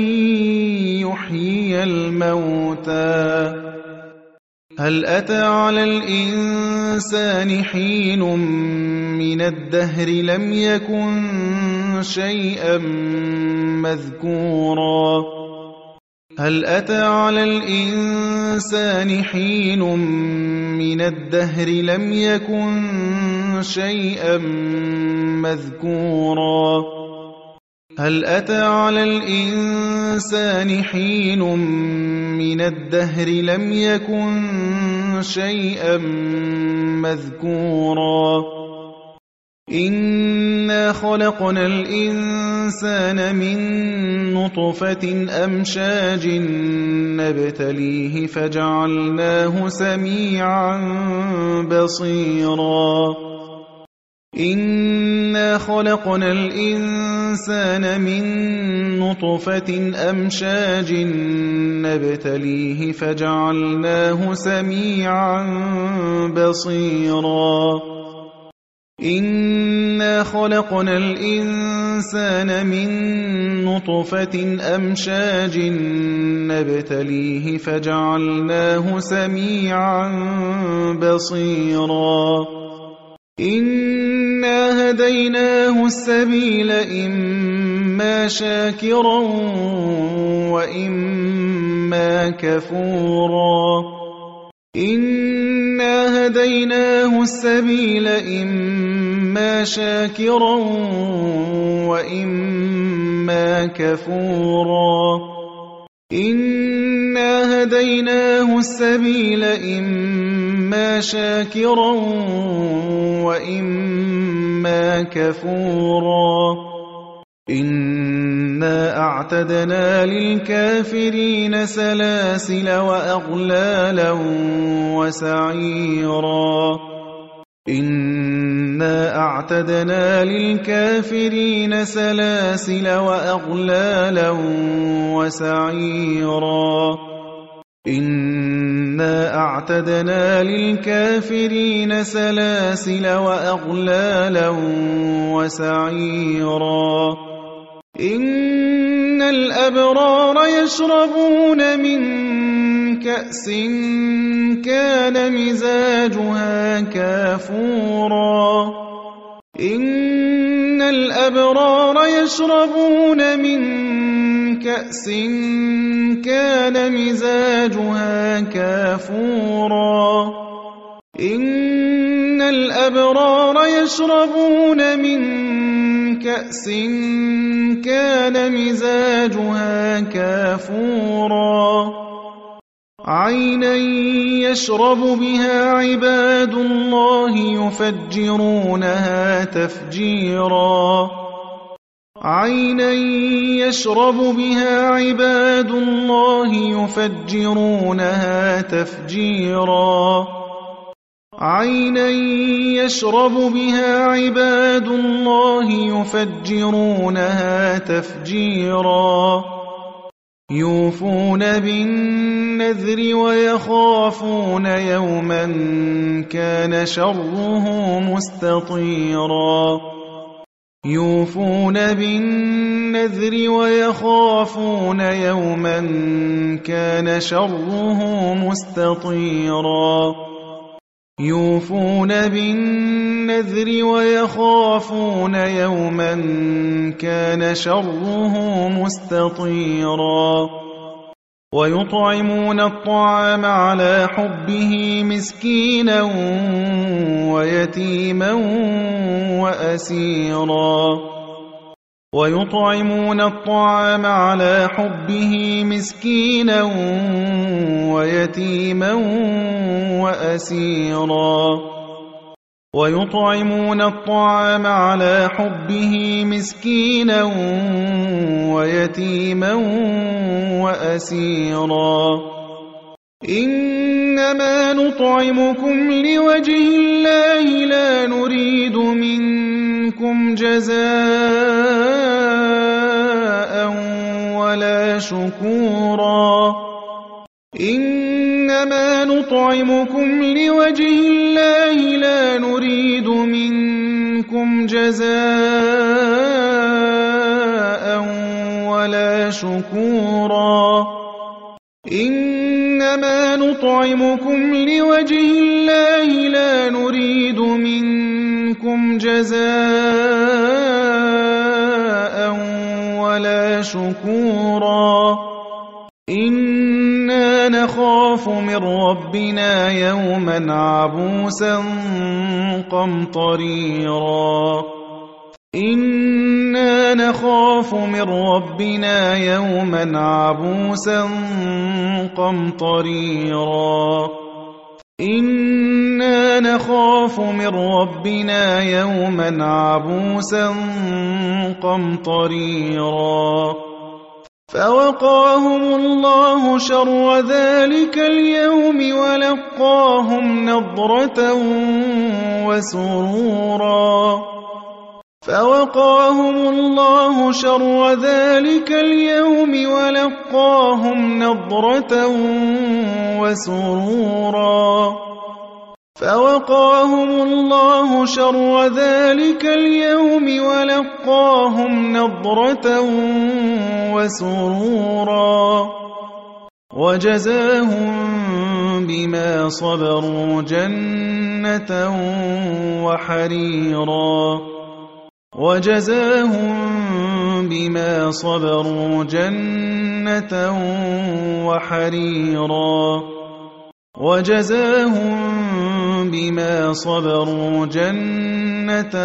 يحيي الموتى هل أتى على الإنسان حين من الدهر لم يكن شيئا مذكورا هل أتى على الإنسان حين من الدهر لم يكن شيئا مذكورا هل أتى على الإنسان حين من الدهر لم يكن شيئا مذكورا إنا خلقنا الإنسان من نطفة أمشاج نبتليه فجعلناه سميعا بصيرا إنا خلقنا الإنسان من نطفة أمشاج نبتليه فجعلناه سميعا بصيرا إنا خلقنا الإنسان من نطفة أمشاج نبتليه فجعلناه سميعا بصيرا إنا هديناه السبيل إما شاكرا وإما كفورا إنا هديناه السبيل إما شاكرا وإما كفورا إنا هديناه السبيل إما شاكرا وإما كفورا إنا أعتدنا للكافرين سلاسل وأغلالا وسعيرا إنا أعتدنا للكافرين سلاسل وأغلالا وسعيرا إنا أعتدنا للكافرين سلاسل وأغلالا وسعيرا إن الأبرار يشربون من كأس كان مزاجها كافورا إن الأبرار يشربون من كأس كان مزاجها كافورا إن الأبرار يشربون من كأس كان مزاجها كافورا عينا يشرب بها عباد الله يفجرونها تفجيرا عينا يشرب بها عباد الله يفجرونها تفجيرا عينا يشرب بها عباد الله يفجرونها تفجيرا يوفون بالنذر ويخافون يوما كان شره مستطيرا يوفون بالنذر ويخافون يوما كان شره مستطيرا يوفون بالنذر ويخافون يوما كان شره مستطيرا ويطعمون الطعام على حبه مسكينا ويتيما وأسيرا ويطعمون الطعام على حبه مسكينا ويتيما وأسيرا ويطعمون الطعام على حبه مسكينا ويتيما وأسيرا إنما نطعمكم لوجه الله لا نريد منكم جزاء ولا شكورا إنما نطعمكم لوجه الله لا نريد منكم جزاء ولا شكورا إنما نطعمكم لوجه الله لا نريد منكم جزاء ولا شكورا إِنَّا نَخَافُ مِن رَّبِّنَا يَوْمًا عَبُوسًا قَمْطَرِيرًا إِنَّا نَخَافُ مِن رَّبِّنَا يَوْمًا عَبُوسًا قَمْطَرِيرًا إِنَّا نَخَافُ مِن رَّبِّنَا يَوْمًا عَبُوسًا قَمْطَرِيرًا فَوَقَاهُمُ اللَّهُ شَرَّ ذَلِكَ الْيَوْمِ وَلَقَّاهُمْ نَضْرَةً وَسُرُورًا فَوَقَاهُمُ اللَّهُ شَرَّ ذَلِكَ الْيَوْمِ وَلَقَّاهُمْ نَضْرَةً وَسُرُورًا فَوَقَاهُمُ اللَّهُ شَرَّ ذَلِكَ الْيَوْمِ وَلَقَّاهُمْ نَضْرَةً وَسُرُورًا وَجَزَاهُم بِمَا صَبَرُوا جَنَّةً وَحَرِيرًا وَجَزَاهُم بِمَا صَبَرُوا جَنَّةً وَحَرِيرًا وَجَزَاهُم بِمَا صَبَرُوا جَنَّةً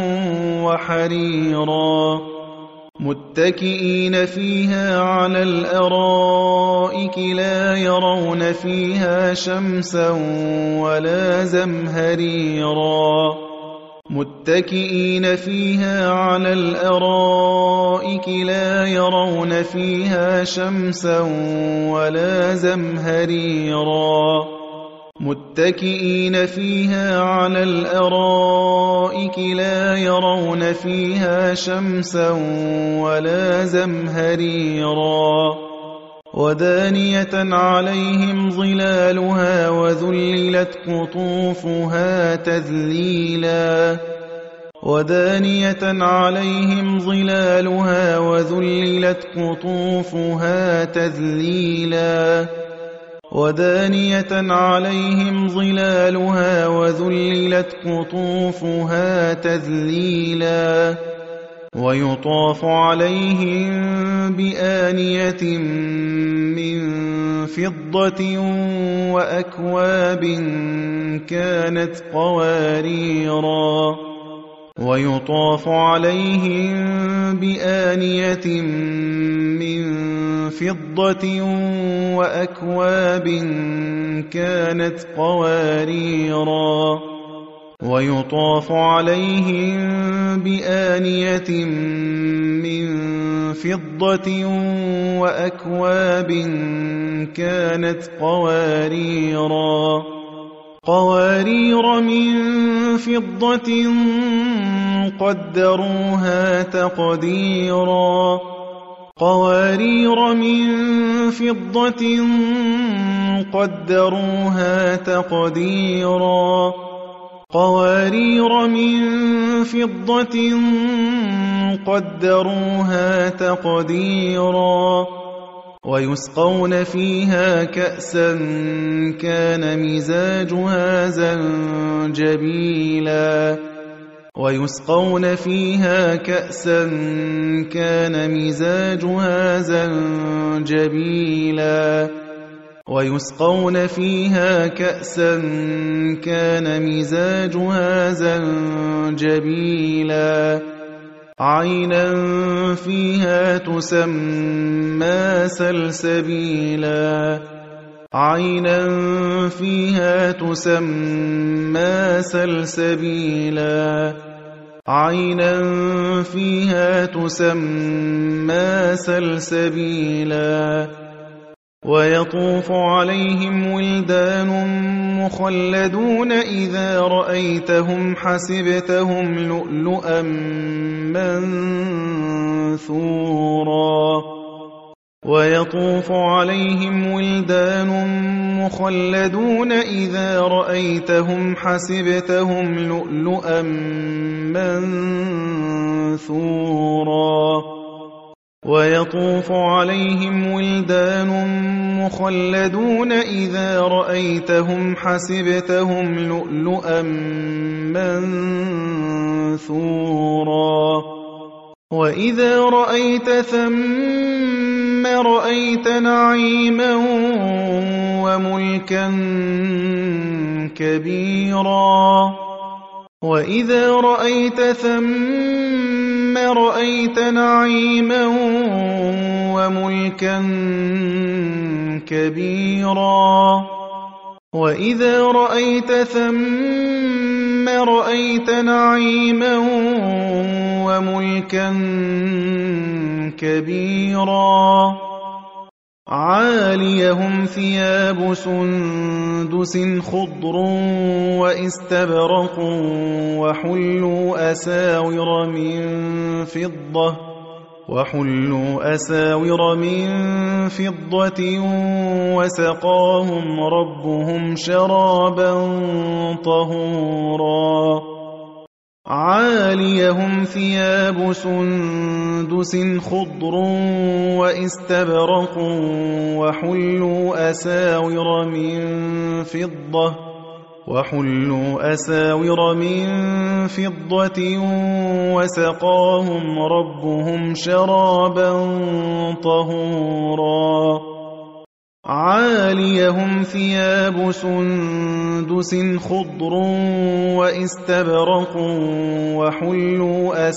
وَحَرِيرًا مُتَّكِئِينَ فِيهَا عَلَى الْأَرَائِكِ لَا يَرَوْنَ فِيهَا شَمْسًا وَلَا زَمْهَرِيرًا مُتَّكِئِينَ فِيهَا عَلَى الْأَرَائِكِ لَا يَرَوْنَ فِيهَا شَمْسًا وَلَا زَمْهَرِيرًا مُتَّكِئِينَ فِيهَا عَلَى الْأَرَائِكِ لَا يَرَوْنَ فِيهَا شَمْسًا وَلَا زَمْهَرِيرًا وَدَانِيَةً عَلَيْهِمْ ظِلَالُهَا وَذُلِّلَتْ قُطُوفُهَا تَذْلِيلًا وَدَانِيَةً عَلَيْهِمْ ظِلَالُهَا وَذُلِّلَتْ قُطُوفُهَا تَذْلِيلًا وَدَانِيَةً عَلَيْهِمْ ظِلَالُهَا وَذُلِّلَتْ قُطُوفُهَا تَذْلِيلًا وَيُطَافُ عَلَيْهِم بِآنِيَةٍ مِّن فِضَّةٍ وَأَكْوَابٍ كَانَتْ قَوَارِيرَا وَيُطَافُ عَلَيْهِم بِآنِيَةٍ مِّن فِضَّةٍ وَأَكْوَابٍ كَانَتْ قَوَارِيرَا وَيُطَافُ عَلَيْهِم بِآنِيَةٍ مِّن فِضَّةٍ وَأَكْوَابٍ كَانَتْ قَوَارِيرَ مِن فِضَّةٍ قَدَّرُوهَا تَقْدِيرًا قَوَارِيرَ مِن فِضَّةٍ قَدَّرُوهَا تَقْدِيرًا قَوَارِيرَ مِن فِضَّةٍ قَدَّرُوهَا تَقْدِيرًا وَيُسْقَوْنَ فِيهَا كَأْسًا كَانَ مِزَاجُهَا زَنجَبِيلًا وَيُسْقَوْنَ فِيهَا كَأْسًا كَانَ مِزَاجُهَا زَنجَبِيلًا وَيُسْقَوْنَ فِيهَا كَأْسًا كَانَ مِزَاجُهَا زَنجَبِيلًا عَيْنًا فِيهَا تُسَمَّىٰ سَلْسَبِيلًا عَيْنًا فِيهَا تُسَمَّىٰ سَلْسَبِيلًا عَيْنًا فِيهَا تُسَمَّىٰ سَلْسَبِيلًا وَيَطُوفُ عَلَيْهِمْ وِلْدَانٌ مُّخَلَّدُونَ إِذَا رَأَيْتَهُمْ حَسِبْتَهُمْ لُؤْلُؤًا مَّنثُورًا وَيَطُوفُ عَلَيْهِمْ وِلْدَانٌ مُّخَلَّدُونَ إِذَا رَأَيْتَهُمْ حَسِبْتَهُمْ لُؤْلُؤًا مَّنثُورًا وَيَطُوفُ عَلَيْهِمْ وِلْدَانٌ مُّخَلَّدُونَ إِذَا رَأَيْتَهُمْ حَسِبْتَهُمْ لُؤْلُؤًا مَّنثُورًا وَإِذَا رَأَيْتَ ثَمَّ رأيت نعيما وملكا كبيرا وإذا رأيت ثم رأيت نعيما وملكا كبيرا وإذا رأيت ثم رأيت نعيما وملكا كبيرا عاليهم ثياب سندس خضر وإستبرق وحلوا أساور من فضة وسقاهم ربهم شرابا طهورا عاليهم ثياب سندس خضر وإستبرق وحلوا أساور من فضة وسقاهم ربهم شرابا طهورا عاليهم ثياب سندس خضر وإستبرق وحلوا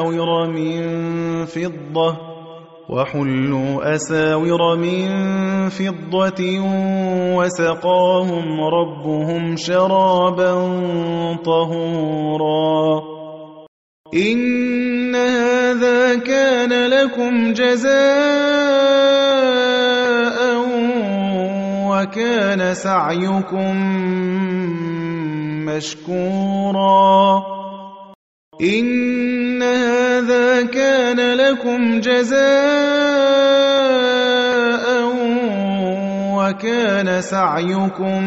أساور من فضة وسقاهم ربهم شرابا طهورا إن هذا كان لكم جزاء وكان سعيكم مشكورا إن هذا كان لكم جزاء وكان سعيكم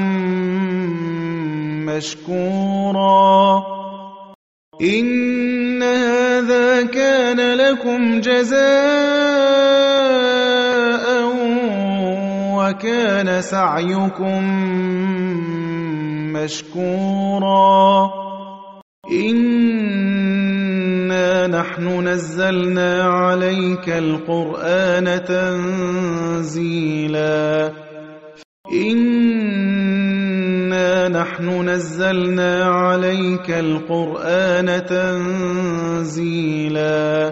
مشكورا إن هذا كان لكم جزاء وكان سعيكم مشكورا إنا نحن نزلنا عليك القرآن تنزيلا إنا نحن نزلنا عليك القرآن تنزيلا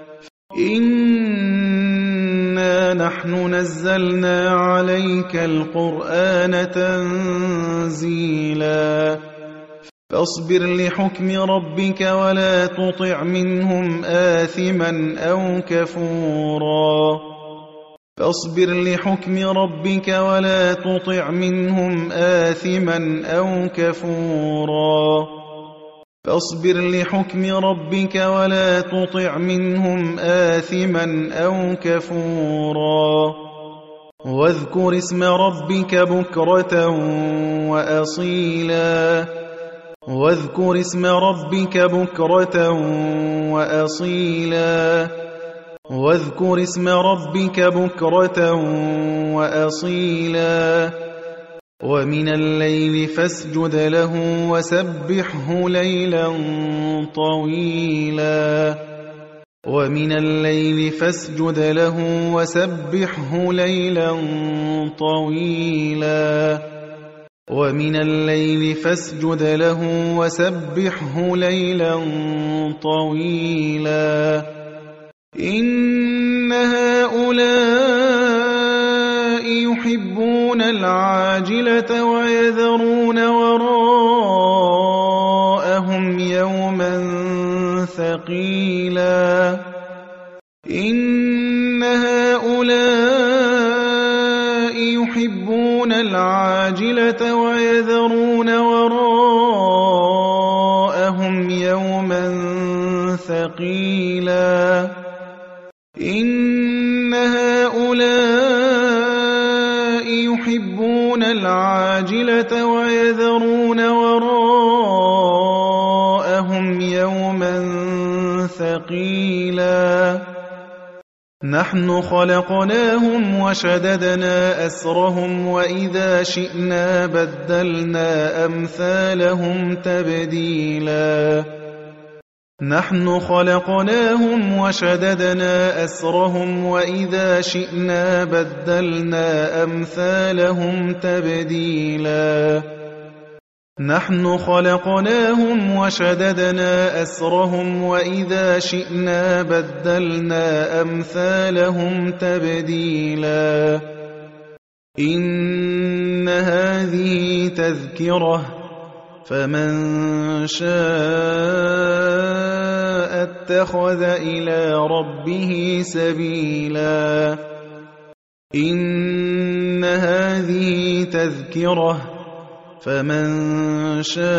إنا نحن نزلنا عليك القرآن تنزيلا فاصبر لحكم ربك ولا تطع منهم آثما أو كفورا فاصبر لحكم ربك ولا تطع منهم آثما أو كفورا فاصبر لحكم ربك ولا تطع منهم آثما أو كفورا واذكر اسم ربك بكرة وأصيلا واذكر اسم ربك بكرة وأصيلا واذكر اسم ربك بكرة وأصيلا ومن الليل فاسجد له وسبحه ليلا طويلا ومن الليل فاسجد له وسبحه ليلا طويلا ومن الليل فاسجد له وسبحه ليلا طويلا إن هؤلاء يحبون العاجلة ويذرون وراءهم يوما ثقيلا إن هؤلاء يحبون العاجلة ويذرون وراءهم يوما ثقيلا إن هؤلاء يحبون العاجلة ويذرون وراءهم يوما ثقيلا نحن خلقناهم وشددنا أسرهم وإذا شئنا بدلنا أمثالهم تبديلا نحن خلقناهم وشددنا أسرهم وإذا شئنا بدلنا أمثالهم تبديلا نحن خلقناهم وشددنا أسرهم وإذا شئنا بدلنا أمثالهم تبديلا إن هذه تذكرة فمن شاء اتخذ إلى ربه سبيلا إن هذه تذكرة فمن شاء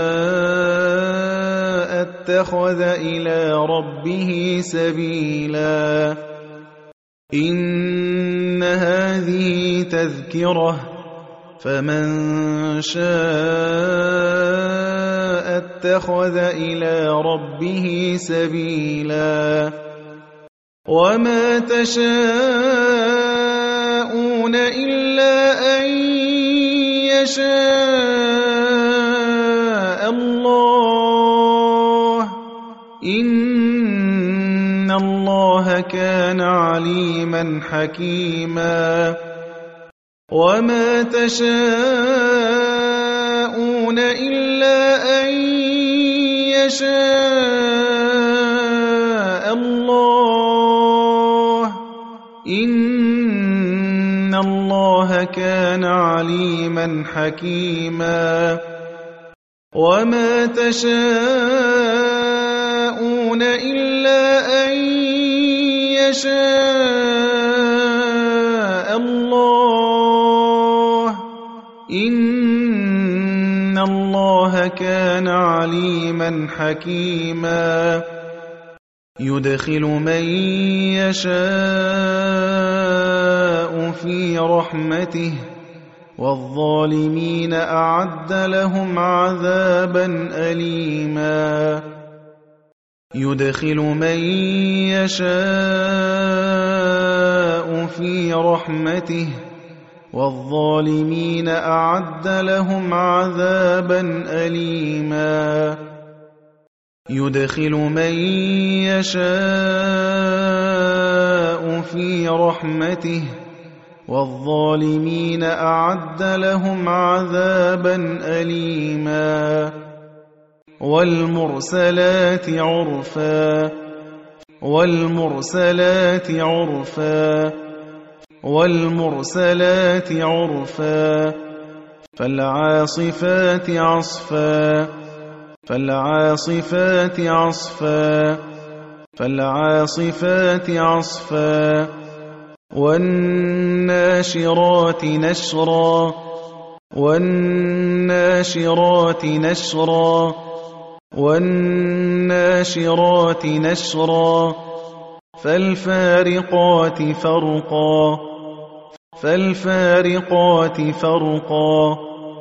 اتخذ إلى ربه سبيلا إن هذه تذكرة فمن شاء اتخذ إلى ربه سبيلا وما تشاءون إلا أن يشاء الله إن الله كان عليما حكيما وما تشاءون إلا أن يشاء الله إن الله كان عليما حكيما وما تشاءون إلا أن يشاء الله إن الله كان عليما حكيما يدخل من يشاء في رحمته والظالمين أعد لهم عذابا أليما يدخل من يشاء في رحمته والظالمين أعد لهم عذابا أليما يدخل من يشاء في رحمته والظالمين أعد لهم عذابا أليما والمرسلات عرفا والمرسلات عرفا والمرسلات عرفا فالعاصفات عصفا فالعاصفات عصفا فالعاصفات عصفا والناشرات نشرا والناشرات نشرا والناشرات نشرا فالفارقات فرقا فالفارقات فرقا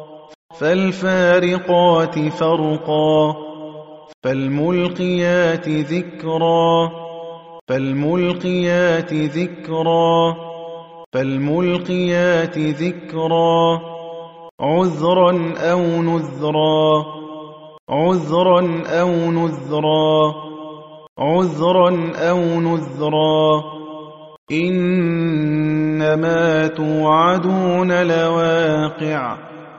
فالفارقات فرقا فالملقيات ذكرا فالملقيات ذكرا فالملقيات ذكرا عذرا أو نذرا عذرا أو نذرا عذرا أو نذرا إنما توعدون لواقع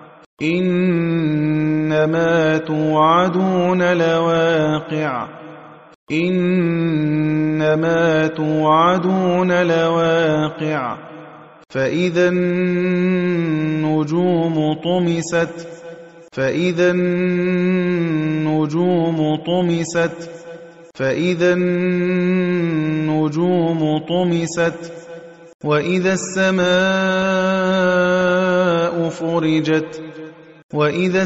إنما توعدون لواقع إنما توعدون لواقع فإذا النجوم طمست فإذا النجوم طمست فإذا النجوم طمست وإذا السماء فرجت وإذا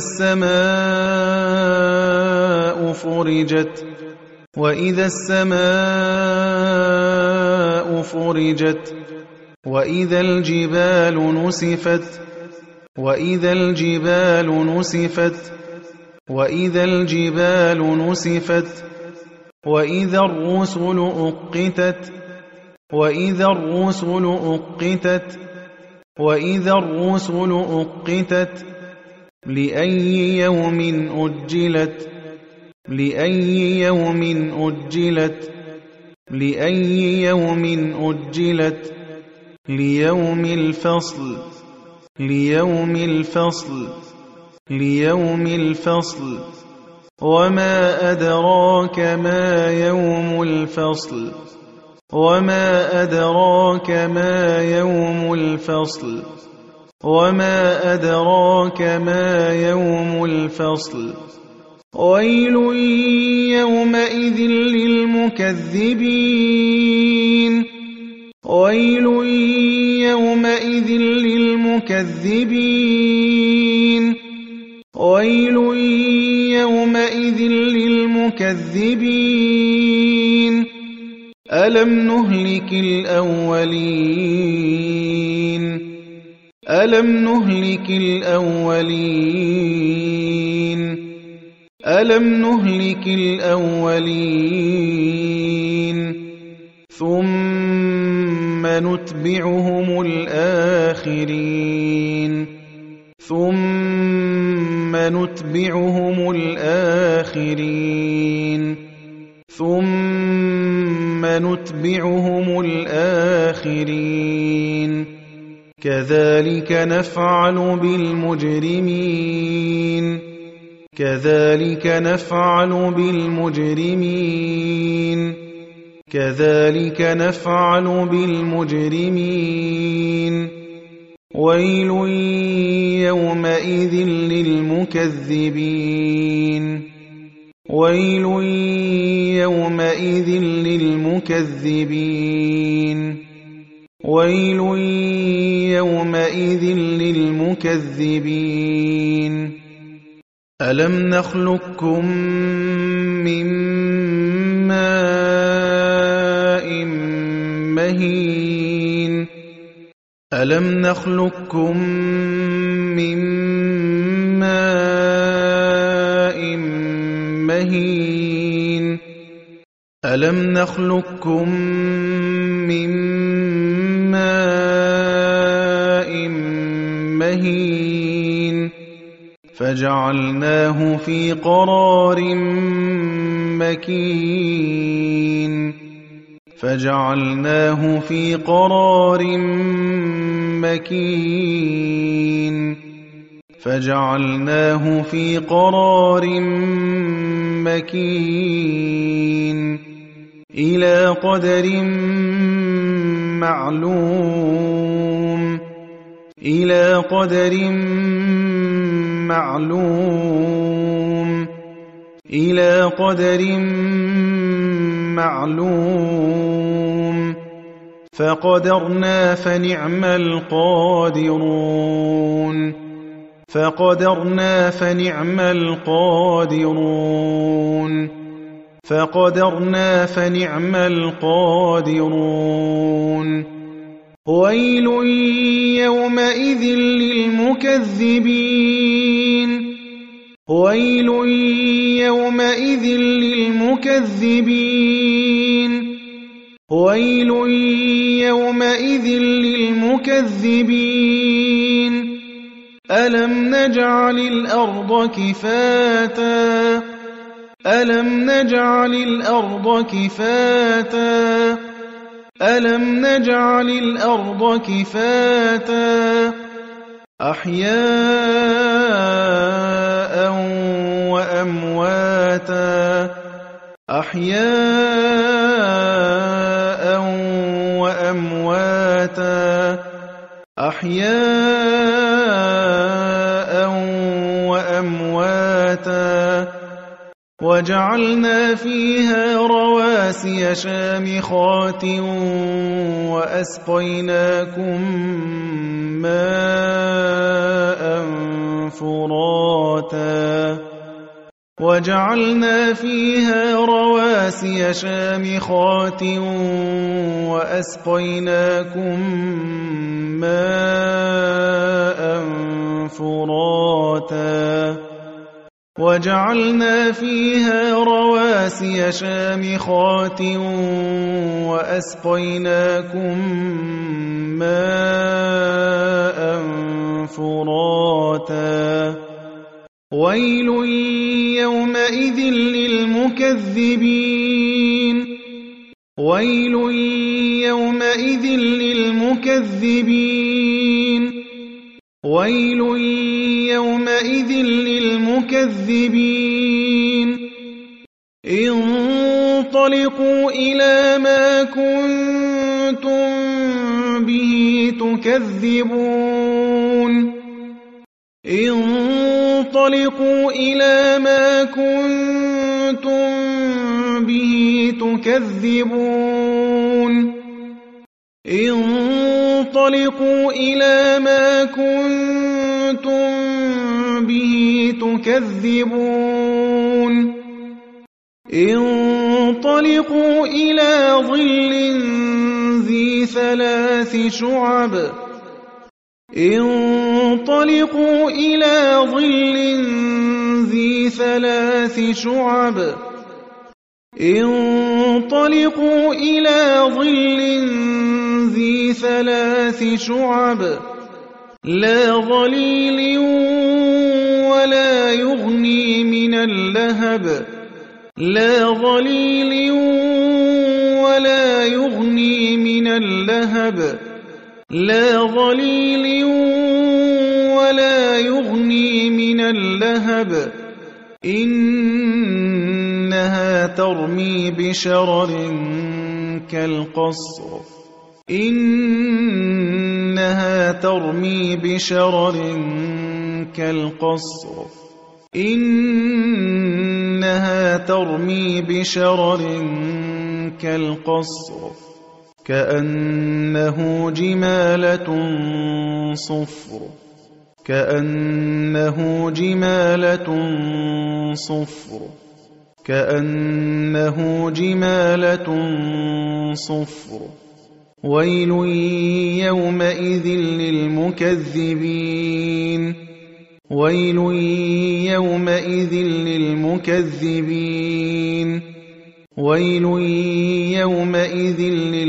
السماء فرجت وإذا السماء فرجت وإذا الجبال نسفت وإذا الجبال نسفت وإذا الجبال نسفت وإذا الرسل أقتت وإذا الرسل أقتت وإذا الرسل أقتت لأي يوم أجلت لأي يوم أجلت لأي يوم أجلت ليوم الفصل ليوم الفصل ليوم الفصل وما أدراك ما يوم الفصل وما أدراك ما يوم الفصل وما أدراك ما يوم الفصل ويل يومئذ للمكذبين ويل يومئذ للمكذبين ويل يومئذ للمكذبين ألم نهلك الأولين ألم نهلك الأولين ألم نهلك الأولين ثم نتبعهم الآخرين ثم نتبعهم الآخرين ثم نتبعهم الآخرين كذلك نفعل بالمجرمين كذلك نفعل بالمجرمين كذلك نفعل بالمجرمين ويل يومئذ للمكذبين ويل يومئذ للمكذبين ويل يومئذ للمكذبين ألم نخلقكم من ماء مهين ألم نخلقكم من ماء مهين ألم نخلقكم من ماء مهين فجعلناه في قرار مكين فجعلناه في قرار مكين فجعلناه في قرار مكين إلى قدر معلوم إلى قدر معلوم إلى قدر معلوم فقدرنا فنعم القادرون فقدرنا فنعم القادرون فقدرنا فنعم القادرون ويل يومئذ للمكذبين ويل يومئذ للمكذبين ويل يومئذ للمكذبين ألم نجعل الأرض كفاتا ألم نجعل الأرض كفاتا ألم نجعل الأرض كفاتا أحياء وأمواتا أحياء وأمواتا أحياء وأمواتا وجعلنا فيها رواسي شامخات وأسقيناكم ماء فراتا وجعلنا فيها رواسي شامخات وأسقيناكم ماء فراتا وجعلنا فيها رواسي شامخات وأسقيناكم ماء فراتا ويل يومئذ للمكذبين ويل يومئذ للمكذبين ويل يومئذ للمكذبين انطلقوا إلى ما كنتم به تكذبون انطلقوا إلى ما كنتم به تكذبون انطلقوا إلى ما كنتم به تكذبون انطلقوا إلى ظل ذي 3 شعب انطلقوا إلى ظل ذي 3 شعب انطلقوا إلى ظل ذي 3 شعب لا ظليل ولا يغني من اللهب لا ظليل ولا يغني من اللهب لا ظليل ولا يغني من اللهب إنها ترمي بشرر كالقصر إنها ترمي بشرر كالقصر إنها ترمي بشرر كالقصر كأنه جمالة صفر كأنه جمالة صفر كأنه جمالة صفر ويل يومئذ للمكذبين ويل يومئذ للمكذبين ويل يومئذ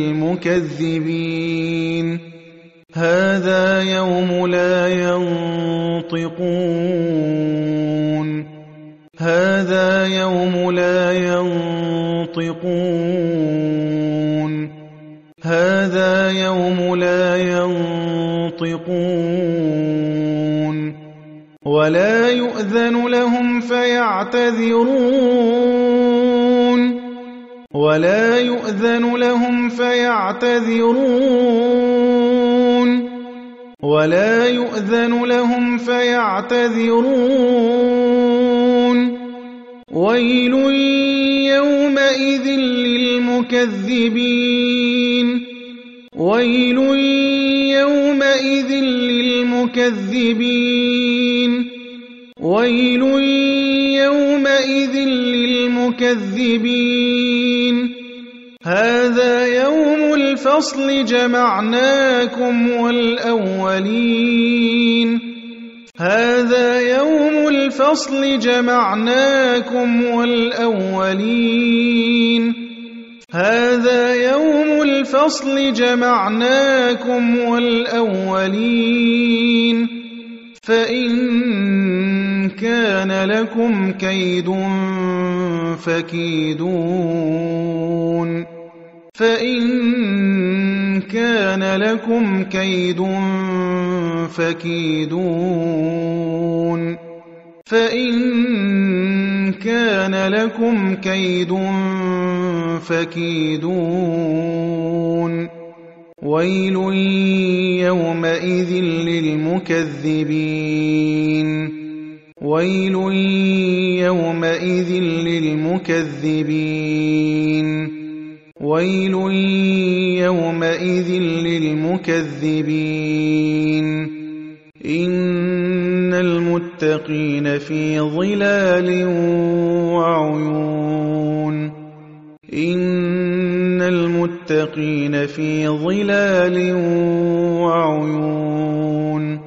للمكذبين هذا يوم لا ينطقون هذا يوم لا ينطقون هذا يوم لا ينطقون ولا يؤذن لهم فيعتذرون ولا يؤذن لهم فيعتذرون ولا يؤذن لهم فيعتذرون ويل يومئذ للمكذبين ويل يومئذ للمكذبين ويل يومئذ للمكذبين هذا يوم الفصل جمعناكم والأولين هذا يوم الفصل جمعناكم والأولين هذا يوم الفصل جمعناكم والأولين فإن كان لكم كيد فكيدون فإن كان لكم كيد فكيدون فإن كان لكم كيد فكيدون ويل يومئذ للمكذبين ويل يومئذ للمكذبين ويل يومئذ للمكذبين إن المتقين في ظلال وعيون إن المتقين في ظلال وعيون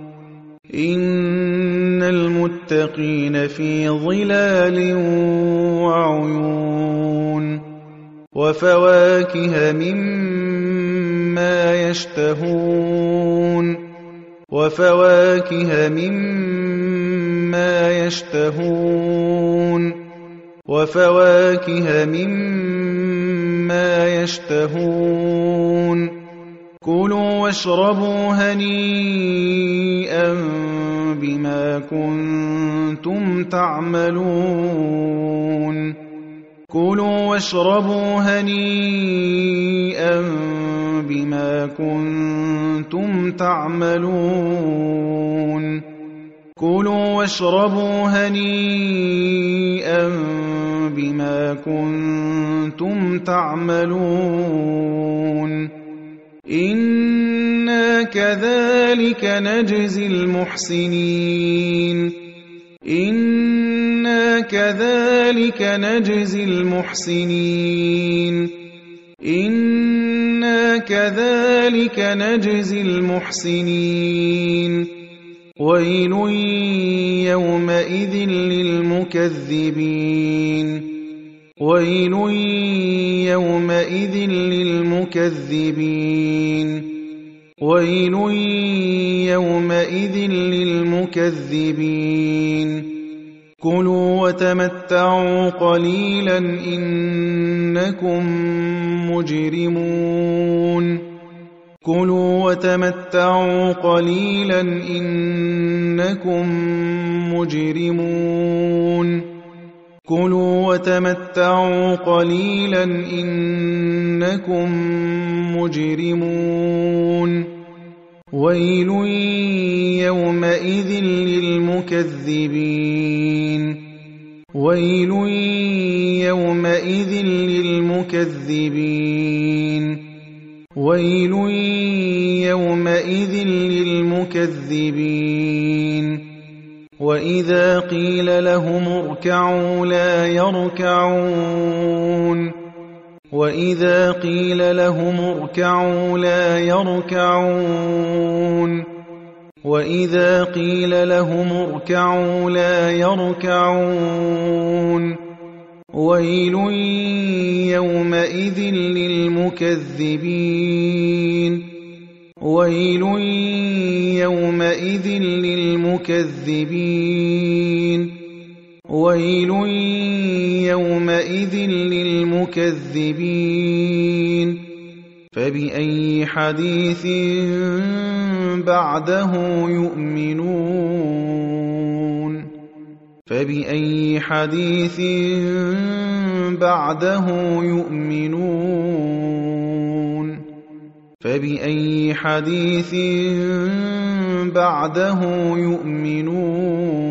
إن المتقين في ظلال وعيون وفواكه مما يشتهون وفواكه مما مما يشتهون وفواكه مما يشتهون كلوا واشربوا هنيئا بما كنتم تعملون كلوا واشربوا هنيئا بما كنتم تعملون كلوا واشربوا هنيئا بما كنتم تعملون إنا كذلك نجزي المحسنين إنا كذلك نجزي المحسنين إنا كذلك نجزي المحسنين ويل يومئذ للمكذبين ويل يومئذ للمكذبين ويل يومئذ للمكذبين كلوا وتمتعوا قليلا إنكم مجرمون كلوا وتمتعوا قليلا إنكم مجرمون كلوا وتمتعوا قليلا إنكم مجرمون ويل يومئذ للمكذبين ويل يومئذ للمكذبين ويل يومئذ للمكذبين وإذا قيل لهم اركعوا لا يركعون وإذا قيل لهم اركعوا لا يركعون وإذا قيل لهم اركعوا لا يركعون ويل يومئذ للمكذبين ويل يومئذ للمكذبين ويل يومئذ للمكذبين فبأي حديث بعده يؤمنون فبأي حديث بعده يؤمنون فبأي حديث بعده يؤمنون